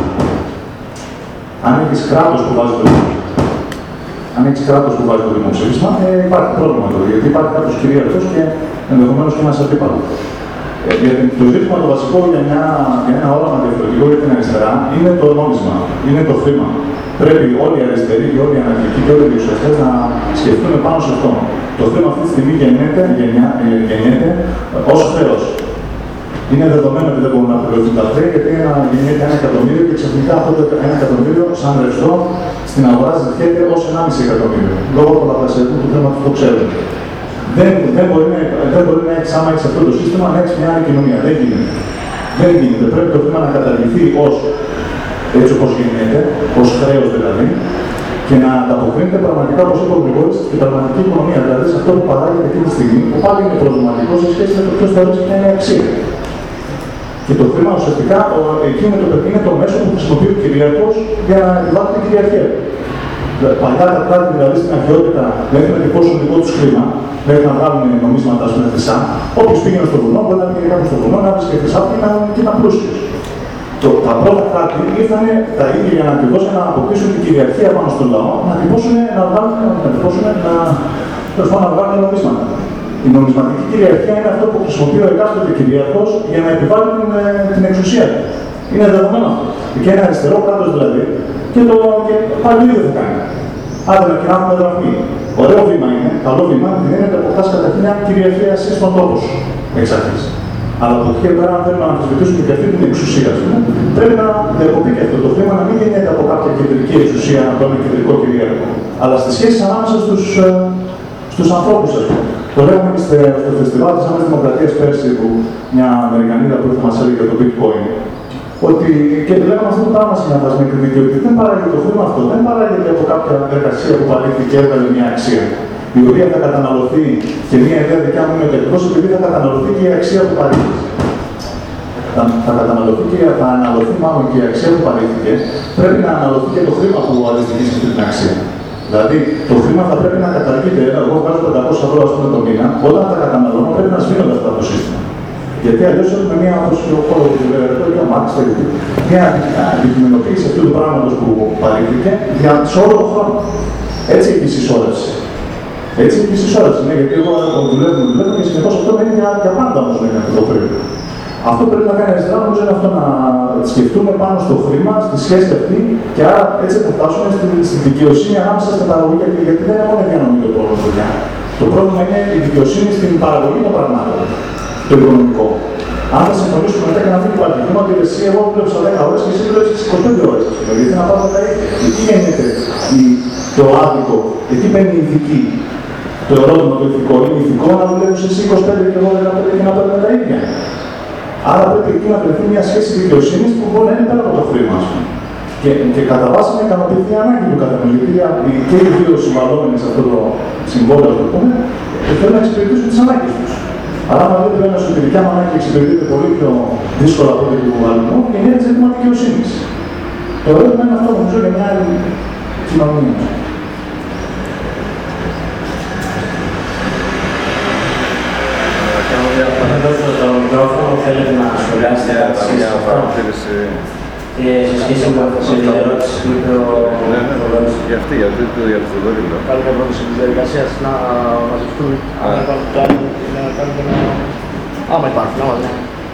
H: αν έχεις κράτος που βάζει το δημοψήφισμα, αν έχεις κράτος που βάζει το δημοψήφισμα, ε, υπάρχει πρόβλημα τώρα, γιατί υπάρχει κάποιος κυρίαρχος και ενδεχομένως και ένας αντίπαλος. Ε, γιατί το ζήτημα το βασικό για, μια, για ένα όραμα διαφορετικό για την αριστερά είναι το νόμισμα, είναι το χρήμα. Πρέπει όλοι οι αριστεροί και όλοι οι αναρχικοί και όλοι οι εξωστές να σκεφτούν πάνω σε αυτό. Το χρήμα αυτή τη στιγμή γεννιέται, γεννιά, γεννιέται ως χρέος. Είναι δεδομένο ότι δεν μπορούν να πληρωθούν τα χρέη, γιατί ένα, γεννιέται ένα εκατομμύριο και ξαφνικά αυτό το ένα εκατομμύριο, σαν ρευστό, στην αγορά ζητιέται ως ενάμιση εκατομμύριο. Λόγω του πολλαπλασιασμού του χρήματος, το ξέρουμε. Δεν, δεν, μπορεί να, δεν μπορεί να έχεις, άμα έχεις αυτό το σύστημα, να έχεις μια άλλη κοινωνία. Δεν γίνεται. Δεν γίνεται. Πρέπει το χρήμα να καταργηθεί ως, έτσι όπως γίνεται, ως χρέος δηλαδή, και να ανταποκρίνεται πραγματικά, όπως είπε ο Γρηγόρης, στην πραγματική οικονομία. Δηλαδή σε αυτό που παράγεται εκείνη τη στιγμή, που πάλι είναι προβληματικό σε σχέση με το ποιος θεωρεί ποια είναι η αξία. Και το χρήμα ουσιαστικά εκεί είναι το, είναι το μέσο που χρησιμοποιεί ο κυρίαρχος για να επιβάλλει την κυριαρχία. Παλιά τα κράτη, δηλαδή στην αρχαιότητα, μέχρι να τυπώσουν δικό του χρήμα, μέχρι να βγάλουν νομίσματα με χρυσά, όποιος πήγαινε στο βουνό, μπορεί να πήγαινε κάποιο στο βουνό, να βρει και χρυσά και να πλούσιο. Τα πρώτα κράτη ήρθαν τα ίδια για να τυπώσουν, να αποκτήσουν την κυριαρχία πάνω στον λαό, να τυπώσουν, να βγάλουν, να τυπώσουν, να, να βγάλουν νομίσματα. Η νομισματική κυριαρχία είναι αυτό που χρησιμοποιεί ο εκάστοτε κυρίαρχος για να επιβάλλει την, την εξουσία του. Είναι δεδομένο αυτό. Και ένα αριστερό κράτος δηλαδή, και, το, και πάλι ίδιο θα κάνει. Άντε να κοινάμε δραχμή. Ωραίο βήμα είναι, καλό βήμα, την είναι ότι αποκτάς καταρχήν μια κυριαρχία εσύ στον τόπο σου εξ αρχής. Αλλά από εκεί και πέρα, αν θέλουμε να αμφισβητήσουμε και αυτή την εξουσία σου, πρέπει να διακοπεί και αυτό το θέμα να μην γίνεται από κάποια κεντρική εξουσία, από ένα κεντρικό κυρίαρχο, αλλά στις σχέσεις ανάμεσα στους, στους ανθρώπους, ας πούμε. Το λέγαμε και στο φεστιβάλ της Άμεσης Δημοκρατίας πέρσι, που μια Αμερικανίδα που ήρθε μας έλεγε για το bitcoin, ότι και λέγαμε αυτό το πράγμα στην αφασμένη κριτική, ότι δεν παράγεται το χρήμα αυτό, δεν παράγεται από κάποια εργασία που παρέχει και έβγαλε μια αξία, η οποία θα καταναλωθεί, και μια ιδέα δικιά μου είναι ότι εκτός επειδή θα καταναλωθεί και η αξία που παρέχει. Θα, θα καταναλωθεί και θα αναλωθεί μάλλον και η αξία που παρέχθηκε, πρέπει να αναλωθεί και το χρήμα που αντιστοιχεί σε αυτή την αξία. Δηλαδή, το χρήμα θα πρέπει να καταργείται. Εγώ βγάζω πεντακόσια ευρώ ας πούμε το μήνα, όταν τα καταναλώνω πρέπει να σβήνονται αυτά το σύστημα. Γιατί αλλιώς έχουμε μια, όπως ο χώρος του Βερετό, μια αντικειμενοποίηση αυτού του πράγματος που παρήχθηκε για σε όλο τον χρόνο. Έτσι έχει η συσσόρευση. Έτσι έχει η συσσόρευση. Ναι, γιατί εγώ δουλεύω, δουλεύω και συνεχώς αυτό είναι για, για πάντα όμως είναι αυτό το χρήμα. Αυτό πρέπει να κάνει αριστερά, νομίζω είναι αυτό να σκεφτούμε πάνω στο χρήμα, στη σχέση αυτή και άρα έτσι θα φτάσουμε στην, στην δικαιοσύνη ανάμεσα στην παραγωγή. Γιατί δεν είναι μόνο διανομή το πρόβλημα. Το πρόβλημα είναι η δικαιοσύνη στην παραγωγή των πραγμάτων. Το οικονομικό. Αν θα συμφωνήσουμε μετά και να μην υπάρχει χρήμα, ότι εσύ εγώ δούλεψα δέκα ώρες και εσύ δούλεψες είκοσι πέντε ώρες. Γιατί να πάρω τα ίδια. Εκεί γίνεται το άδικο, εκεί μπαίνει η ηθική. Το ερώτημα το ηθικό είναι ηθικό να δουλεύεις εσύ είκοσι πέντε και εγώ δεκαπέντε και να παίρνουμε τα ίδια. Άρα πρέπει εκεί να βρεθεί μια σχέση δικαιοσύνη που μπορεί να είναι πέρα από το χρήμα. Και, και κατά βάση να ικανοποιηθεί η ανάγκη του καθενός. Γιατί και οι δύο συμβαλόμενοι σε αυτό το συμβόλαιο, το πούμε, θέλουν να εξυπηρετήσουν τις ανάγκες τους. Αλλά αν βλέπει ο ένας ότι η δικιά μου ανάγκη εξυπηρετείται πολύ πιο δύσκολα από ό,τι του αλλού, γεννιέται ζήτημα δικαιοσύνης. Το ερώτημα είναι αυτό, νομίζω, για μια άλλη κοινωνία.
C: Να δώσω το μικρόφωνο, θέλετε να σχολιάσετε
B: μια παρατήρηση.
C: σε σχέση με την ερώτηση που είπε ο Θοδωρής.
B: Για αυτή, για αυτή του Θοδωρή.
A: Κάνουμε πρόταση της διαδικασίας να μαζευτούν. Αν υπάρχουν το άλλο, να κάνουμε ένα... Άμα υπάρχουν, άμα ναι.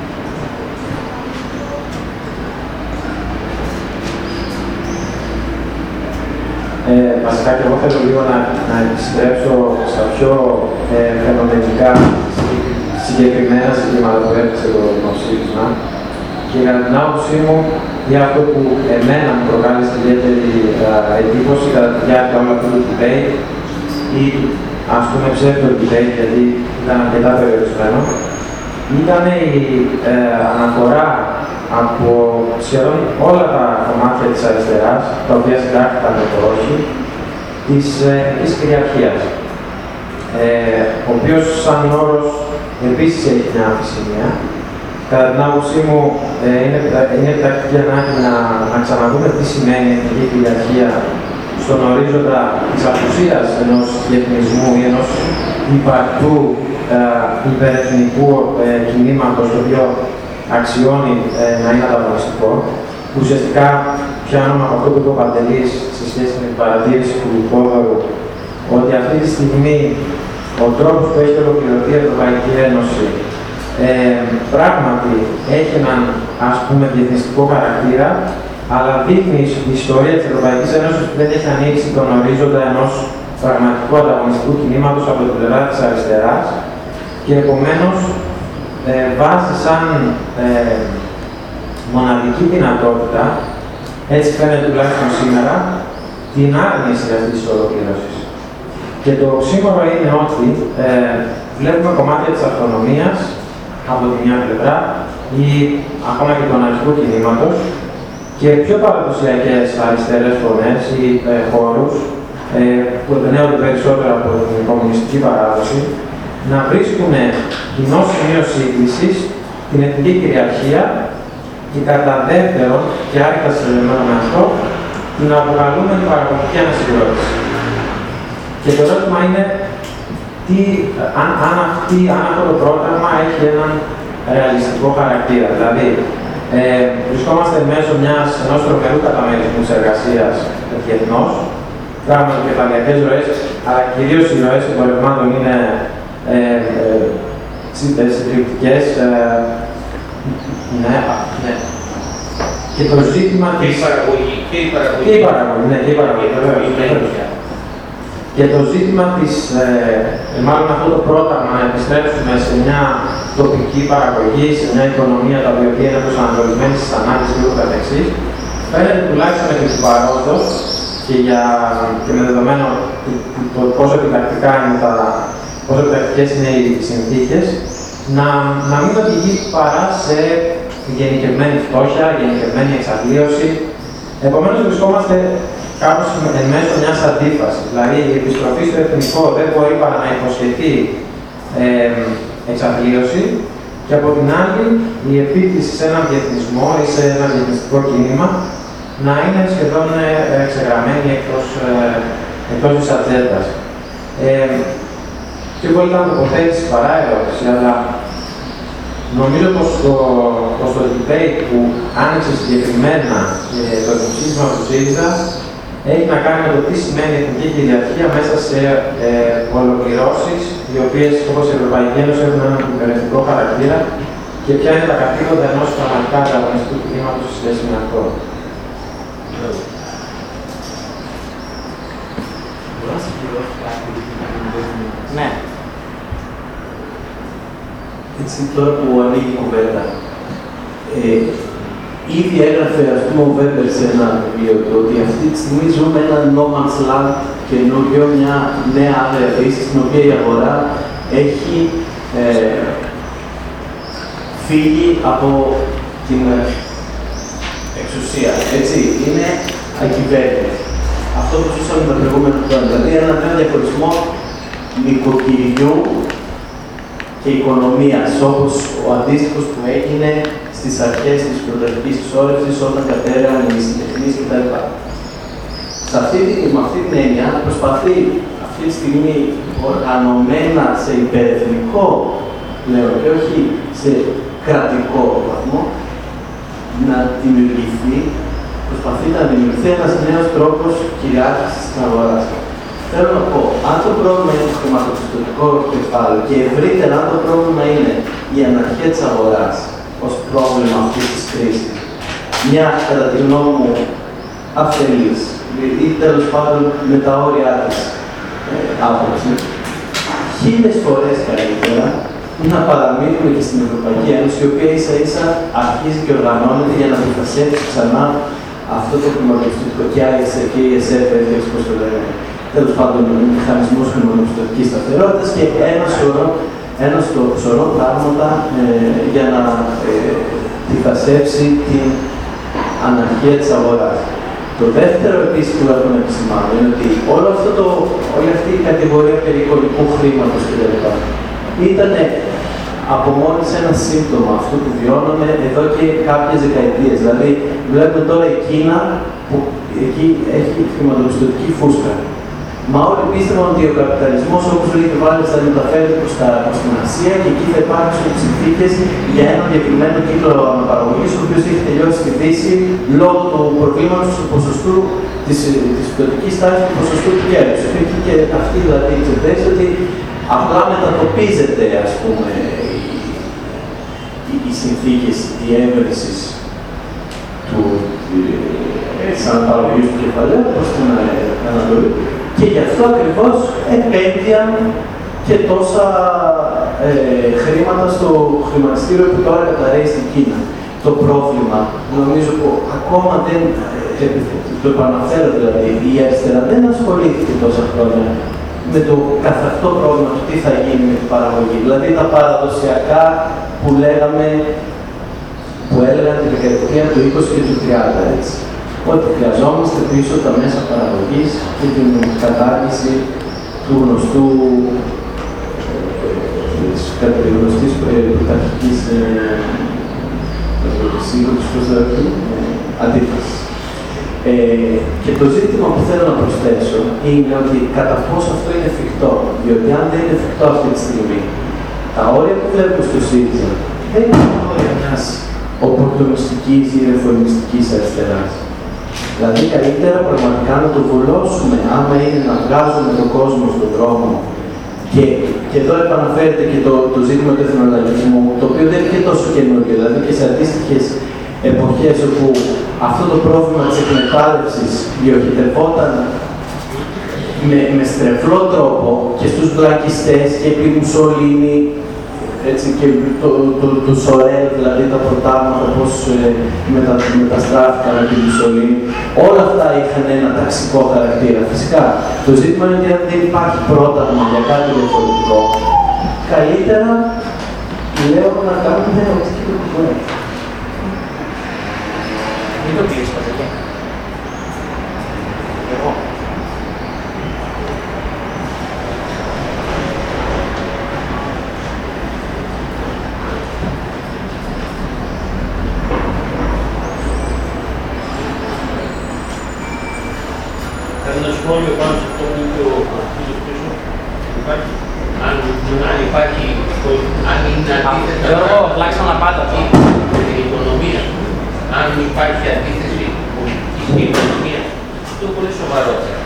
F: Ε, βασικά και εγώ θέλω λίγο να, να επιστρέψω στα πιο ε, φαινομενικά συγκεκριμένα ζητήματα που έπαιξε το δημοψήφισμα και κατά την άποψή μου για αυτό που εμένα μου προκάλεσε ιδιαίτερη εντύπωση κατά τη διάρκεια όλου αυτού του debate ή ας πούμε ψεύτο debate γιατί ήταν αρκετά περιορισμένο ήταν η ε, αναφορά από σχεδόν όλα τα κομμάτια της αριστεράς, τα οποία συντάχθηκαν με το όχι, της εθνικής κυριαρχίας, ε, ο οποίος σαν όρος επίσης έχει μια αμφισημία. Κατά την άποψή μου, ε, είναι, είναι επιτακτική ανάγκη να, να ξαναδούμε τι σημαίνει η εθνική κυριαρχία στον ορίζοντα της απουσίας ενός διεθνισμού ή ενός υπαρκτού ε, υπερεθνικού ε, κινήματος, το οποίο αξιώνει ε, να είναι ανταγωνιστικό. Ουσιαστικά πιάνουμε από αυτό που είπε ο Παντελής σε σχέση με την παρατήρηση του Πόδωρου ότι αυτή τη στιγμή ο τρόπος που έχει ολοκληρωθεί η Ευρωπαϊκή Ένωση ε, πράγματι έχει έναν ας πούμε διεθνιστικό χαρακτήρα, αλλά δείχνει η ιστορία της Ευρωπαϊκής Ένωσης ότι δεν έχει ανοίξει τον ορίζοντα ενός πραγματικού ανταγωνιστικού κινήματος από την πλευρά της αριστεράς και επομένως ε, βάζει σαν ε, μοναδική δυνατότητα, έτσι φαίνεται τουλάχιστον σήμερα, την άρνηση αυτής της ολοκλήρωσης. Και το σύμβολο είναι ότι ε, βλέπουμε κομμάτια της αυτονομίας από τη μια πλευρά ή ακόμα και τον αρχικό κινήματος και πιο παραδοσιακές αριστερές φωνές ή ε, χώρους ε, που εμπνέονται περισσότερο από την κομμουνιστική παράδοση να βρίσκουν κοινό σημείο σύγκλησης την εθνική κυριαρχία και κατά δεύτερον, και άρρηκτα συνδεδεμένο με αυτό, την αποκαλούμε την παραγωγική ανασυγκρότηση. Και το ερώτημα είναι τι, αν, αν, αυτή, αν αυτό το πρόγραμμα έχει έναν ρεαλιστικό χαρακτήρα. Δηλαδή, ε, βρισκόμαστε μέσω μιας, ενός τρομερού καταμερισμού της εργασίας διεθνώς, πράγματι και κεφαλαιακές ροές, αλλά κυρίως οι ροές εμπορευμάτων είναι ε, ε, συντριπτικές. Ε, ναι, ναι. Και το ζήτημα
E: και
F: της...
E: η παραγωγή, και η παραγωγή.
F: Και η παραγωγή, ναι, και η παραγωγή, βεβαίως. Και το ζήτημα της, ε, μάλλον αυτό το πρόγραμμα να επιστρέψουμε σε μια τοπική παραγωγή, σε μια οικονομία τα οποία είναι προσανατολισμένη στις ανάγκες και ούτω καθεξής, φαίνεται τουλάχιστον επί του παρόντος και, για, και με δεδομένο το πόσο επιτακτικά είναι τα, πόσο επιτακτικές είναι οι συνθήκες, να, να μην οδηγεί παρά σε γενικευμένη φτώχεια, γενικευμένη εξαθλίωση. Επομένως, βρισκόμαστε κάπως εν μέσω μιας αντίφασης. Δηλαδή, η επιστροφή στο εθνικό δεν μπορεί παρά να υποσχεθεί ε, εξαθλίωση και από την άλλη η επίθεση σε έναν διεθνισμό ή σε ένα διεθνιστικό κίνημα να είναι σχεδόν ε, εξεγραμμένη εκτός, ε, εκτός της ατζέντας. Ε, και πολύ ήταν τοποθέτηση παρά ερώτηση, αλλά νομίζω πως το, πως το debate που άνοιξε συγκεκριμένα ε, το δημοψήφισμα του ΣΥΡΙΖΑ έχει να κάνει με το τι σημαίνει η εθνική κυριαρχία μέσα σε ε, ολοκληρώσεις οι οποίες όπως η Ευρωπαϊκή Ένωση έχουν έναν υπερεθνικό χαρακτήρα και ποια είναι τα καθήκοντα ενός πραγματικά ανταγωνιστικού κινήματος σε σχέση με αυτό.
C: Ναι.
F: Έτσι, τώρα που ανοίγει η κουβέντα, ε, ήδη έγραφε ας πούμε ο Βέμπερ σε ένα βιβλίο του ότι αυτή τη στιγμή ζούμε ένα no man's land καινούριο, μια νέα άδεια φύση, στην οποία η αγορά έχει ε, φύγει από την εξουσία. Έτσι, είναι ακυβέρνητη. Αυτό που ζούσαμε τα προηγούμενα χρόνια. Δηλαδή, ένα νέο διαχωρισμό νοικοκυριού και οικονομίας, όπως ο αντίστοιχος που έγινε στις αρχές της πρωταρχικής ισόρρευσης όταν κατέρεαν οι συντεχνείς κτλ. Σε αυτή, με αυτή την έννοια προσπαθεί αυτή τη στιγμή οργανωμένα σε υπερεθνικό πλέον και όχι σε κρατικό βαθμό να δημιουργηθεί, προσπαθεί να δημιουργηθεί ένας νέος τρόπος κυριάρχησης της αγοράς. Θέλω να πω, αν το πρόβλημα είναι το χρηματοπιστωτικό κεφάλαιο και ευρύτερα αν το πρόβλημα είναι η αναρχία της αγοράς ως πρόβλημα αυτής της κρίσης, μια κατά τη γνώμη μου αφελής ή τέλος πάντων με τα όρια της ε, άποψη, χίλιες φορές καλύτερα να παραμείνουμε και στην Ευρωπαϊκή Ένωση, η οποία ίσα ίσα αρχίζει και οργανώνεται για να μετασέψει ξανά αυτό το χρηματοπιστωτικό και η ες εφ, έτσι όπως το λένε, τέλος πάντων, μηχανισμούς χρηματοπιστωτικής σταθερότητας και ένα σωρό, ένα σωρό πράγματα ε, για να ε, διχασέψει την αναρχία της αγοράς. Το δεύτερο επίσης που έχω να επισημάνω είναι ότι όλο αυτό το, όλη αυτή η κατηγορία περί εικονικού χρήματος κλπ. Ήταν από μόνη σε ένα σύμπτωμα αυτό που βιώνουμε εδώ και κάποιες δεκαετίες. Δηλαδή, βλέπουμε τώρα η Κίνα που εκεί έχει χρηματοπιστωτική φούσκα. Μα όλοι πίστευαν ότι ο καπιταλισμός, όπως λέγεται μάλιστα, θα μεταφέρεται προς την Ασία και εκεί θα υπάρξουν συνθήκες για ένα διακεκριμένο κύκλο αναπαραγωγής, ο οποίος έχει τελειώσει στη Δύση λόγω του προβλήματος του ποσοστού της, της ποιοτικής τάξης του ποσοστού του κέρδους. Έχει και αυτή δηλαδή η εξαιρέση ότι απλά μετατοπίζεται, ας πούμε, οι, οι συνθήκες διεύρυνσης του, της αναπαραγωγής του κεφαλαίου προς την Ανατολή. Και γι' αυτό ακριβώς επένδυαν και τόσα ε, χρήματα στο χρηματιστήριο που τώρα καταρρέει στην Κίνα. Το πρόβλημα, νομίζω που ακόμα δεν, ε, το επαναφέρω δηλαδή, η αριστερά δεν ασχολήθηκε τόσα χρόνια με το καθαρό πρόβλημα του τι θα γίνει με την παραγωγή. Δηλαδή τα παραδοσιακά που λέγαμε, που έλεγαν την δεκαετία του είκοσι και του τριάντα, έτσι. Ότι χρειαζόμαστε πίσω τα μέσα παραγωγής και την κατάργηση του γνωστού, της γνωστής πρωταρχικής αντίφασης. Ε, και το ζήτημα που θέλω να προσθέσω είναι ότι κατά πόσο αυτό είναι εφικτό. Διότι αν δεν είναι εφικτό αυτή τη στιγμή, τα όρια που βλέπουμε στο ΣΥΡΙΖΑ δεν είναι τα όρια μιας οπορτονοστικής ή ρεφορμιστικής αριστεράς. Δηλαδή, καλύτερα πραγματικά να το βουλώσουμε, άμα είναι να βγάζουμε τον κόσμο στον δρόμο. Και, και εδώ επαναφέρεται και το, το ζήτημα του εθνολαϊκισμού, το οποίο δεν είναι και τόσο καινούργιο. Δηλαδή, και σε αντίστοιχες εποχές όπου αυτό το πρόβλημα της εκμετάλλευσης διοχετευόταν με, με στρεφλό τρόπο και στους βλακιστές και επί Μουσολίνη, έτσι, και το, το, το Σορέλ, δηλαδή τα προτάγματα, πώς ε, μετα, μεταστράφηκαν από τη Μουσολίνη, όλα αυτά είχαν ένα ταξικό χαρακτήρα. Φυσικά, το ζήτημα είναι ότι αν δεν υπάρχει πρόταγμα για κάτι διαφορετικό, καλύτερα, λέω, να κάνουμε ό,τι και το μπορεί.
C: Μην το κλείσεις, Παντελή. Εγώ.
E: Ένα σχόλιο πάνω σε αυτό που είπε ο Κωστής πίσω. Υπάρχει. Αν, αν υπάρχει, αν είναι αντίθετα.
C: Εγώ τουλάχιστον να πάτα αυτό.
E: Με την οικονομία. Αν υπάρχει αντίθεση πολιτικής και οικονομίας, αυτό είναι πολύ σοβαρότερο.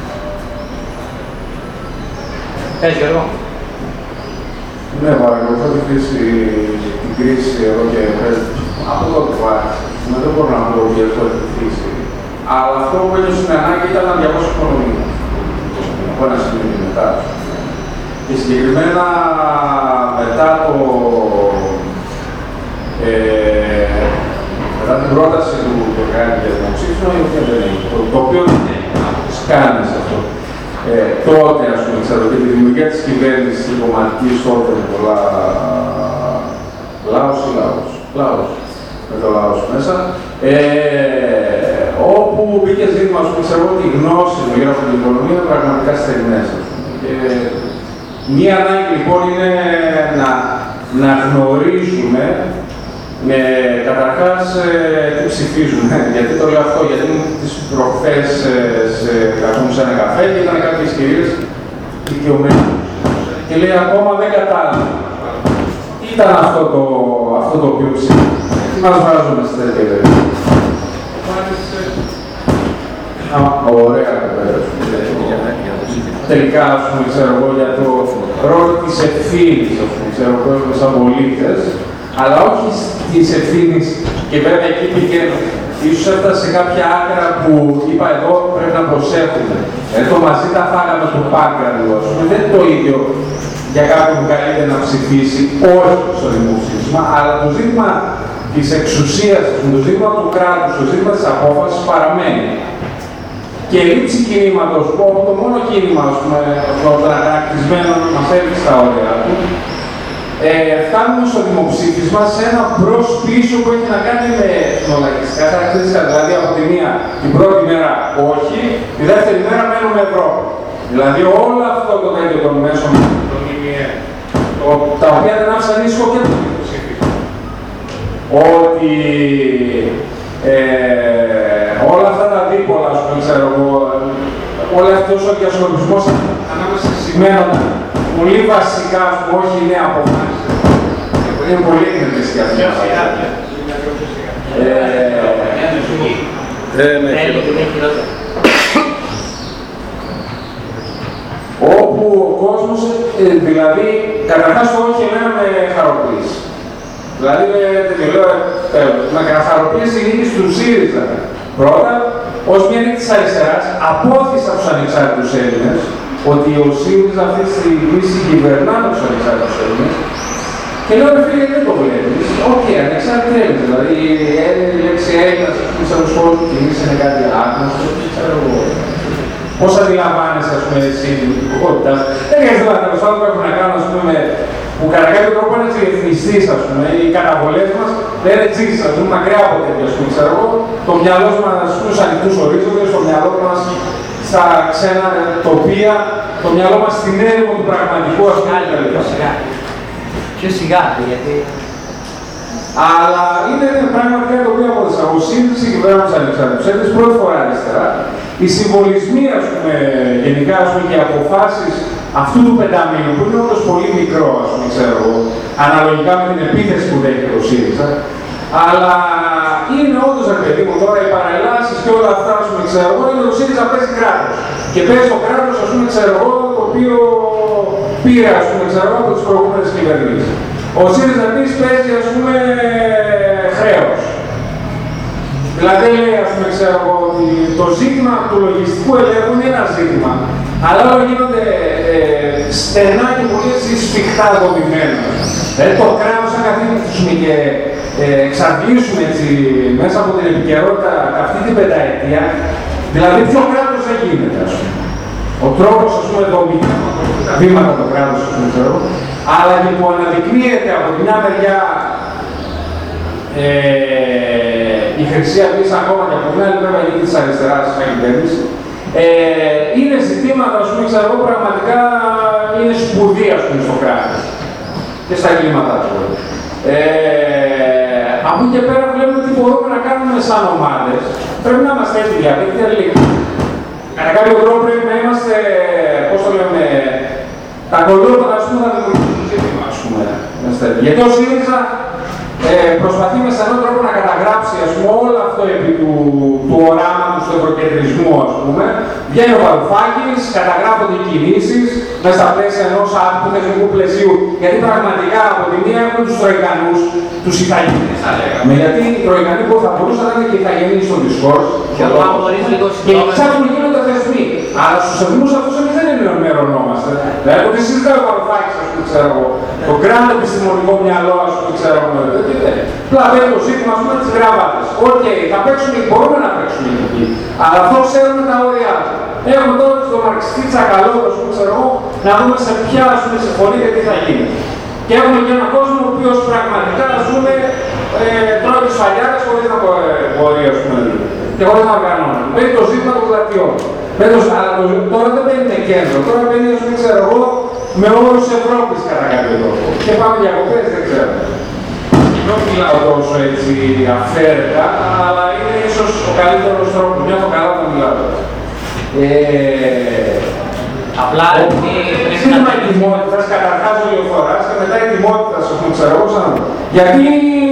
C: Πες, Γιώργο.
I: Ναι, παρακολουθώ την κρίση, την κρίση εδώ και από τότε που άρχισε. Δεν μπορώ να πω ότι αυτό έχει κρίση. Αλλά αυτό που ένιωσε στην ανάγκη ήταν να διαβάσω οικονομία. Από ένα σημείο μετά. Και συγκεκριμένα μετά το. Ε, μετά την πρόταση του Γιωργάνη για το ψήφισμα, η οποία δεν έγινε. Το, το οποίο είναι από τις κάνες αυτό. Ε, τότε, ας πούμε, ξέρω, και τη δημιουργία της κυβέρνησης, η κομματική, όφερε πολλά, Λάος ή Λάος. Λάος. Με το Λάος μέσα. Ε, όπου μπήκε ζήτημα, ας πούμε, ξέρω, τη γνώση μου γύρω από την οικονομία πραγματικά στερηνές. Ε, μία ανάγκη λοιπόν είναι να, να γνωρίζουμε ε, καταρχάς ε, τι ψηφίζουμε. Γιατί το λέω αυτό, γιατί τις προχθές ε, καθόμουν σε ένα καφέ και ήταν κάποιες κυρίες δικαιωμένες. Και λέει ακόμα δεν κατάλαβα. Τι ήταν αυτό το, αυτό το οποίο ψήφιζε. Τι μας βάζουμε σε τέτοια περίπτωση. Ωραία, τελικά, ας πούμε, ξέρω εγώ, για το ρόλο της ευθύνης, ας πούμε, ξέρω εγώ, σαν πολίτες, αλλά όχι της ευθύνης, και βέβαια εκεί πηγαίνω. Ίσως έφτασε σε κάποια άκρα που είπα εδώ πρέπει να προσέχουμε. Δηλαδή το μαζί τα φάγαμε του πάγκαρου, ας πούμε, δεν είναι το ίδιο για κάποιον που καλείται να ψηφίσει, όχι στο δημοψήφισμα, αλλά το ζήτημα της εξουσίας, το ζήτημα του κράτους, το ζήτημα της απόφασης παραμένει. Και η λήψη κινήματος, που το μόνο κίνημα, ας πούμε, το χαρακτηρισμένο μας έδειξε τα όρια του, ε, φτάνουμε στο δημοψήφισμα σε ένα μπρος-πίσω που έχει να κάνει με εθνολογιστικά χαρακτηριστικά. Δηλαδή, από τη μία, την πρώτη μέρα όχι, τη δεύτερη μέρα μένουμε Ευρώπη. Δηλαδή, όλο αυτό το τέτοιο των μέσων, τα οποία δεν άφησαν ίσχο και το δημοψήφισμα. Ότι ε, όλα αυτά τα δίπολα, ας πούμε, ξέρω εγώ, όλα αυτός ο διασχολισμός ανάμεσα σημαίνοντα πολύ βασικά, ας πούμε, όχι νέα αποφάσεις. Είναι πολύ εκνευριστική αυτή η αποφάση. Όπου ο κόσμος, δηλαδή, καταρχάς το όχι εμένα με χαροποίηση. Δηλαδή, δεν λέω, με χαροποίηση η νίκη του ΣΥΡΙΖΑ. Πρώτα, ως μια νίκη της αριστεράς, απόθυσα τους ανεξάρτητους Έλληνες ότι ο ΣΥΡΙΖΑ αυτή τη στιγμή συγκυβερνά τους ανεξάρτητους Έλληνες. Και λέω, ρε φίλε, δεν το βλέπεις. Οκ, ανεξάρτητοι Έλληνες. Δηλαδή, η λέξη Έλληνας, που σαν σχόλιο του κοινής είναι κάτι άγνωστο, ξέρω εγώ. Πώς αντιλαμβάνεσαι, ας πούμε, εσύ την δημιουργικότητα. Δεν χρειάζεται να τέλος πάντων που έχουν να κάνουν, ας πούμε, με, που κατά κάποιο τρόπο είναι διεθνιστής, ας πούμε, οι καταβολές μας δεν είναι εξής, ας πούμε, μακριά από τέτοιο, ας πούμε, ξέρω εγώ, το μυαλό μας στους ανοιχτούς ορίζοντες, το μυαλό μας στα ξένα τοπία, το μυαλό μας στην έρημο του πραγματικού, ας πούμε,
F: πιο σιγά. Πιο σιγά, γιατί...
I: Αλλά είναι πραγματικά το οποίο απόδειξα. Ο ΣΥΡΙΖΑ συγκυβέρνησε τους ανεξάρτητους Έλληνες πρώτη φορά αριστερά. Οι συμβολισμοί, ας πούμε, γενικά, ας πούμε, και οι αποφάσεις αυτού του πενταμήνου, που είναι όντως πολύ μικρό, ας πούμε, ξέρω εγώ, αναλογικά με την επίθεση που δέχεται ο ΣΥΡΙΖΑ, αλλά είναι όντως, ρε παιδί μου, τώρα οι παρελάσεις και όλα αυτά, ας πούμε, ξέρω εγώ, είναι ότι ο ΣΥΡΙΖΑ παίζει κράτος. Και παίζει το κράτος, ας πούμε, ξέρω εγώ, το οποίο πήρε, ας πούμε, ξέρω εγώ, από τις προηγούμενες κυβερνήσεις. Ο ΣΥΡΙΖΑ επίσης παίζει, ας πούμε, χρέος. Δηλαδή, λέει, ας πούμε, ξέρω εγώ, ότι το ζήτημα του λογιστικού ελέγχου είναι ένα ζήτημα, αλλά όλα γίνονται ε, στενά και πολύ έτσι σφιχτά δομημένα. Δηλαδή, το κράτος, αν καθίσουμε και ε, εξαντλήσουμε έτσι, μέσα από την επικαιρότητα αυτή την πενταετία, δηλαδή, ποιο κράτος δεν γίνεται, ας πούμε. Ο τρόπος, ας πούμε, δομικά, τα βήματα του κράτους, ας πούμε, ξέρω, αλλά και που αναδεικνύεται από τη μια μεριά ε, η Χρυσή Αυγή ακόμα και από την άλλη βέβαια η της αριστεράς στην κυβέρνηση, ε, είναι ζητήματα, ας πούμε, ξέρω, πραγματικά είναι σπουδή, ας πούμε, στο κράτος και στα εγκλήματά του. Ε, από εκεί και πέρα βλέπουμε τι μπορούμε να κάνουμε σαν ομάδες. Πρέπει να είμαστε έτοιμοι, δηλαδή, κατά κάποιο τρόπο πρέπει να είμαστε, πώς το λέμε, τα κολλήματα, ας πούμε, θα δημιουργήσουν το ζήτημα, ας πούμε. Γιατί ο ΣΥΡΙΖΑ ε, προσπαθεί με σαν τρόπο να καταγράψει, ας πούμε, όλο αυτό επί του, του οράματος του ευρωκεντρισμού, ας πούμε. Βγαίνει ο Βαρουφάκης, καταγράφονται οι κινήσεις μέσα στα πλαίσια ενός άτυπου τεχνικού πλαισίου. Γιατί πραγματικά από τη μία έχουμε τους Τροικανούς, τους Ιθαγενείς, θα λέγαμε. Γιατί οι Τροικανοί που θα μπορούσαν να είναι και Ιθαγενείς στο Discord. Και ψάχνουν γίνονται θεσμοί. Αλλά στους θεσμούς αυτούς εμείς δεν ενημερωνόμαστε. Δηλαδή, ότι συζητάει ο Βαρουφάκης, ας πούμε, ξέρω εγώ, το grand επιστημονικό μυαλό, ας πούμε, ξέρω εγώ, πλαβαίνει το ζήτημα, ας πούμε, τις γράβατες. Οκ, θα παίξουμε, μπορούμε να παίξουμε εκεί. Αλλά αυτό ξέρουμε τα όρια του. Έχουμε τώρα στο μαρξιστή τσακαλό, ας πούμε, ξέρω εγώ, να δούμε σε ποια, ας πούμε, συμφωνία και τι θα γίνει.
G: Και έχουμε και έναν κόσμο ο οποίος πραγματικά ζούμε, ε, τρώει τις φαλιάδες χωρίς να μπορεί, ας πούμε, και χωρίς να οργανώνει. Παίρνει το ζήτημα των πλατιών. Αλλά το, τώρα δεν μπαίνει με κέντρο, τώρα μπαίνει, ας πούμε, ξέρω εγώ, με όρους Ευρώπης κατά κάποιο τρόπο. Και πάμε διακοπές, δεν ξέρω. Δεν μιλάω τόσο έτσι αυθαίρετα, αλλά είναι ίσως ο καλύτερος τρόπος. Νιώθω καλά όταν μιλάω. Ε,
C: Απλά
G: επειδή σύστημα ετοιμότητας, καταρχάς ο λεωφοράς και μετά ετοιμότητας, ας πούμε, ξέρω εγώ, ξανά. Γιατί,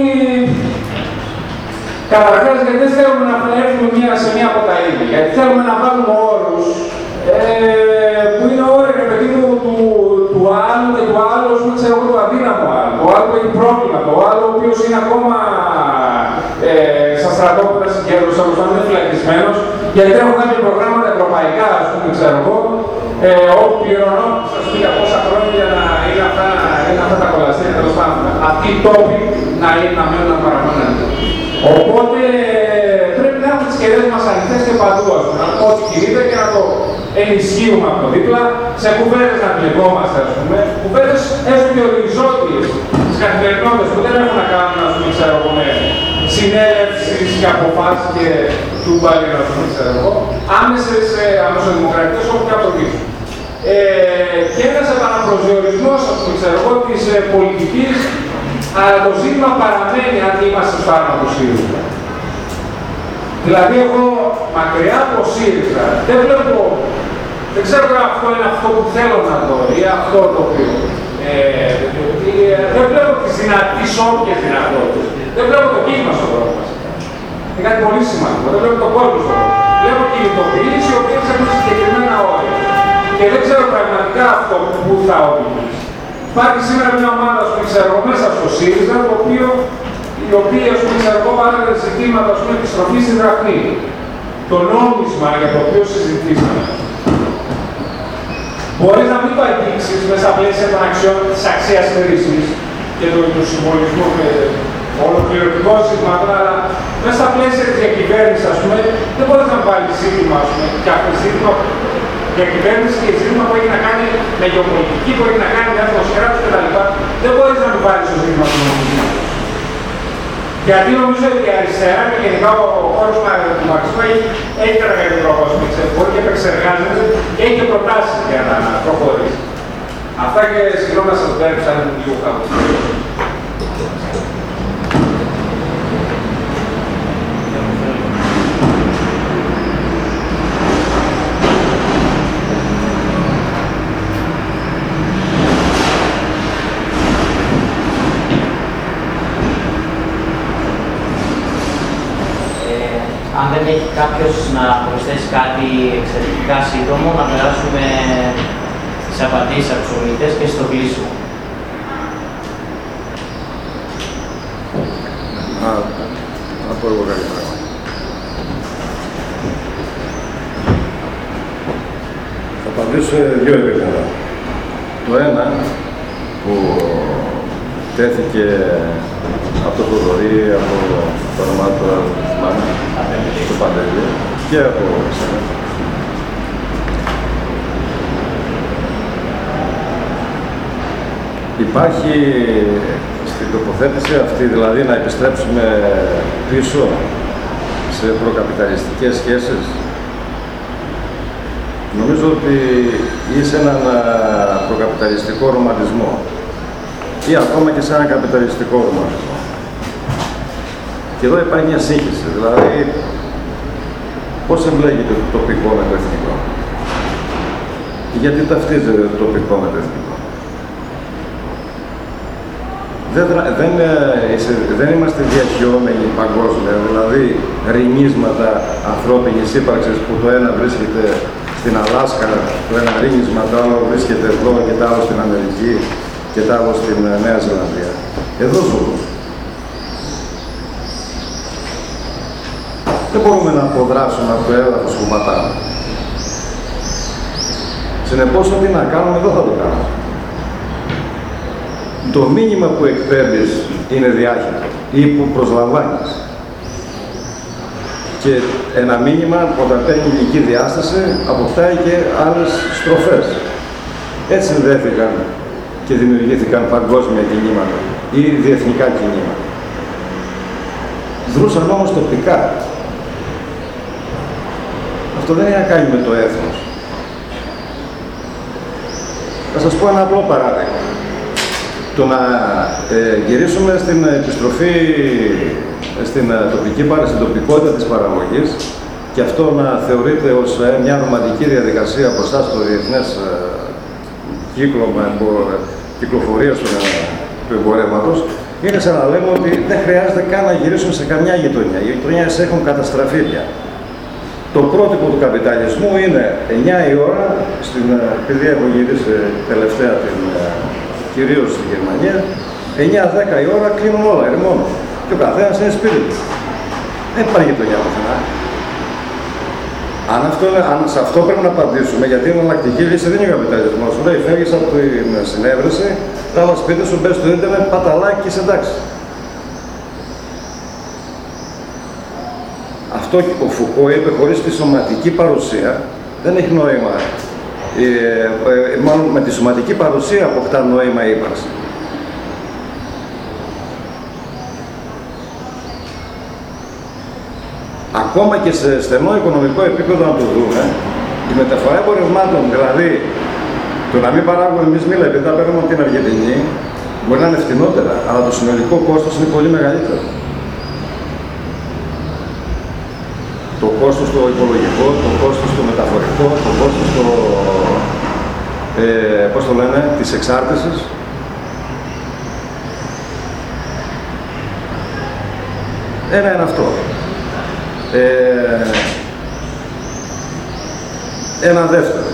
G: καταρχάς, γιατί δεν θέλουμε να έρθουμε μία σε μία από τα ίδια. Γιατί θέλουμε να βάλουμε όρους ε, που είναι όροι, ρε παιδί μου, του, του άλλου και του άλλου, ας πούμε, ξέρω εγώ, του αδύναμου άλλου. Το άλλο που έχει πρόβλημα, το άλλο ο οποίος είναι ακόμα ε, στα στρατόπεδα συγκέντρωση, όπως θα είναι φυλακισμένος, γιατί έχουν κάποια προγράμματα ευρωπαϊκά, ας πούμε, ξέρω εγώ, ε, όπου πληρωνόμαστε, ας πούμε, για πόσα χρόνια για να είναι αυτά, είναι αυτά τα κολαστήρια, τέλος πάντων. Αυτοί οι τόποι να, είναι, να μένουν να παραμένουν. Οπότε πρέπει να έχουμε τις κεραίες μας ανοιχτές και παντού, ας πούμε, να πούμε ό,τι κινείται και να το ενισχύουμε από δίπλα, σε κουβέντες να μπλεκόμαστε, ας πούμε, κουβέντες έστω και οριζόντιες στις καθημερινότητες που δεν έχουν να κάνουν, ας πούμε, ξέρω εγώ, με συνέλευσεις και αποφάσεις και του μπαλίρου, ας πούμε, ξέρω εγώ, άμεσες, αμεσοδημοκρατικές όπου και από το πίσω. Ε, και ένας επαναπροσδιορισμός, ας πούμε, ξέρω εγώ, της ε, πολιτικής, αλλά το ζήτημα παραμένει αν είμαστε στο άρμα του ΣΥΡΙΖΑ. Δηλαδή, εγώ μακριά από ΣΥΡΙΖΑ δεν βλέπω, δεν ξέρω αν αυτό είναι αυτό που θέλω να δω ή αυτό το οποίο. Ε, δεν βλέπω τις δυνατές όποιες δυνατότητες. Δεν βλέπω το κύμα στον δρόμο μας. Είναι κάτι πολύ σημαντικό. Δεν βλέπω τον κόσμο στον δρόμο. Βλέπω κινητοποιήσεις οι οποίες έχουν συγκεκριμένα όρια. Και δεν ξέρω πραγματικά αυτό που θα οδηγήσει. Υπάρχει σήμερα μια ομάδα, ας πούμε, ξέρω, μέσα στο ΣΥΡΙΖΑ, το οποίο, οι οποίοι, ας πούμε, ξέρω, βάλανε ζητήματα, ας πούμε, επιστροφής στη δραχμή. Το νόμισμα για το οποίο συζητήσαμε. Μπορεί να μην το αγγίξεις μέσα στα πλαίσια των αξιών της αξίας χρήσης και του, του συμβολισμού και ολοκληρωτικών ζητημάτων, αλλά μέσα στα πλαίσια της διακυβέρνησης, ας πούμε, δεν μπορείς να βάλεις ζήτημα, ας πούμε, και αυτό ζήτημα διακυβέρνηση και ζήτημα που έχει να κάνει με γεωπολιτική, που έχει να κάνει με έθνος κράτους κτλ. Δεν μπορείς να μην βάλεις το ζήτημα του νομισμού. Γιατί νομίζω ότι η αριστερά και γενικά ο χώρος του μαρξισμού έχει, έχει κατά κάποιο τρόπο, ας πούμε, μπορεί και επεξεργάζεται και έχει και προτάσεις για να προχωρήσει. Αυτά και συγγνώμη να σας το πέριψα, αν είναι λίγο κάπου.
C: Αν δεν έχει κάποιος να προσθέσει κάτι εξαιρετικά σύντομο, να περάσουμε στις απαντήσεις από τους ομιλητές και στο κλείσιμο.
B: Α, να πω εγώ κάτι πράγμα. Θα απαντήσω σε δύο επίπεδα. Το ένα που τέθηκε από το Θοδωρή, από το όνομά του, θυμάμαι, το Παντελή και από εσένα. Υπάρχει στην τοποθέτηση αυτή, δηλαδή να επιστρέψουμε πίσω σε προκαπιταλιστικές σχέσεις. Νομίζω ότι είσαι έναν προκαπιταλιστικό ρομαντισμό ή ακόμα και σε έναν καπιταλιστικό ρομαντισμό. Και εδώ υπάρχει μια σύγχυση, δηλαδή πώς εμπλέκεται το τοπικό με το εθνικό. Γιατί ταυτίζεται το τοπικό με το εθνικό. Δεν, δεν, δεν είμαστε διαχειόμενοι παγκόσμια, δηλαδή ρηνίσματα ανθρώπινης ύπαρξης που το ένα βρίσκεται στην Αλάσκα, το ένα ρήνισμα, το άλλο βρίσκεται εδώ και το άλλο στην Αμερική και το άλλο στην Νέα Ζηλανδία. Εδώ ζούμε. Δεν μπορούμε να αποδράσουμε από το έδαφος που πατάμε. Συνεπώς, ό,τι να κάνουμε, εδώ θα το κάνουμε. Το μήνυμα που εκπέμπεις είναι διάχυτο ή που προσλαμβάνεις. Και ένα μήνυμα όταν παίρνει ηλική διάσταση αποκτάει και άλλες στροφές. Έτσι συνδέθηκαν και δημιουργήθηκαν παγκόσμια κινήματα ή διεθνικά κινήματα. Δρούσαν όμως τοπικά. Αυτό δεν έχει να κάνει με το έθνος. Θα σας πω ένα απλό παράδειγμα. Το να ε, γυρίσουμε στην επιστροφή στην τοπική, στην τοπικότητα της παραγωγής και αυτό να θεωρείται ως ε, μια ρομαντική διαδικασία μπροστά στο διεθνές ε, κύκλωμα, κυκλοφορίας του, του εμπορεύματος, είναι σαν να λέμε ότι δεν χρειάζεται καν να γυρίσουμε σε καμιά γειτονιά. Οι γειτονιές έχουν καταστραφεί πια. Το πρότυπο του καπιταλισμού είναι εννιά η ώρα, στην, επειδή έχω γυρίσει τελευταία την, κυρίως στη Γερμανία, εννιά δέκα η ώρα κλείνουν όλα, ερμόνο. Και ο καθένας είναι σπίτι του. Δεν υπάρχει γειτονιά πουθενά. Αν, αυτό, αν σε αυτό πρέπει να απαντήσουμε, γιατί η εναλλακτική λύση δεν είναι ο καπιταλισμός. Σου λέει, φεύγεις από την συνέβρεση, τα άλλα σπίτι σου, μπες στο ίντερνετ, πάτα like και είσαι εντάξει. Αυτό ο Φουκώ είπε, χωρίς τη σωματική παρουσία δεν έχει νόημα. Ε, ε, μάλλον με τη σωματική παρουσία αποκτά νόημα η ύπαρξη. Ακόμα και σε στενό οικονομικό επίπεδο να το δούμε, η μεταφορά εμπορευμάτων, δηλαδή το να μην παράγουμε εμείς μήλα επειδή τα παίρνουμε από την Αργεντινή, μπορεί να είναι φτηνότερα, αλλά το συνολικό κόστος είναι πολύ μεγαλύτερο. Το κόστος το οικολογικό, το κόστος το μεταφορικό, το κόστος το, ε, πώς το λένε, της εξάρτησης. Ένα είναι αυτό. Ε, ένα δεύτερο.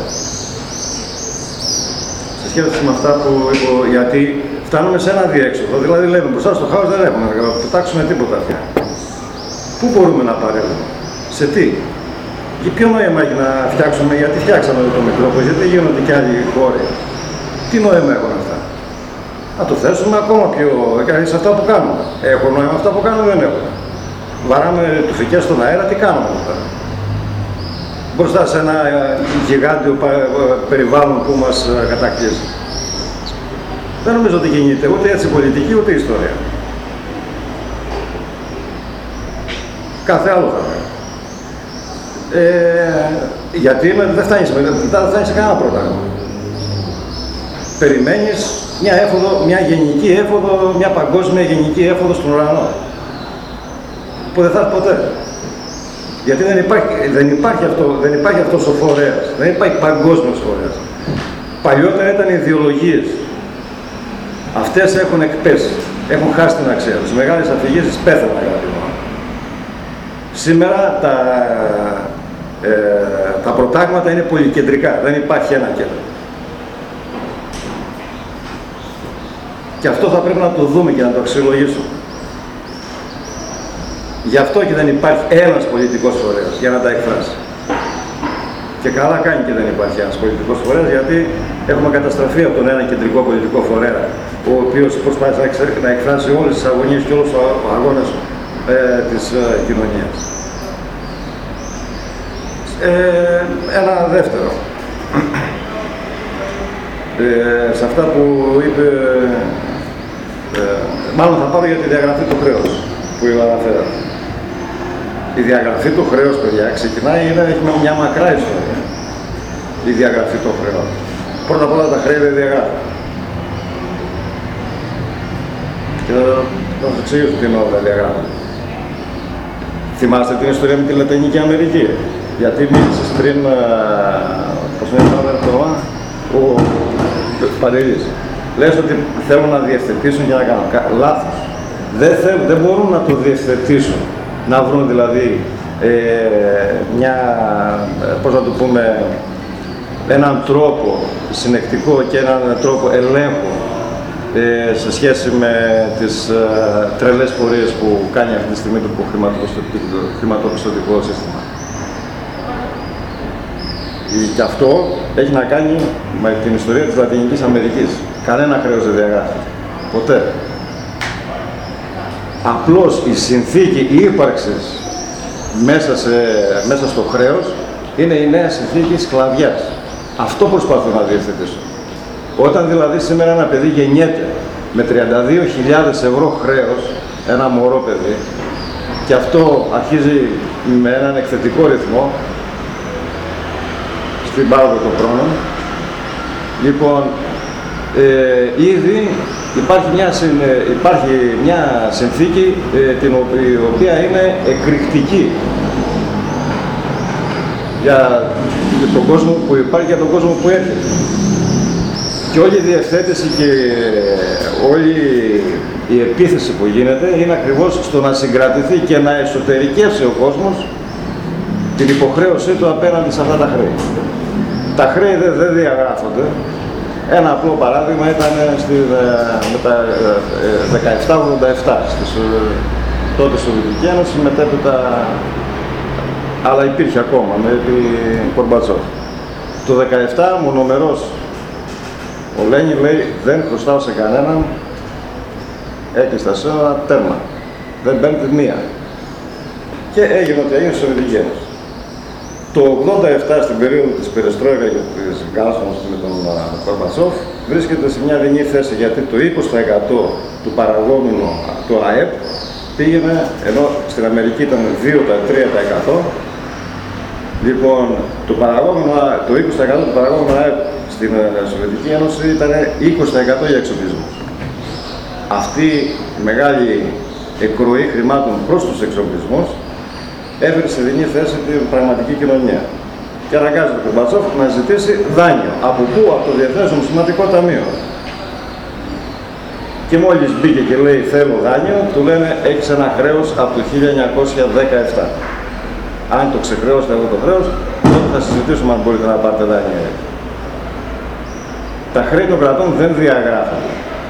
B: Σε σχέση με αυτά που είπα, γιατί φτάνουμε σε ένα διέξοδο, δηλαδή λέμε μπροστά στο χάος δεν έχουμε να πετάξουμε τίποτα πια. Πού μπορούμε να παρέμβουμε, σε τι, για ποιο νόημα έχει να φτιάξουμε, γιατί φτιάξαμε το Μικρόπολη, γιατί γίνονται κι άλλοι χώροι, τι νόημα έχουν αυτά. Να το θέσουμε ακόμα πιο, σε αυτά που κάνουμε. Έχω νόημα αυτά που κάνουμε, δεν έχουν. Βαράμε τουφικές στον αέρα, τι κάνουμε εδώ πέρα. Μπροστά σε ένα γιγάντιο περιβάλλον που μας κατακτήσει. Δεν νομίζω ότι κινείται ούτε έτσι πολιτική, ούτε ιστορία. Κάθε άλλο θα πει. Ε, γιατί δεν φτάνει, δεν φτάνει σε κανένα πρόταγμα. Περιμένεις μια, έφοδο, μια γενική έφοδο, μια παγκόσμια γενική έφοδο στον ουρανό. Που δεν θα έρθει ποτέ. Γιατί δεν υπάρχει, δεν υπάρχει, αυτό, δεν υπάρχει αυτός ο φορέας, δεν υπάρχει παγκόσμιος φορέας. Παλιότερα ήταν ιδεολογίες. Αυτές έχουν εκπέσει, έχουν χάσει την αξία τους. Οι μεγάλες αφηγήσεις πέθαναν αγαπητοί μου. Σήμερα τα, ε, τα προτάγματα είναι πολυκεντρικά, δεν υπάρχει ένα κέντρο. Και αυτό θα πρέπει να το δούμε και να το αξιολογήσουμε. Γι' αυτό και δεν υπάρχει ένας πολιτικός φορέας για να τα εκφράσει. Και καλά κάνει και δεν υπάρχει ένας πολιτικός φορέας, γιατί έχουμε καταστραφεί από τον ένα κεντρικό πολιτικό φορέα, ο οποίος προσπάθησε να εκφράσει όλες τις αγωνίες και όλους τους αγώνες ε, της ε, κοινωνίας. Ε, ένα δεύτερο. Ε, σε αυτά που είπε, ε, μάλλον θα πάρω για τη διαγραφή του χρέους που αναφέρατε. Η διαγραφή του χρέους, παιδιά, ξεκινάει, είναι, έχει μια μακρά ιστορία. Η διαγραφή των χρεών. Πρώτα απ' όλα τα χρέη δεν διαγράφουν. Και θα σας εξηγήσω τι εννοώ δεν διαγράφουν. Θυμάστε την ιστορία με τη Λατινική Αμερική. Γιατί μίλησες πριν, πώς είναι το όνομα, ο Παντελής. Λες ότι θέλουν να διευθετήσουν και να κάνουν. Λάθος. Δεν, θέλουν, δεν μπορούν να το διευθετήσουν. Να βρουν δηλαδή ε, μια, πώς να το πούμε, έναν τρόπο συνεκτικό και έναν τρόπο ελέγχου ε, σε σχέση με τις ε, τρελές πορείες που κάνει αυτή τη στιγμή το χρηματοπιστωτικό σύστημα. Και αυτό έχει να κάνει με την ιστορία της Λατινικής Αμερικής. Κανένα χρέος δεν διαγράφει. Ποτέ. Απλώς η συνθήκη ύπαρξης μέσα, σε, μέσα στο χρέος είναι η νέα συνθήκη σκλαβιάς. Αυτό προσπαθούν να διευθετήσουν. Όταν δηλαδή σήμερα ένα παιδί γεννιέται με τριάντα δύο χιλιάδες ευρώ χρέος, ένα μωρό παιδί, και αυτό αρχίζει με έναν εκθετικό ρυθμό στην πάροδο των χρόνων, λοιπόν, ε, ήδη υπάρχει μια, συν, υπάρχει μια συνθήκη ε, την οποία, η οποία είναι εκρηκτική για τον κόσμο που υπάρχει, για τον κόσμο που έρχεται. Και όλη η διευθέτηση και όλη η επίθεση που γίνεται είναι ακριβώς στο να συγκρατηθεί και να εσωτερικεύσει ο κόσμος την υποχρέωσή του απέναντι σε αυτά τα χρέη. Τα χρέη δεν, δεν διαγράφονται. Ένα απλό παράδειγμα ήταν στη, με τα δεκαεπτά ογδόντα επτά, στη τότε Σοβιετική Ένωση, μετέπειτα, αλλά υπήρχε ακόμα με την Κορμπατσόφ. Το δεκαεπτά μονομερός ο Λένιν λέει δεν χρωστάω σε κανέναν, έκλειστα σύνορα, τέρμα. Δεν παίρνετε μία. Και έγινε ό,τι έγινε στη Σοβιετική Ένωση. Το ογδόντα επτά, στην περίοδο της Περεστρόικα και της Γκάλσονος με τον Κορμπατσόφ, βρίσκεται σε μια δινή θέση, γιατί το είκοσι τοις εκατό του παραγόμενου του ΑΕΠ πήγαινε, ενώ στην Αμερική ήταν δύο με τρία τοις εκατό, λοιπόν, το, παραγόμενο, το είκοσι τοις εκατό του παραγόμενου ΑΕΠ στην Σοβιετική Ένωση ήταν είκοσι τοις εκατό για εξοπλισμούς. Αυτή η μεγάλη εκροή χρημάτων προς τους εξοπλισμούς έφερε σε δινή θέση την πραγματική κοινωνία. Και αναγκάζεται τον Κορμπατσόφ να ζητήσει δάνειο. Από πού? Από το Διεθνές Νομισματικό Ταμείο. Και μόλις μπήκε και λέει θέλω δάνειο, του λένε έχεις ένα χρέος από το χίλια εννιακόσια δεκαεπτά. Αν το ξεχρεώσετε αυτό το χρέος, τότε θα συζητήσουμε αν μπορείτε να πάρετε δάνειο. Τα χρέη των κρατών δεν διαγράφονται.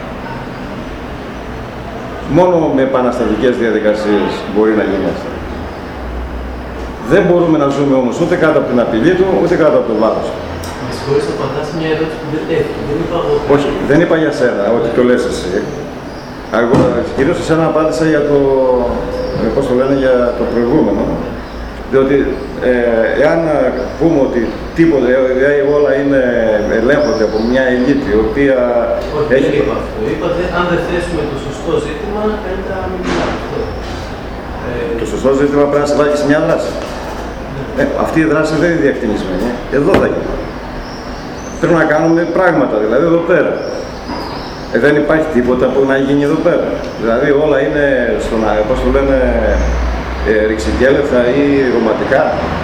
B: Μόνο με επαναστατικές διαδικασίες μπορεί να γίνει αυτό. Δεν μπορούμε να ζούμε όμως ούτε κάτω από την απειλή του, ούτε κάτω από το βάρος.
F: Με συγχωρείς, απαντάς μια ερώτηση που δεν τέθηκε. Δεν είπα εγώ.
B: Όχι, δεν είπα για σένα, ότι το λες εσύ. Εγώ κυρίως εσένα απάντησα για το, πώς το λένε, για το προηγούμενο. Διότι ε, εάν πούμε ότι τίποτε, δηλαδή όλα είναι, ελέγχονται από μια ελίτ η οποία
F: όχι,
B: έχει...
F: δεν είπα αυτό. Είπα ότι αν δεν θέσουμε το σωστό ζήτημα, καλύτερα να μην μιλάμε αυτό.
B: Το σωστό ζήτημα πρέπει να σε βάλει σε μια δράση. Ναι. Ε, αυτή η δράση δεν είναι διακτηνισμένη. Εδώ θα γίνει. Πρέπει να κάνουμε πράγματα, δηλαδή εδώ πέρα. Ε, δεν υπάρχει τίποτα που να γίνει εδώ πέρα. Δηλαδή όλα είναι στον, πώς το λένε, ε, ρηξικέλευτα ή ρομαντικά.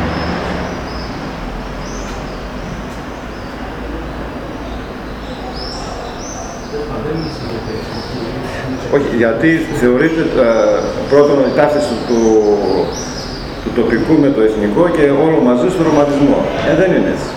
B: Όχι, γιατί θεωρείται ε, πρώτον η ταύτιση του, του τοπικού με το εθνικό και όλο μαζί στο ρομαντισμό. Ε, δεν είναι έτσι.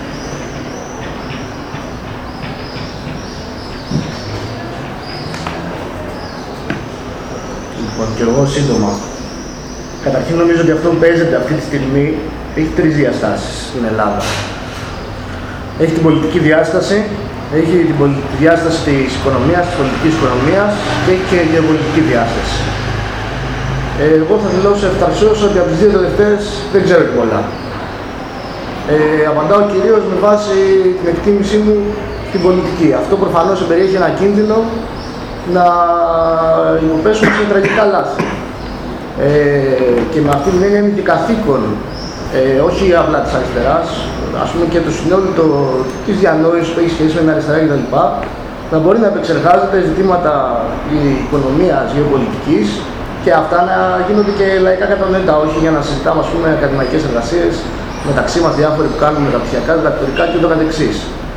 A: Λοιπόν, και εγώ σύντομα. Καταρχήν νομίζω ότι αυτό που παίζεται αυτή τη στιγμή έχει τρεις διαστάσεις στην Ελλάδα. Έχει την πολιτική διάσταση, έχει την πολιτική διάσταση της οικονομίας, της πολιτικής οικονομίας και έχει και την γεωπολιτική διάσταση. Ε, εγώ θα δηλώσω ευθαρσώς ότι από τις δύο τελευταίες δεν ξέρω και πολλά. Ε, απαντάω κυρίως με βάση την εκτίμησή μου στην πολιτική. Αυτό προφανώς περιέχει ένα κίνδυνο να υποπέσουμε σε τραγικά λάθη. Ε, και με αυτή την έννοια είναι και καθήκον, ε, όχι απλά της αριστεράς, ας πούμε και το συνόλου το, της διανόησης που έχει σχέση με την αριστερά κτλ. Να μπορεί να επεξεργάζεται ζητήματα οικονομίας, γεωπολιτικής και αυτά να γίνονται και λαϊκά κατανοητά, όχι για να συζητάμε, ας πούμε, ακαδημαϊκές εργασίες μεταξύ μας διάφοροι που κάνουν μεταπτυχιακά, διδακτορικά και ούτω καθεξής.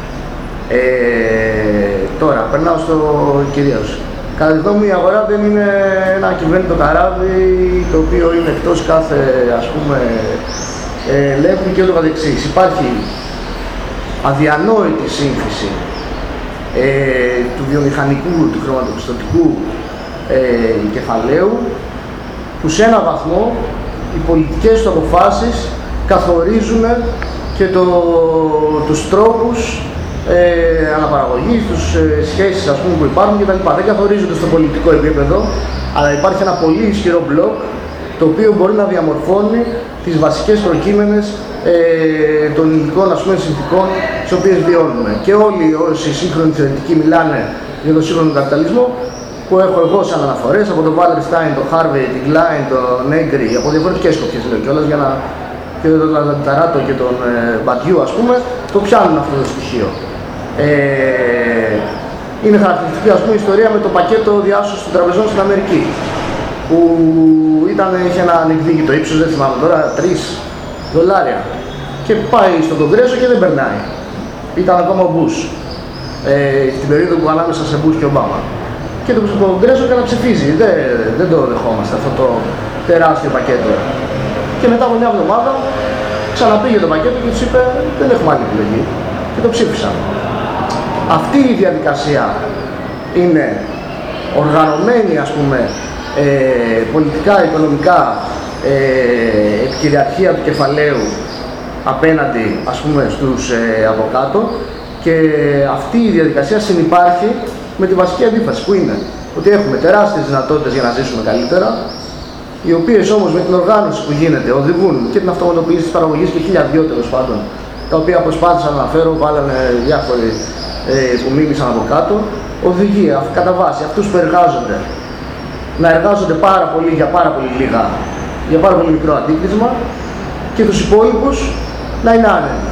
A: Ε, τώρα, περνάω στο κυρίως. Κατά τη γνώμη μου, η αγορά δεν είναι ένα κυβέρνητο καράβι το οποίο είναι εκτός κάθε, ας πούμε, ελέγχου και ούτω καθεξής. Υπάρχει αδιανόητη σύγχυση ε, του βιομηχανικού, του χρηματοπιστωτικού ε, κεφαλαίου που σε έναν βαθμό οι πολιτικές του αποφάσεις καθορίζουν και το, τους τρόπους ε, αναπαραγωγής, τους ε, σχέσεις, ας πούμε, που υπάρχουν κτλ. Δεν καθορίζονται στο πολιτικό επίπεδο, αλλά υπάρχει ένα πολύ ισχυρό μπλοκ το οποίο μπορεί να διαμορφώνει τις βασικές προκείμενες ε, των υλικών, ας πούμε, συνθηκών στις οποίες βιώνουμε. Και όλοι όσοι σύγχρονοι θεωρητικοί μιλάνε για τον σύγχρονο καπιταλισμό, που έχω εγώ σαν αναφορές από τον Wallerstein, τον Harvey, την Klein, τον Negri, από διαφορετικές σκοπιές λέω κιόλας, για να και τον Λαζανταράτο και τον ε, Μπατιού, ας πούμε, το πιάνουν αυτό το στοιχείο. Ε, είναι χαρακτηριστική, ας πούμε, η ιστορία με το πακέτο διάσωσης των τραπεζών στην Αμερική, που ήταν, είχε ένα ανεκδίκητο ύψος, δεν θυμάμαι τώρα, τρία δολάρια. Και πάει στον Κογκρέσο και δεν περνάει. Ήταν ακόμα ο Μπούς, ε, στην περίοδο που ανάμεσα σε Μπούς και Ομπάμα. Και το Κογκρέσο έκανε να ψηφίζει. Δεν, δεν το δεχόμαστε αυτό το τεράστιο πακέτο. Και μετά από μια εβδομάδα ξαναπήγε το πακέτο και τους είπε δεν έχουμε άλλη επιλογή. Και το ψήφισαν. Αυτή η διαδικασία είναι οργανωμένη, ας πούμε, ε, πολιτικά, οικονομικά, ε, επικυριαρχία του κεφαλαίου απέναντι, ας πούμε, στους ε, από κάτω, και αυτή η διαδικασία συνυπάρχει με τη βασική αντίφαση που είναι ότι έχουμε τεράστιες δυνατότητες για να ζήσουμε καλύτερα, οι οποίες όμως με την οργάνωση που γίνεται οδηγούν και την αυτοματοποίηση της παραγωγής και χίλια δυο τέλος πάντων, τα οποία προσπάθησα να αναφέρω, βάλανε διάφοροι ε, που μίλησαν από κάτω, οδηγεί κατά βάση αυτούς που εργάζονται να εργάζονται πάρα πολύ για πάρα πολύ λίγα, για πάρα πολύ μικρό αντίκρισμα, και τους υπόλοιπους να είναι άνεργοι.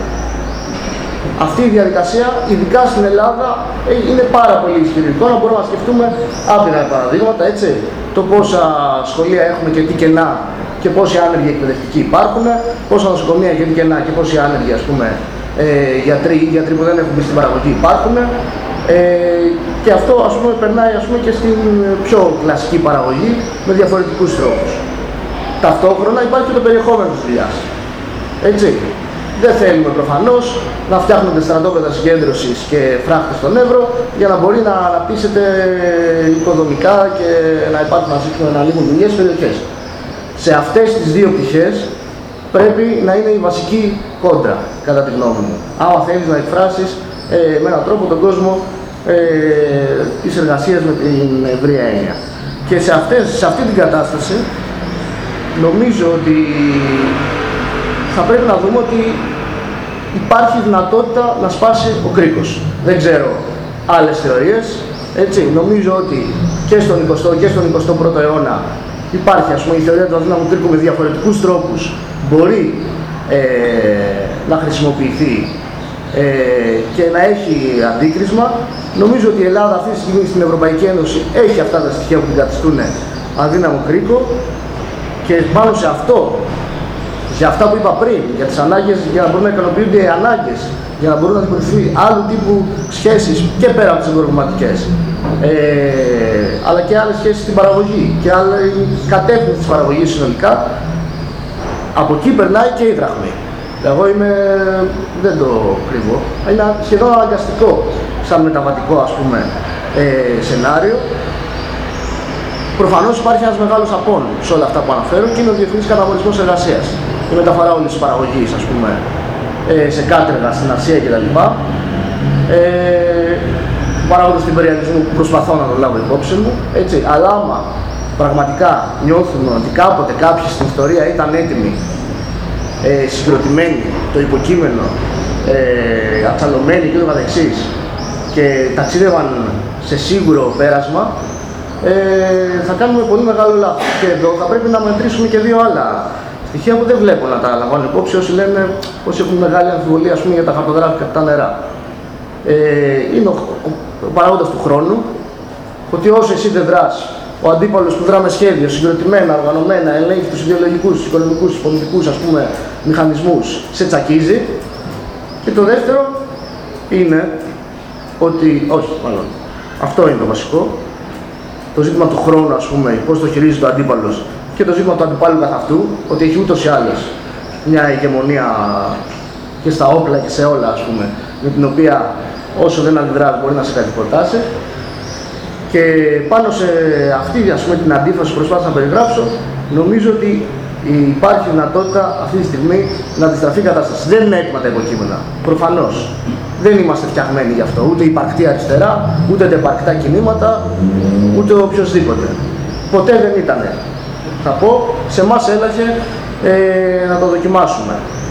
A: Αυτή η διαδικασία, ειδικά στην Ελλάδα, είναι πάρα πολύ ισχυρή εικόνα. Μπορούμε να σκεφτούμε άπειρα παραδείγματα, έτσι. Το πόσα σχολεία έχουμε και τι κενά και πόσοι άνεργοι εκπαιδευτικοί υπάρχουν, πόσα νοσοκομεία και τι κενά και πόσοι άνεργοι, ας πούμε, ε, γιατροί, γιατροί που δεν έχουν μπει στην παραγωγή υπάρχουν. Ε, και αυτό, ας πούμε, περνάει, ας πούμε, και στην πιο κλασική παραγωγή με διαφορετικούς τρόπους. Ταυτόχρονα υπάρχει και το περιεχόμενο της δουλειάς. Έτσι. Δεν θέλουμε προφανώς να φτιάχνονται στρατόπεδα συγκέντρωσης και φράχτες στον Εύρο για να μπορεί να αναπτύσσεται οικοδομικά και να υπάρχουν, να ανοίγουν δουλειές στις περιοχές. Σε αυτές τις δύο πτυχές πρέπει να είναι η βασική κόντρα, κατά τη γνώμη μου. Άμα θέλεις να εκφράσεις ε, με έναν τρόπο τον κόσμο ε, της εργασίας με την ευρία έννοια. Και σε, αυτές, σε αυτή την κατάσταση νομίζω ότι θα πρέπει να δούμε ότι υπάρχει δυνατότητα να σπάσει ο κρίκος. Δεν ξέρω άλλες θεωρίες, έτσι. Νομίζω ότι και στον εικοστό και στον εικοστό πρώτο αιώνα υπάρχει, ας πούμε, η θεωρία του αδύναμου κρίκου με διαφορετικούς τρόπους μπορεί ε, να χρησιμοποιηθεί ε, και να έχει αντίκρισμα. Νομίζω ότι η Ελλάδα αυτή τη στιγμή στην Ευρωπαϊκή Ένωση έχει αυτά τα στοιχεία που την καθιστούν αδύναμο κρίκο, και πάνω σε αυτό, για αυτά που είπα πριν, για τις ανάγκες, για να μπορούν να ικανοποιούνται οι ανάγκες, για να μπορούν να δημιουργηθεί άλλου τύπου σχέσεις και πέρα από τις εμπορευματικές, ε, αλλά και άλλες σχέσεις στην παραγωγή και άλλη κατεύθυνση της παραγωγής συνολικά, από εκεί περνάει και η δραχμή. Εγώ είμαι, δεν το κρύβω, είναι σχεδόν αναγκαστικό σαν μεταβατικό, ας πούμε, ε, σενάριο. Προφανώς υπάρχει ένας μεγάλος απόν σε όλα αυτά που αναφέρω και είναι ο διεθνής καταμορισμός εργασίας. Η μεταφορά όλης της παραγωγής, ας πούμε, σε κάτεργα, στην Ασία κτλ. Ε, παράγοντας του υπεριαλισμού που προσπαθώ να το λάβω υπόψη μου, έτσι. Αλλά άμα πραγματικά νιώθουμε ότι κάποτε κάποιοι στην ιστορία ήταν έτοιμοι, ε, συγκροτημένοι, το υποκείμενο, ε, ατσαλωμένοι και το καθεξής, και ταξίδευαν σε σίγουρο πέρασμα, ε, θα κάνουμε πολύ μεγάλο λάθος. Και εδώ θα πρέπει να μετρήσουμε και δύο άλλα στοιχεία που δεν βλέπω να τα λαμβάνουν υπόψη όσοι λένε, όσοι έχουν μεγάλη αμφιβολία, ας πούμε, για τα χαρτογράφικα και τα νερά. Ε, είναι ο, ο, ο παράγοντας του χρόνου, ότι όσο εσύ δεν δράς, ο αντίπαλος που δρά με σχέδιο, συγκροτημένα, οργανωμένα, ελέγχει τους ιδεολογικούς, τους οικονομικούς, τους πολιτικούς, ας πούμε, μηχανισμούς, σε τσακίζει. Και το δεύτερο είναι ότι, όχι μάλλον, αυτό είναι το βασικό, το ζήτημα του χρόνου, ας πούμε, πώς το χειρίζεται ο αντίπαλος, και το ζήτημα του αντιπάλου καθ' αυτού, ότι έχει ούτως ή άλλως μια ηγεμονία και στα όπλα και σε όλα, ας πούμε, με την οποία όσο δεν αντιδράς μπορεί να σε κατηφορτάσει. Και πάνω σε αυτή, ας πούμε, την αντίφαση που προσπάθησα να περιγράψω, νομίζω ότι υπάρχει δυνατότητα αυτή τη στιγμή να αντιστραφεί η κατάσταση. Δεν είναι έτοιμα τα υποκείμενα, προφανώς. Δεν είμαστε φτιαγμένοι γι' αυτό, ούτε υπαρκτή αριστερά, ούτε τα υπαρκτά κινήματα, ούτε οποιοσδήποτε. Ποτέ δεν ήτανε. Θα πω, σε εμάς έλαχε ε, να το δοκιμάσουμε.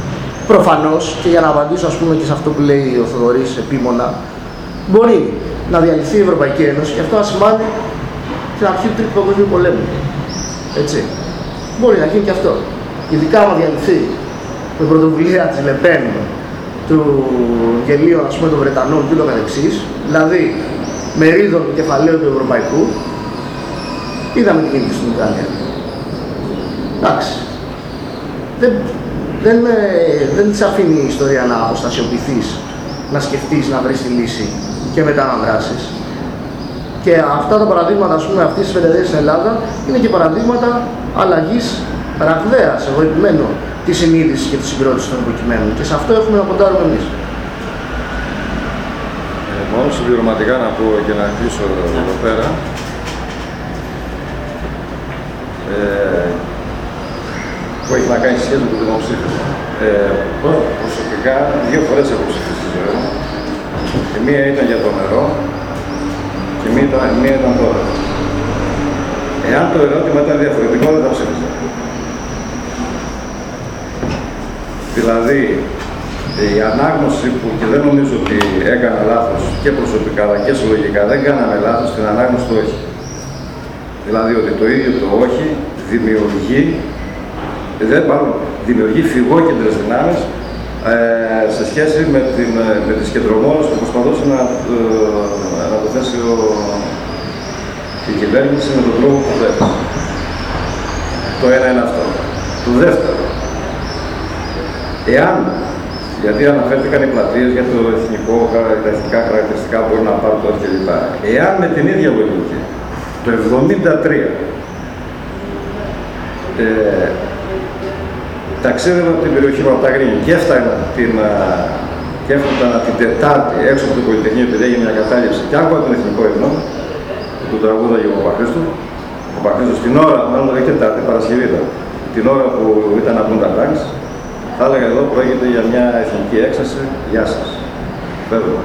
A: προφανώς, και για να απαντήσω ας πούμε και σε αυτό που λέει ο Θοδωρής επίμονα, μπορεί να διαλυθεί η Ευρωπαϊκή Ένωση και αυτό να σημαίνει την αρχή του Τρίτου Παγκοσμίου Πολέμου. Έτσι. Μπορεί να γίνει και αυτό. Ειδικά άμα διαλυθεί με πρωτοβουλία της Λεπέν, του γελίων ας πούμε των Βρετανών και ούτω καθεξής, δηλαδή μερίδων του κεφαλαίου του Ευρωπαϊκού. Είδαμε τι γίνεται στην Ουκρανία. Εντάξει. Δεν, δεν, δεν της αφήνει η ιστορία να αποστασιοποιηθείς, να σκεφτείς, να βρεις τη λύση και μετά να δράσεις. Και αυτά τα παραδείγματα, ας πούμε, αυτής της φετεδίας στην Ελλάδα είναι και παραδείγματα αλλαγής ραγδαίας, εγώ επιμένω, της συνείδησης και της συγκρότησης των υποκειμένων. Και σε αυτό έχουμε να ποντάρουμε εμείς.
B: Ε, μόνο συμπληρωματικά να πω και να κλείσω εδώ πέρα. Ε, που έχει να κάνει σχέση με το δημοψήφισμα. Ε, προσωπικά, δύο φορές έχω ψηφίσει στη ζωή μου. Η μία ήταν για το νερό και η μία ήταν, η μία ήταν τώρα. Εάν το ερώτημα ήταν διαφορετικό, δεν θα ψήφισα. Δηλαδή, η ανάγνωση που, και δεν νομίζω ότι έκανα λάθος και προσωπικά αλλά και συλλογικά, δεν κάναμε λάθος στην ανάγνωση του όχι. Δηλαδή ότι το ίδιο το όχι δημιουργεί, δεν πάρουν, δημιουργεί φυγόκεντρες δυνάμεις ε, σε σχέση με, την, με τις κεντρομόνες που προσπαθούσε να, ε, να το θέσει ο, η κυβέρνηση με τον τρόπο που θέλει. Το ένα είναι αυτό. Το δεύτερο, εάν, γιατί αναφέρθηκαν οι πλατείες για το εθνικό, τα εθνικά χαρακτηριστικά που μπορεί να πάρουν τώρα κλπ. Εάν με την ίδια λογική, το εβδομήντα τρία, ε, ταξίδευα από την περιοχή Παπταγρίνη και έφτανα την, και έφτανα την Τετάρτη έξω από το Πολυτεχνείο επειδή έγινε μια κατάληψη και άκουγα τον εθνικό ύμνο του τραγούδαγε ο Παπαχρήστου. Ο Παπαχρήστος την ώρα, μάλλον δεν Τετάρτη, Παρασκευή ήταν, την ώρα που ήταν να μπουν τα τάγκς, θα έλεγα εδώ πρόκειται για μια εθνική έξαση. Γεια σας. Φεύγω.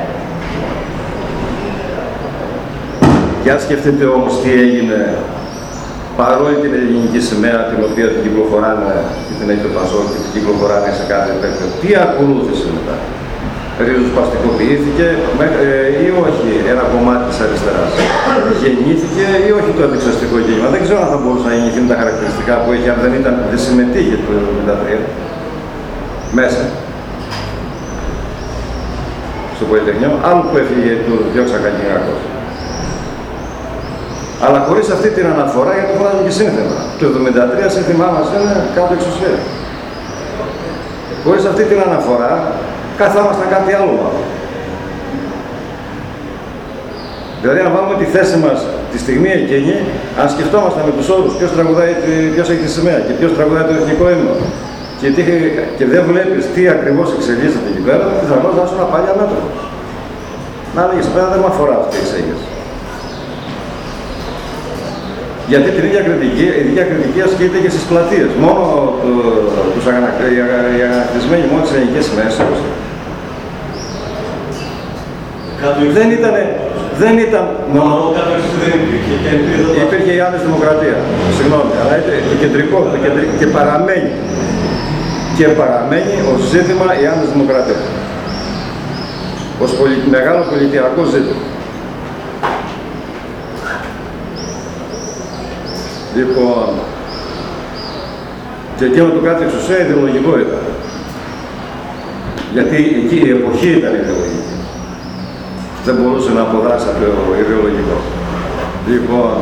B: Για σκεφτείτε όμως τι έγινε παρόλη την ελληνική σημαία την οποία την κυκλοφοράνε και την έχει το Πασόκ και την κυκλοφοράνε σε κάθε επέκταση. Τι ακολούθησε μετά. Ριζοσπαστικοποιήθηκε ε, ή όχι ένα κομμάτι της αριστεράς. Γεννήθηκε ή όχι το αντιξαστικό γέννημα. Δεν ξέρω αν θα μπορούσε να γεννηθεί με τα χαρακτηριστικά που έχει αν δεν, ήταν, δεν συμμετείχε το εβδομήντα τρία μέσα στο Πολυτεχνείο. Άλλο που έφυγε του διώξα Κακινάκος. Αλλά χωρίς αυτή την αναφορά, γιατί το φωνάζουμε και σύνθημα. Το εβδομήντα τρία σύνθημά μας είναι κάτω εξουσία. Χωρίς αυτή την αναφορά, καθόμασταν κάτι άλλο μάλλον. Δηλαδή, αν βάλουμε τη θέση μας τη στιγμή εκείνη, αν σκεφτόμασταν με τους όρους ποιος τραγουδάει, ποιος έχει τη σημαία και ποιος τραγουδάει το εθνικό ύμνο και, τι, και δεν βλέπεις τι ακριβώς εξελίσσεται εκεί πέρα, πιθανώς να ήσουν παλιά μέτρο. Να έλεγες, πέρα δεν με αφορά αυτή η εξέγερση. Γιατί την ίδια κριτική, η ίδια κριτική ασκείται και στις πλατείες. Μόνο το, τους οι αγανακτισμένοι μόνο τις ελληνικές σημαίες. Δεν ήταν, δεν ήταν μόνο...
H: δεν υπήρχε και
B: υπήρχε η Άννης Δημοκρατία. Συγγνώμη, αλλά είναι το κεντρικό, το κεντρικό και παραμένει. Και παραμένει ως ζήτημα η Άννης Δημοκρατία. Ως πολι, μεγάλο πολιτιακό ζήτημα. Λοιπόν, και εκείνο το κάτι εξουσία ιδεολογικό ήταν. Γιατί εκεί η εποχή ήταν ιδεολογική. Δεν μπορούσε να αποδράσει από το ιδεολογικό. Λοιπόν,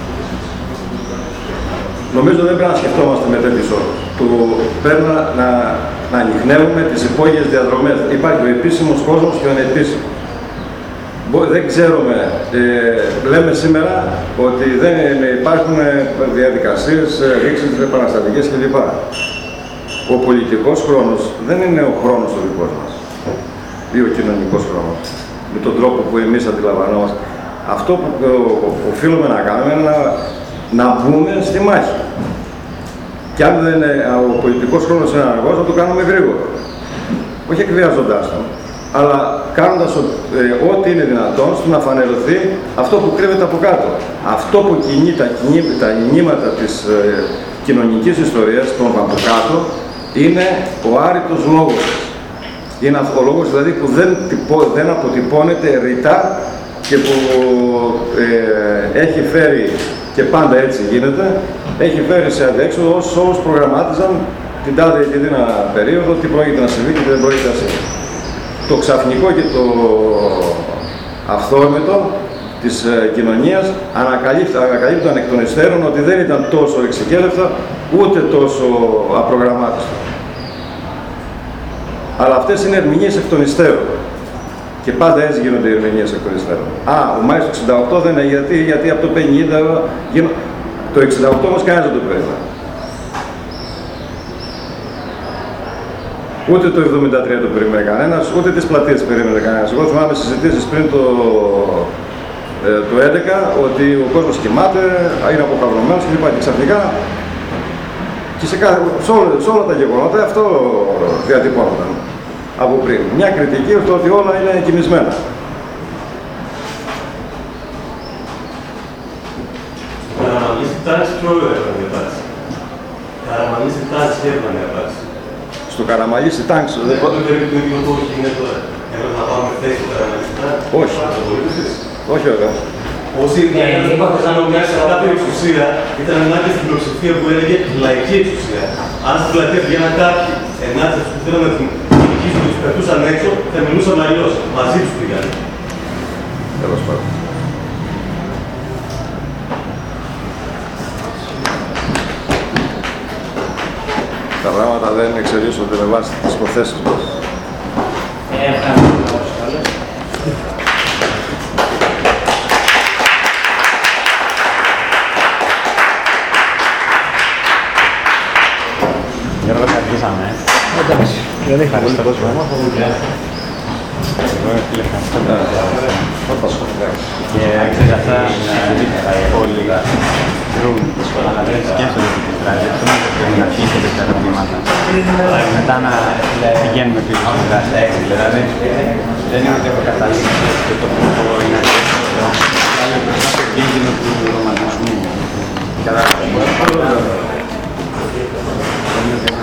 B: νομίζω δεν πρέπει να σκεφτόμαστε με τέτοιους όρους. Του πρέπει να, να, να ανοιχνεύουμε τις υπόγειες διαδρομές. Υπάρχει ο επίσημος κόσμος και ο ανεπίσημος. Δεν ξέρουμε, ε, λέμε σήμερα ότι δεν υπάρχουν διαδικασίες, ρήξεις, επαναστατικές κλπ. Ο πολιτικός χρόνος δεν είναι ο χρόνος ο δικός μας ή ο κοινωνικός χρόνος, με τον τρόπο που εμείς αντιλαμβανόμαστε. Αυτό που οφείλουμε να κάνουμε είναι να, να μπούμε στη μάχη. Και αν δεν είναι, ο πολιτικός χρόνος είναι αργός, θα το κάνουμε γρήγορα. Όχι εκβιάζοντάς τον, αλλά κάνοντας ε, ό,τι είναι δυνατόν στο να φανερωθεί αυτό που κρύβεται από κάτω. Αυτό που κινεί τα, κινεί, τα κινήματα της ε, κοινωνικής ιστορίας, των από κάτω, είναι ο άρρητος λόγος. Είναι ο λόγος δηλαδή που δεν, τυπώ, δεν αποτυπώνεται ρητά και που ε, έχει φέρει, και πάντα έτσι γίνεται, έχει φέρει σε αδιέξοδο όσους όλους προγραμμάτιζαν την τάδε και την περίοδο τι πρόκειται να συμβεί και τι δεν πρόκειται να συμβεί. Το ξαφνικό και το αυθόρμητο της ε, κοινωνίας ανακαλύπτουν εκ των υστέρων ότι δεν ήταν τόσο εξικέλευτα ούτε τόσο απρογραμμάτιστα. Αλλά αυτές είναι ερμηνείες εκ των υστέρων. Και πάντα έτσι γίνονται οι ερμηνείες εκ των υστέρων. Α, ο Μάης του εξήντα οκτώ δεν είναι γιατί, γιατί από το πενήντα γίνω... Το εξήντα οκτώ όμως κανένας δεν το περίμενε. Ούτε το εβδομήντα τρία το περίμενε κανένας, ούτε τις πλατείες περίμενε κανένας. Εγώ θυμάμαι συζητήσεις πριν το, ε, το έντεκα ότι ο κόσμος κοιμάται, είναι αποκαυρωμένος κλπ. Και ξαφνικά και σε, κάθε, σε, όλα, σε όλα τα γεγονότα αυτό διατυπώνονταν από πριν. Μια κριτική στο ότι όλα είναι κοιμισμένα.
J: Καραμαλής τάξη ποιο έπρεπε να υπάρξει. Καραμαλής τάξη έπρεπε να υπάρξει.
B: Στο Καραμαλής η τάξη.
J: Δεν το περίπου το ίδιο που είναι τώρα. Έπρεπε να πάμε θέση στο Καραμαλής τάξη.
B: Όχι. Όχι βέβαια.
J: Όσοι είχαν μέσα κάποια εξουσία ήταν ενάντια στην πλειοψηφία που έλεγε λαϊκή εξουσία. Αν στην πλατεία βγαίναν κάποιοι ενάντια στους που θέλουν να την διοικήσουν και τους πετούσαν έξω, θα μιλούσαν αλλιώς. Μαζί τους πήγαν.
B: Τέλος πάντων. Τα πράγματα δεν εξελίσσονται με βάση τις υποθέσεις μας.
C: Ευχαριστώ.
K: Γιώργο, θα αρχίσαμε.
A: Εντάξει, δεν έχει πολύ κόσμο.
K: Και ξέρεις αυτά όλοι βρουν σκέφτονται την τραγική να αρχίσετε τα ερωτήματα. Μετά να πηγαίνουμε πίσω στην δράση. Δηλαδή δεν είναι ότι έχω καταλήξει και το πρώτο είναι αρχίσιο. Αλλά μπροστά στο κίνδυνο του ρομαντισμού. Κατάλαβα.